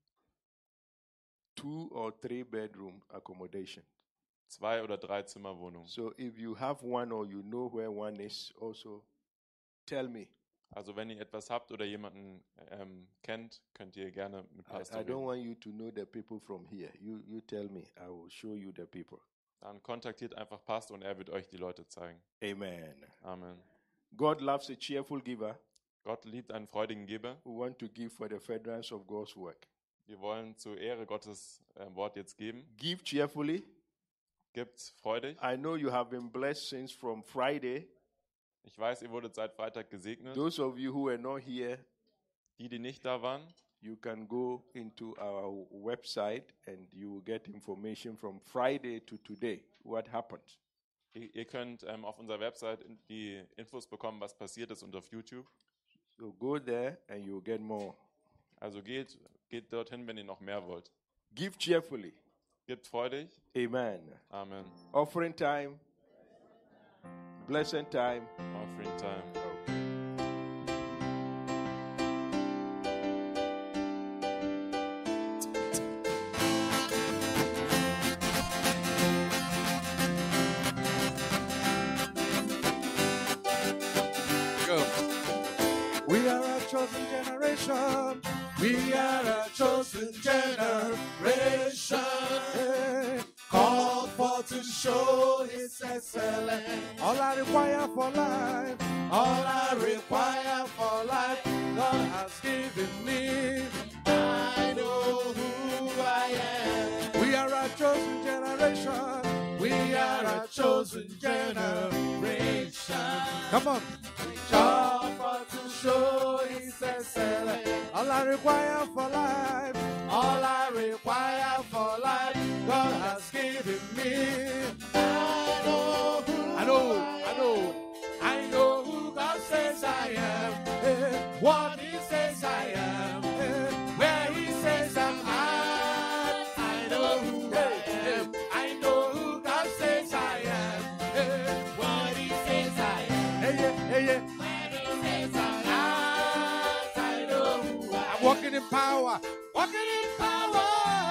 2 or 3 bedroom accommodation. 2 oder 3 Zimmerwohnungen. So if you have one or you know where one is, also tell me. Also wenn ihr etwas habt oder jemanden kennt, könnt ihr gerne mit Pastor I don't reden. want you to know the people from here. You tell me. I will show you the people. Dann kontaktiert einfach Pastor und er wird euch die Leute zeigen. Amen. Amen. God loves a cheerful giver Gott liebt einen freudigen Geber. who want to give for the furtherance of God's work. Wir wollen zur Ehre Gottes Wort jetzt geben. Give cheerfully. Gibt's freudig. I know you have been blessed since from Friday. Ich weiß, ihr wurdet seit Freitag gesegnet. Those of you who are not here, Die nicht da waren, you can go into our website and you will get information from Friday to today. What happened? ihr könnt auf unserer Website die Infos bekommen, was passiert ist, und auf YouTube. So go there and you'll get more. Also geht dorthin, wenn ihr noch mehr wollt. Give cheerfully. Gebt freudig. Amen. Amen. Offering time. Blessing time. Offering time. Go. We are a chosen generation. We are a chosen generation. Called for to show His excellence. All I require for life, all I require for life, God has given me. I know who I am. We are a chosen generation. We are a chosen generation. Come on. Called for to show His excellence. All I require for life, all I require for life, God has given me. I know who God says I am. What He says I am. Where He says I'm at. I know who I am. I know who God says I am. What He says I am. Where He says I'm at. I know who I am. I'm walking in power. Walking in power.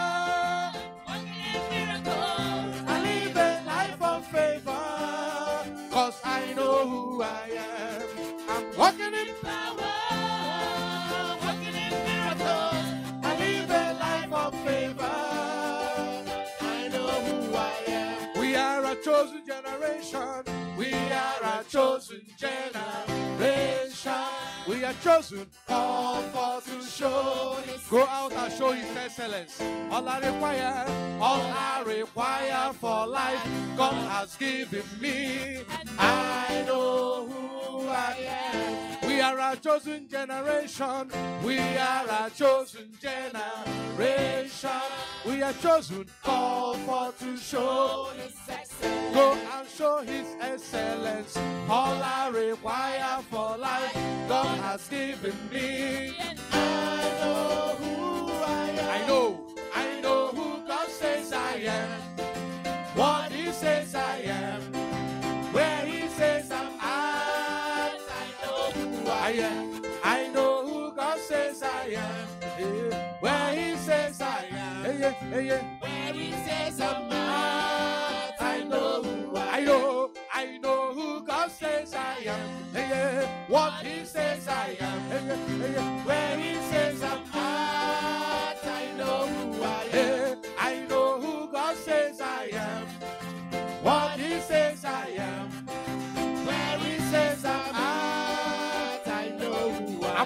I live a life of favor, 'cause I know who I am. I'm walking in power, walking in miracles. I live a life of favor. I know who I am. We are a chosen generation. We are a chosen generation. We are chosen, called for to show His. Go out and show His excellence. All I require for life, God has given me. I know who I am. We are a chosen generation. We are a chosen generation. We are chosen, called for to show His excellence. Go and show His excellence. All I require for life, God has given me. I know who I am. I know who God says I am. What He says I am. Where He says I'm at. I know who I am. I know who God says I am. Where He says I am. Where He says I'm at. I know who I am. I know who God says I am. What He says I am. Where He says I'm at. I know who I am. I know who God says I am. What He says I am. Where He says I'm at. I know who I am. I'm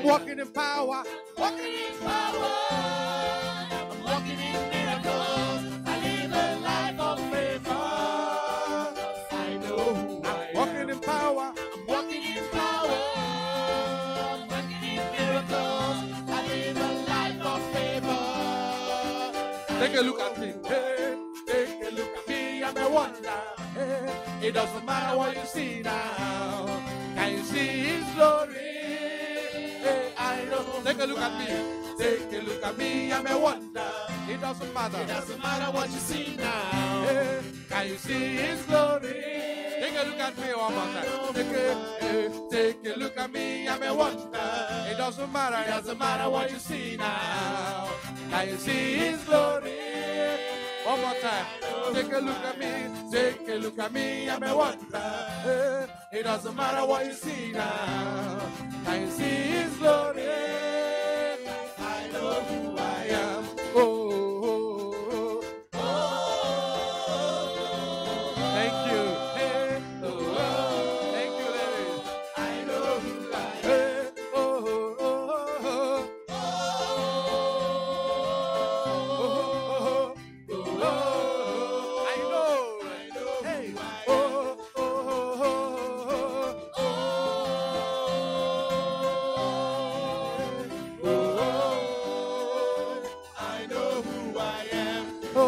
walking in power. Walking in power. I'm walking in miracles. I live a life of favor. I know who I am. Walking in power. I'm walking in power. I'm walking in miracles. I live a life of favor. Take a look at me. Hey, take a look at me. I'm a wonder. Hey, it doesn't matter what you see now. Can you see His glory? Hey, I know. Take a look at me. Take a look at me. I'm a wonder. It doesn't matter. It doesn't matter what you see now. Hey, can you see His glory? Take a look at me one more time. Take a look at me. I'm a wonder. It doesn't matter. It doesn't matter what you see now. Can you see His glory? One more time. Take a look at me. Take a look at me. I'm a wonder. It doesn't matter what you see now. Can you see His glory? I know who I am. Oh. Thank you. Hey, oh. Thank you, ladies. I know who I am. Hey, oh. I know. Hey, I know who I am.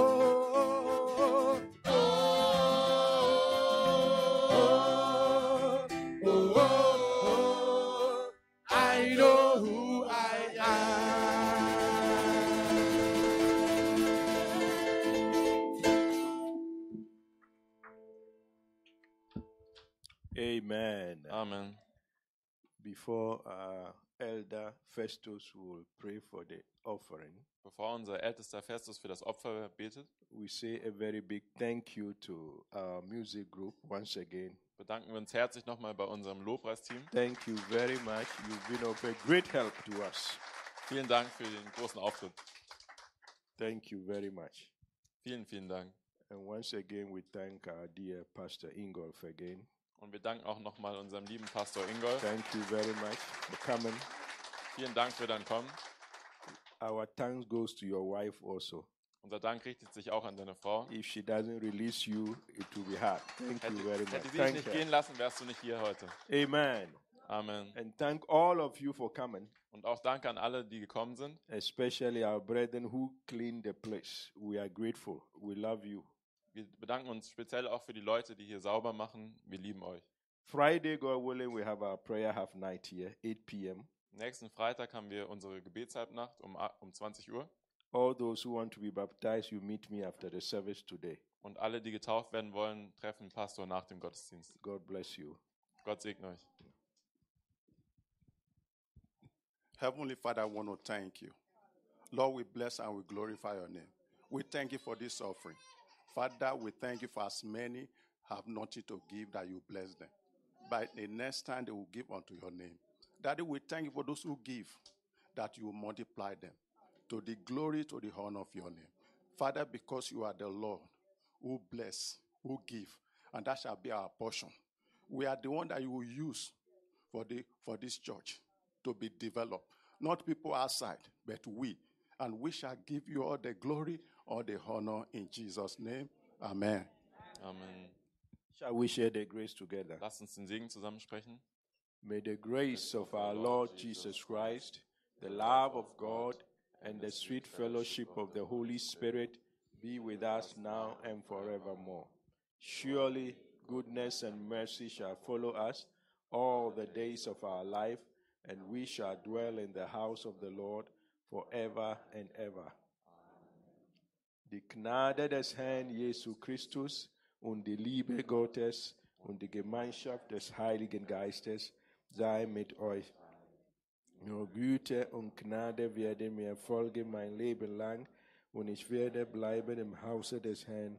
I know who I am. Amen. Amen. Before Elder Festus will pray for the offering, Bevor unser ältester Festus für das Opfer betet, we say a very big thank you to our music group once again. bedanken wir uns herzlich nochmal bei unserem Lobpreisteam. Thank you very much. You've been of a great help to us. Vielen Dank für den großen Auftritt. Thank you very much. Vielen, vielen Dank. And once again, we thank our dear Pastor Ingolf again. Und wir danken auch nochmal unserem lieben Pastor Ingolf. Thank you very much for coming. Vielen Dank für dein Kommen. Our thanks goes to your wife also. Unser Dank richtet sich auch an deine Frau. If she doesn't release you, it will be hard. Thank you very much. Hätte sie dich Thank nicht her. gehen lassen, wärst du nicht hier heute. Amen. Amen. And thank all of you for coming, Und auch danke an alle, die gekommen sind. especially our brethren who cleaned the place. We are grateful. We love you. Wir bedanken uns speziell auch für die Leute, die hier sauber machen. Wir lieben euch. Friday, God willing, we have our prayer half night here, 8 p.m. Nächsten Freitag haben wir unsere Gebetshalbnacht um 20 Uhr. All those who want to be baptized, you meet me after the service today. Und alle, die getauft werden wollen, treffen den Pastor nach dem Gottesdienst. God bless you. Gott segne euch. Heavenly Father, I want to thank you. Lord, we bless and we glorify your name. We thank you for this offering. Father, we thank you for as many have nothing to give that you bless them. By the next time they will give unto your name. Daddy, we thank you for those who give, that you will multiply them to the glory, to the honor of your name. Father, because you are the Lord who bless, who give, and that shall be our portion. We are the one that you will use for this church to be developed. Not people outside, but we. And we shall give you all the glory, all the honor in Jesus' name. Amen. Amen. Shall we share the grace together? Lasst uns den Segen zusammensprechen. May the grace of our Lord Jesus Christ, the love of God, and the sweet fellowship of the Holy Spirit be with us now and forevermore. Surely goodness and mercy shall follow us all the days of our life, and we shall dwell in the house of the Lord forever and ever. Die Gnade des Herrn Jesu Christus und die Liebe Gottes und die Gemeinschaft des Heiligen Geistes sei mit euch. Nur Güte und Gnade werden mir folgen mein Leben lang, und ich werde bleiben im Hause des Herrn.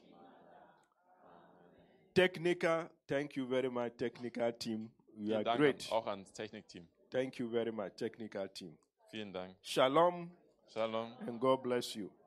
Techniker, thank you very much, technical team. You are Vielen Dank great. auch ans Technikteam. Thank you very much, technical team. Vielen Dank. Shalom Shalom. and God bless you.